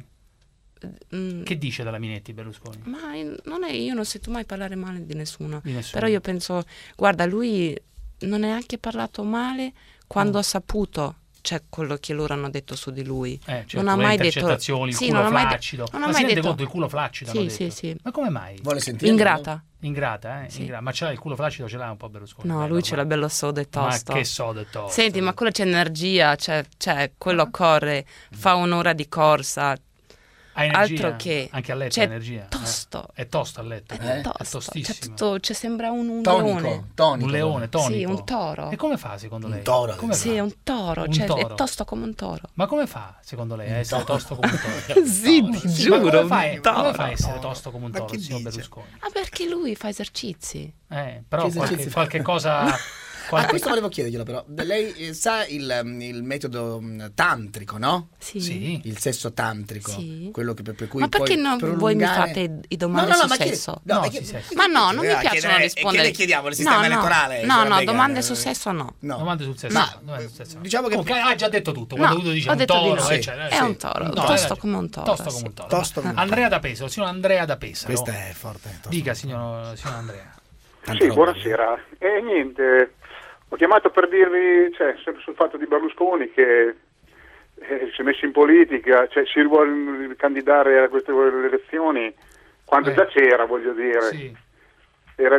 Che dice della Minetti Berlusconi? Ma io non sento mai parlare male di nessuno. Però io penso, guarda, lui non è anche parlato male quando ha saputo quello che loro hanno detto su di lui. Non ha mai detto il culo flaccido. Non ha mai detto conto il culo flaccido. Sì. Ma come mai? Vuole sentire? Ingrata. Ma c'ha il culo flaccido, ce l'ha un po' Berlusconi. No, lui ce l'ha bello sodo e tosto. Ma che sodo e tosto. Senti, ma quello c'è energia, quello corre, fa un'ora di corsa. Ha energia, altro che anche a letto energia. Tosto. È tosto a letto. È tostissimo. Sembra un leone. Un leone tonico. Sì, un toro. E come fa secondo lei? Un toro. Sì, è un toro, è tosto come un toro. Ma come fa secondo lei a essere tosto come un toro? Sì, ti giuro. Come fa a essere tosto come un toro, signor Berlusconi? Perché lui fa esercizi. Però qualche cosa... questo volevo chiederglielo, però. Lei sa il metodo tantrico, no? Sì. Il sesso tantrico. Sì. Quello per cui ma perché voi mi fate i domande su sesso? Ma no, non mi piacciono rispondere. Che le chiediamo? Il sistema elettorale? No, domande su sesso no. Domande sul sesso. Diciamo che ha già detto tutto. Quando tu dici un toro, è un toro, tosto come un toro. Andrea da Pesaro, signor Andrea da Pesaro. Questa è forte. Dica, signor Andrea. Sì, buonasera. Niente. Ho chiamato per dirvi, sempre sul fatto di Berlusconi che si è messo in politica, si vuole candidare a queste elezioni quando già c'era, voglio dire. Sì. Era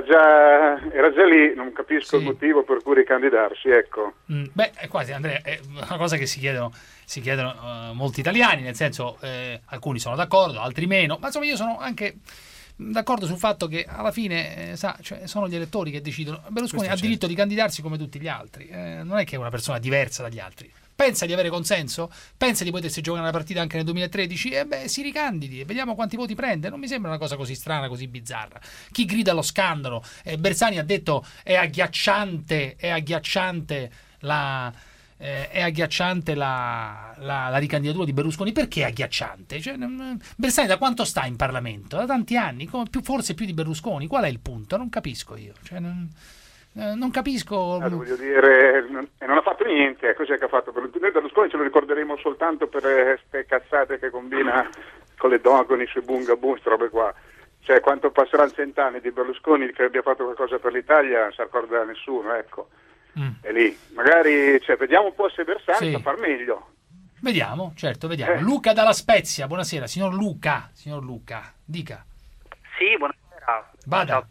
già lì, non capisco il motivo per cui ricandidarsi, ecco. È quasi, Andrea, è una cosa che si chiedono molti italiani, nel senso alcuni sono d'accordo, altri meno, ma insomma io sono anche d'accordo sul fatto che alla fine sono gli elettori che decidono. Berlusconi ha diritto di candidarsi come tutti gli altri, non è che è una persona diversa dagli altri. Pensa di avere consenso? Pensa di potersi giocare una partita anche nel 2013? Si ricandidi e vediamo quanti voti prende. Non mi sembra una cosa così strana, così bizzarra. Chi grida allo scandalo? Bersani ha detto è agghiacciante la ricandidatura di Berlusconi. Perché è agghiacciante? Bersani da quanto sta in Parlamento? Da tanti anni, forse più di Berlusconi. Qual è il punto? Non capisco io. Non capisco. Voglio dire, non ha fatto niente. Cos'è che ha fatto? Noi Berlusconi ce lo ricorderemo soltanto per queste cazzate che combina con le donne, con i suoi bungaboo, queste robe qua. Cioè, quanto passeranno 100 anni di Berlusconi che abbia fatto qualcosa per l'Italia, non si ricorda nessuno, ecco. È lì. Magari, vediamo un po' se Bersani sa far meglio. Vediamo, certo, vediamo. Luca dalla Spezia, buonasera, signor Luca, dica. Sì, buonasera. Vada.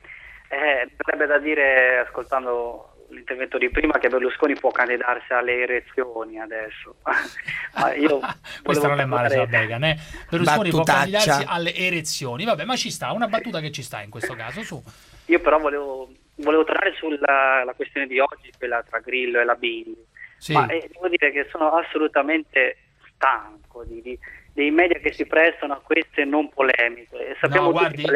Sarebbe da dire, ascoltando l'intervento di prima, che Berlusconi può candidarsi alle elezioni adesso. Ma io questa non è male, sulla Began, Berlusconi può candidarsi alle elezioni. Vabbè, ma ci sta, una battuta che ci sta in questo caso, su. Io però volevo tornare sulla questione di oggi, quella tra Grillo e la Bindi. Sì. Ma devo dire che sono assolutamente stanco dei media che si prestano a queste non polemiche. E sappiamo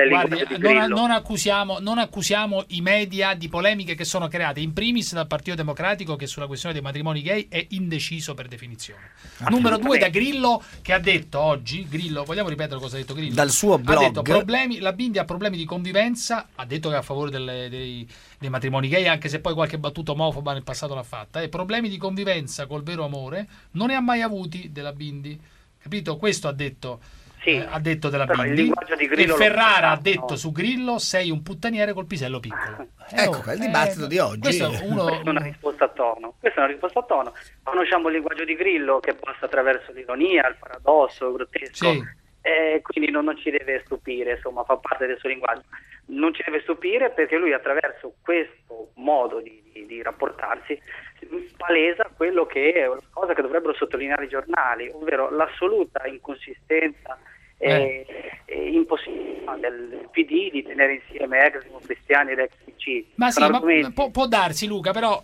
non accusiamo i media di polemiche che sono create in primis dal Partito Democratico, che sulla questione dei matrimoni gay è indeciso per definizione. Numero 2 da Grillo, che ha detto oggi, vogliamo ripetere cosa ha detto Grillo? Dal suo blog. Ha detto la Bindi ha problemi di convivenza, ha detto che è a favore dei matrimoni gay, anche se poi qualche battuta omofoba nel passato l'ha fatta, e problemi di convivenza col vero amore non ne ha mai avuti della Bindi. Capito? Questo ha detto, ha detto della Bindi. E Ferrara ha detto su Grillo: sei un puttaniere col pisello piccolo. Ecco, è il dibattito di oggi. Questa è una risposta a tono. Conosciamo il linguaggio di Grillo, che passa attraverso l'ironia, il paradosso, il grottesco. Quindi non ci deve stupire, insomma, fa parte del suo linguaggio. Non ci deve stupire perché lui, attraverso questo modo di rapportarsi, palesa quello che è una cosa che dovrebbero sottolineare i giornali, ovvero l'assoluta inconsistenza e impossibilità del PD di tenere insieme ex democristiani ed ex PC. Ma sì, può darsi, Luca, però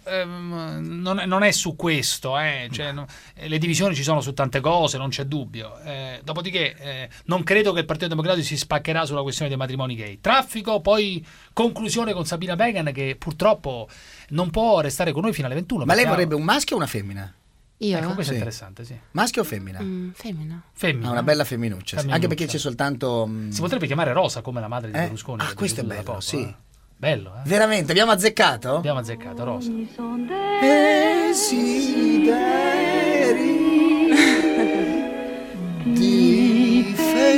non è su questo, le divisioni ci sono su tante cose, non c'è dubbio. Dopodiché non credo che il Partito Democratico si spaccherà sulla questione dei matrimoni gay. Traffico, poi conclusione con Sabina Began, che purtroppo non può restare con noi fino alle 21. Ma lei vorrebbe un maschio o una femmina? Io? Ecco, questo è interessante, sì. Maschio o femmina? Femmina. Una bella femminuccia, sì. Anche perché c'è soltanto... Si potrebbe chiamare Rosa, come la madre di Berlusconi. Questo è bello, sì. Bello, Veramente, abbiamo azzeccato? Abbiamo azzeccato, Rosa. Di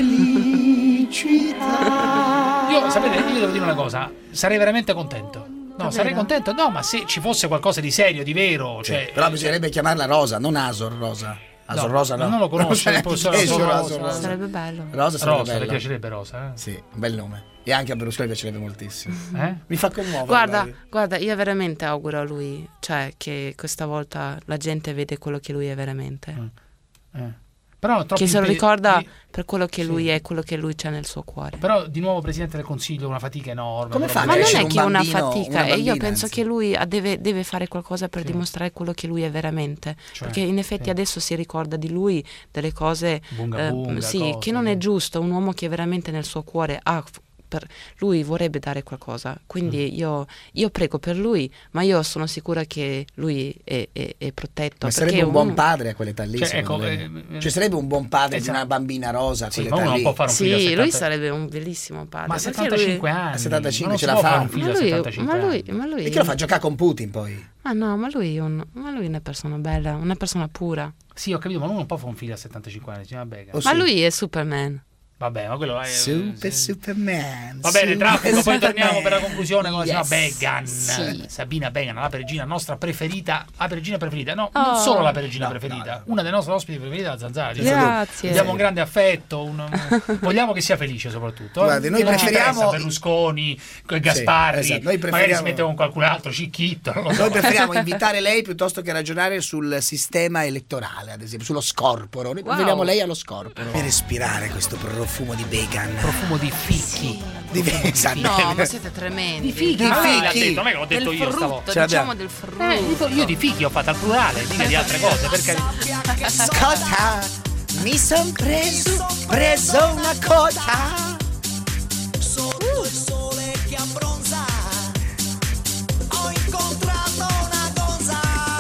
felicità. Io devo dire una cosa, sarei veramente contento. No, sarei contento. No, ma se ci fosse qualcosa di serio, di vero, però bisognerebbe chiamarla Rosa, non Asor Rosa. Asor Rosa no. Non lo conosco, il professor Asor Rosa. Sarebbe bello. Rosa, le piacerebbe Rosa, Sì, un bel nome. E anche a Berlusconi piacerebbe moltissimo. Mi fa commuovere. Guarda, io veramente auguro a lui, che questa volta la gente vede quello che lui è veramente. Però che se lo ricorda per quello che lui è, quello che lui c'ha nel suo cuore. Però di nuovo Presidente del Consiglio, una fatica enorme. Come fa? Ma non è che è una fatica, e io penso che lui deve fare qualcosa per dimostrare quello che lui è veramente, perché in effetti adesso si ricorda di lui delle cose che non è giusto. Un uomo che veramente nel suo cuore lui vorrebbe dare qualcosa, quindi io prego per lui, ma io sono sicura che lui è protetto. Ma sarebbe un buon padre a quell'età lì, sarebbe un buon padre di una bambina Rosa a quell'età lì. Può fare un figlio a 70... lui sarebbe un bellissimo padre. Ma a 75 anni. A 75 ce la fa. Ma lui e che lo fa giocare con Putin poi? Ma no, ma lui è una persona bella, una persona pura. Sì, ho capito, ma lui non può fare un figlio a 75 anni, ma lui è Superman. Vabbè, ma quello è Superman. Va bene, Traffico, poi torniamo per la conclusione con la signora Began. Sabina Began, la peregina nostra preferita. La peregina preferita, no, non solo la peregina preferita, una dei nostri ospiti preferiti, la Zanzara. Grazie. Abbiamo un grande affetto, vogliamo che sia felice soprattutto. Guardi, noi preferiamo Berlusconi, Gasparri, magari si mette con qualcun altro, Cicchitto. Noi preferiamo invitare lei piuttosto che ragionare sul sistema elettorale, ad esempio, sullo scorporo. Noi preferiamo lei allo scorporo. Per respirare questo profumo di Began, profumo di fichi, no, ma siete tremendi. Di fichi, non è che l'ho detto io stavolta. Diciamo del frutto. Io di fichi ho fatto al plurale, dica di altre cose, perché ascolta, mi son preso una cotta sotto il sole che abbronza, ho incontrato una donza.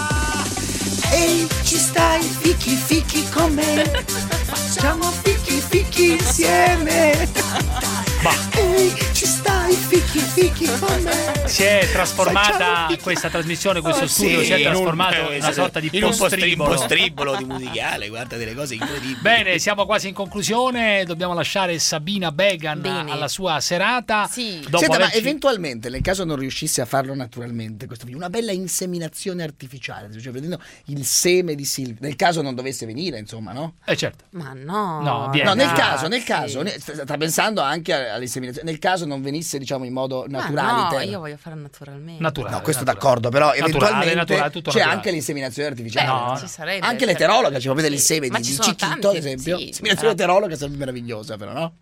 Ehi, ci stai fichi con me, facciamo fichi insieme. Ehi, ci stai fichi con me. Si è trasformata questa trasmissione, questo studio si è trasformato in una sorta di postribolo di musicale, guarda, delle cose incredibili. Bene, siamo quasi in conclusione, dobbiamo lasciare Sabina Began alla sua serata. Senta, ma eventualmente, nel caso non riuscisse a farlo naturalmente, questo film, una bella inseminazione artificiale, cioè vedendo il seme di Silvia, nel caso non dovesse venire, insomma, no? Certo. Ma no. No, nel caso, sta pensando anche all'inseminazione, nel caso non venisse, diciamo, in modo naturale. No, io voglio farlo naturalmente. No, questo d'accordo, però eventualmente c'è anche l'inseminazione artificiale. Ci sarebbe. Anche l'eterologa, ci può vedere il seme di Cicchito, ad esempio. L'inseminazione eterologa sarebbe meravigliosa, però, no?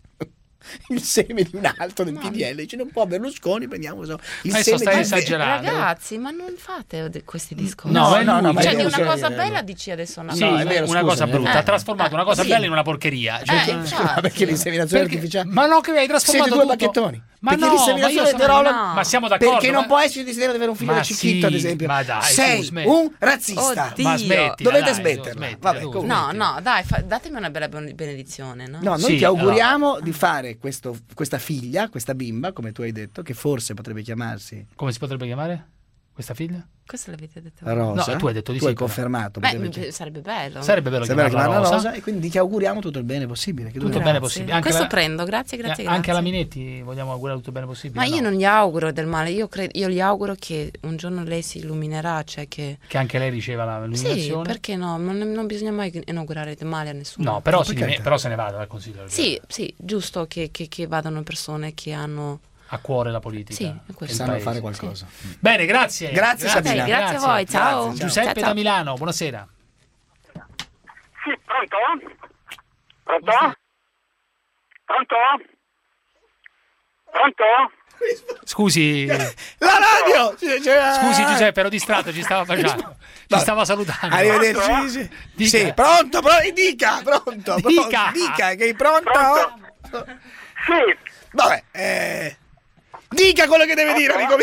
Il seme di un altro del PDL, dice non può Berlusconi, prendiamo il seme stai di esagerando. Ragazzi, ma non fate questi discorsi. No, cioè di una cosa bella dici adesso una cosa. È vero, una cosa brutta, ha trasformato una cosa bella in una porcheria. Perché l'inseminazione artificiale? Ma no, che hai trasformato due bacchettoni. Ma perché no, l'inseminazione eterologa? Ma siamo d'accordo. Perché non può essere desiderio di avere un figlio da Cicchito, ad esempio. Ma dai, sei un razzista. Ma smetti, dovete smetterla. No, dai, datemi una bella benedizione, no? No, noi ti auguriamo di fare questa figlia, questa bimba, come tu hai detto, che forse potrebbe chiamarsi. Come si potrebbe chiamare questa figlia? Questo l'avete detto? Rosa. No, tu hai detto di tu sì. Hai confermato. Sarebbe bello. Sarebbe bello chiamarla Rosa. E quindi ti auguriamo tutto il bene possibile. Tutto il bene possibile. Anche questo prendo, grazie. Anche alla Minetti vogliamo augurare tutto il bene possibile. Ma io non gli auguro del male, io gli auguro che un giorno lei si illuminerà, cioè che anche lei riceva l'illuminazione. Sì, perché no? Non bisogna mai inaugurare del male a nessuno. No, però se ne vada dal Consiglio. Sì, giusto che vadano persone che hanno a cuore la politica. Sì, sanno fare qualcosa. Bene, grazie. Grazie Sabina. Grazie a voi, ciao. Grazie. Giuseppe ciao. Da Milano, buonasera. Sì, pronto? Pronto? Pronto? Pronto? Scusi. La radio! Scusi Giuseppe, ero distratto, ci stava facendo. Ci stava salutando. Arrivederci. Sì, pronto, dica, pronto. Dica, che è pronto? Sì. Vabbè, dica quello che deve dire, amico mio.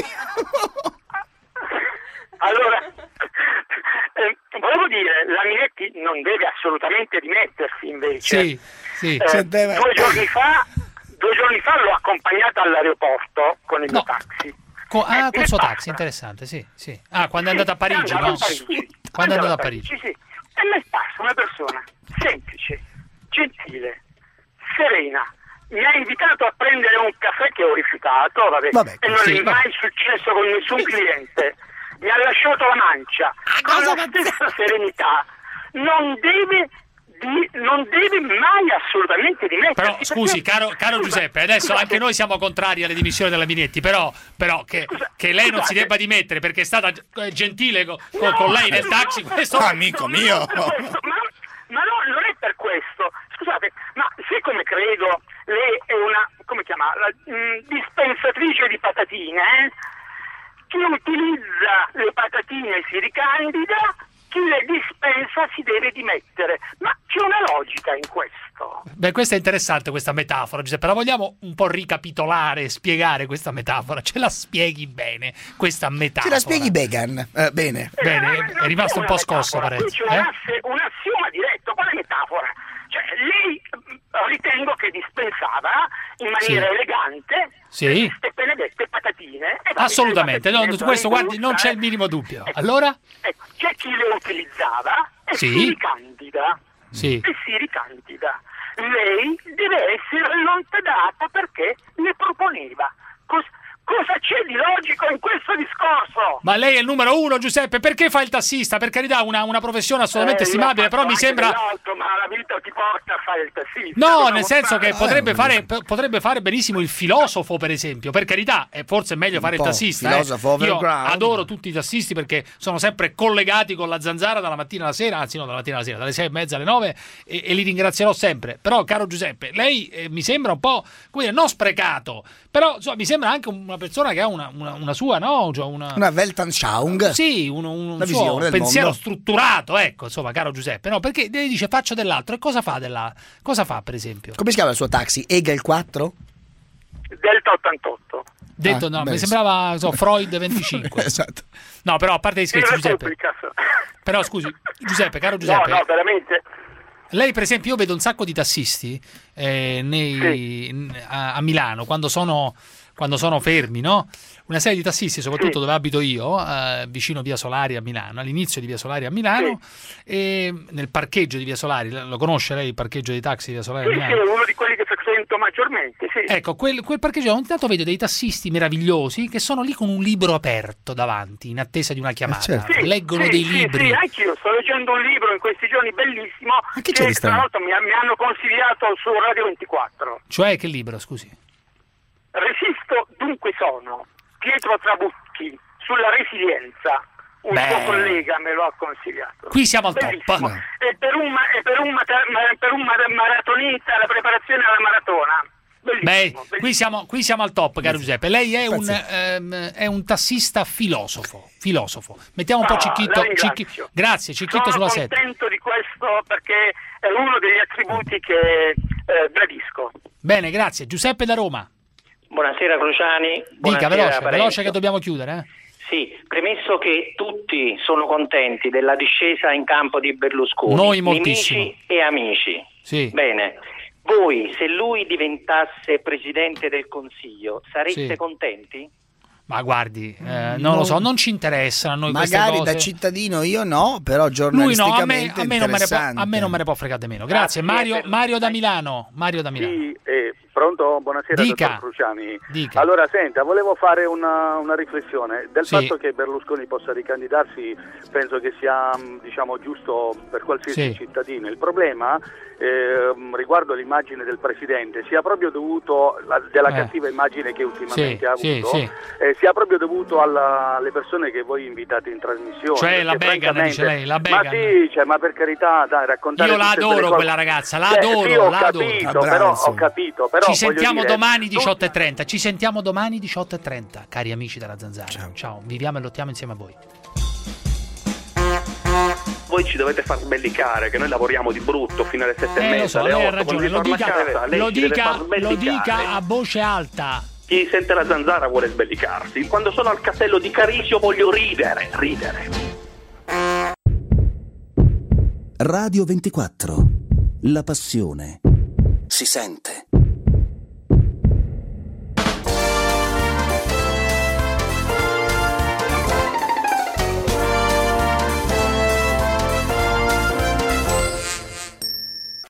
Allora, volevo dire, la Minetti non deve assolutamente dimettersi, invece. Sì. 2 giorni fa l'ho accompagnata all'aeroporto con il mio taxi. Con il suo taxi, interessante, sì. Quando è andata a Parigi, no? Quando è andata a Parigi. Sì. E mi è passa una persona semplice, gentile, serena. Mi ha invitato a prendere un caffè che ho rifiutato, e non è mai successo con nessun cliente. Mi ha lasciato la mancia con la stessa serenità. Non deve mai assolutamente dimettersi. Però scusi, caro Giuseppe, adesso anche noi siamo contrari alle dimissioni della Minetti, però che lei non si debba dimettere perché è stata gentile con lei nel taxi, questo amico mio. Ma no, non è per questo. Scusate, ma siccome credo lei è una, come chiamarla, dispensatrice di patatine, chi utilizza le patatine si ricandida, chi le dispensa si deve dimettere. Ma c'è una logica in questo. Beh, questa è interessante, questa metafora, Giuseppe. La vogliamo un po' ricapitolare, spiegare questa metafora? Ce la spieghi bene, questa metafora? Ce la spieghi Began? Bene. È rimasto un po' scosso, Parenzo. C'è un assioma diretto, quale metafora? Cioè, lei ritengo che dispensava in maniera elegante le benedette patatine. Assolutamente, su questo guardi, non c'è il minimo dubbio. Allora? C'è chi le utilizzava e si ricandida. Sì. E si ricandida. Lei deve essere allontanata perché le proponeva. Cosa c'è di logico in questo discorso? Ma lei è il numero 1, Giuseppe, perché fa il tassista? Per carità, una professione assolutamente stimabile, però mi sembra... ma la vita ti porta a fare il tassista. No, nel senso che potrebbe fare benissimo il filosofo, per esempio. Per carità, è forse meglio fare il tassista. Io adoro tutti i tassisti perché sono sempre collegati con la zanzara dalla mattina alla sera, anzi no, dalla mattina alla sera, dalle 6:30 alle 9 e li ringrazierò sempre. Però, caro Giuseppe, lei mi sembra un po', non sprecato, però insomma, mi sembra anche una persona che ha una sua, no? Cioè una Weltanschauung. Sì, un suo pensiero strutturato, ecco, insomma, caro Giuseppe. No, perché lei dice faccio dell'altro e cosa fa cosa fa, per esempio? Come si chiama il suo taxi? Egel 4? Delta 88. Detto no, mi sembrava Freud 25. Esatto. No, però a parte gli scherzi, Giuseppe. Però scusi, Giuseppe, caro Giuseppe. No, veramente. Lei, per esempio, io vedo un sacco di tassisti a Milano quando sono quando sono fermi, no? Una serie di tassisti, soprattutto dove abito io, vicino Via Solari a Milano, all'inizio di Via Solari a Milano, e nel parcheggio di Via Solari, lo conosce lei il parcheggio dei taxi di Via Solari a Milano? Sì, è uno di quelli che frequento maggiormente, sì. Ecco, quel parcheggio, ogni tanto vedo dei tassisti meravigliosi che sono lì con un libro aperto davanti, in attesa di una chiamata. Certo. Leggono dei libri. Sì, anch'io sto leggendo un libro in questi giorni bellissimo, che tra l'altro mi hanno consigliato su Radio 24. Cioè, che libro, scusi? Resisto, dunque sono. Pietro Trabucchi, sulla resilienza. Un suo collega me lo ha consigliato. Qui siamo al top. E per un maratonista, la preparazione alla maratona. Bellissimo. Qui siamo al top, caro Giuseppe. Lei è un tassista filosofo. Mettiamo un po' Cicchitto. Grazie, Cicchitto sulla setta. Sono contento di questo perché è uno degli attributi che gradisco. Bene, grazie. Giuseppe da Roma. Buonasera Cruciani. Dica, veloce che dobbiamo chiudere. Sì, premesso che tutti sono contenti della discesa in campo di Berlusconi, noi moltissimo, nemici e amici. Sì. Bene, voi se lui diventasse Presidente del Consiglio sareste contenti? Ma guardi, non lo so, non ci interessano a noi magari queste cose. Da cittadino io no, però giornalisticamente lui no, a me non me ne può fregare meno. Grazie. Mario da Milano. Sì, pronto? Buonasera, dottor Cruciani. Dica. Allora, senta, volevo fare una riflessione. Del fatto che Berlusconi possa ricandidarsi, penso che sia, giusto per qualsiasi cittadino. Il problema riguardo l'immagine del Presidente sia proprio dovuto della cattiva immagine che ultimamente ha avuto, sia proprio dovuto alle persone che voi invitate in trasmissione. Cioè la Began, dice lei, la Began. Ma sì, ma per carità, dai, raccontare. Io la adoro quella ragazza, la adoro. Sì, ho capito, però ci sentiamo domani 18:30. Ci sentiamo domani 18:30, cari amici della Zanzara. Ciao, viviamo e lottiamo insieme a voi. Voi ci dovete far sbellicare che noi lavoriamo di brutto fino alle 7:30. Lo so, lei ha ragione, lo dica a voce alta. Chi sente la Zanzara vuole sbellicarsi. Quando sono al castello di Carisio voglio ridere. Radio 24. La passione si sente.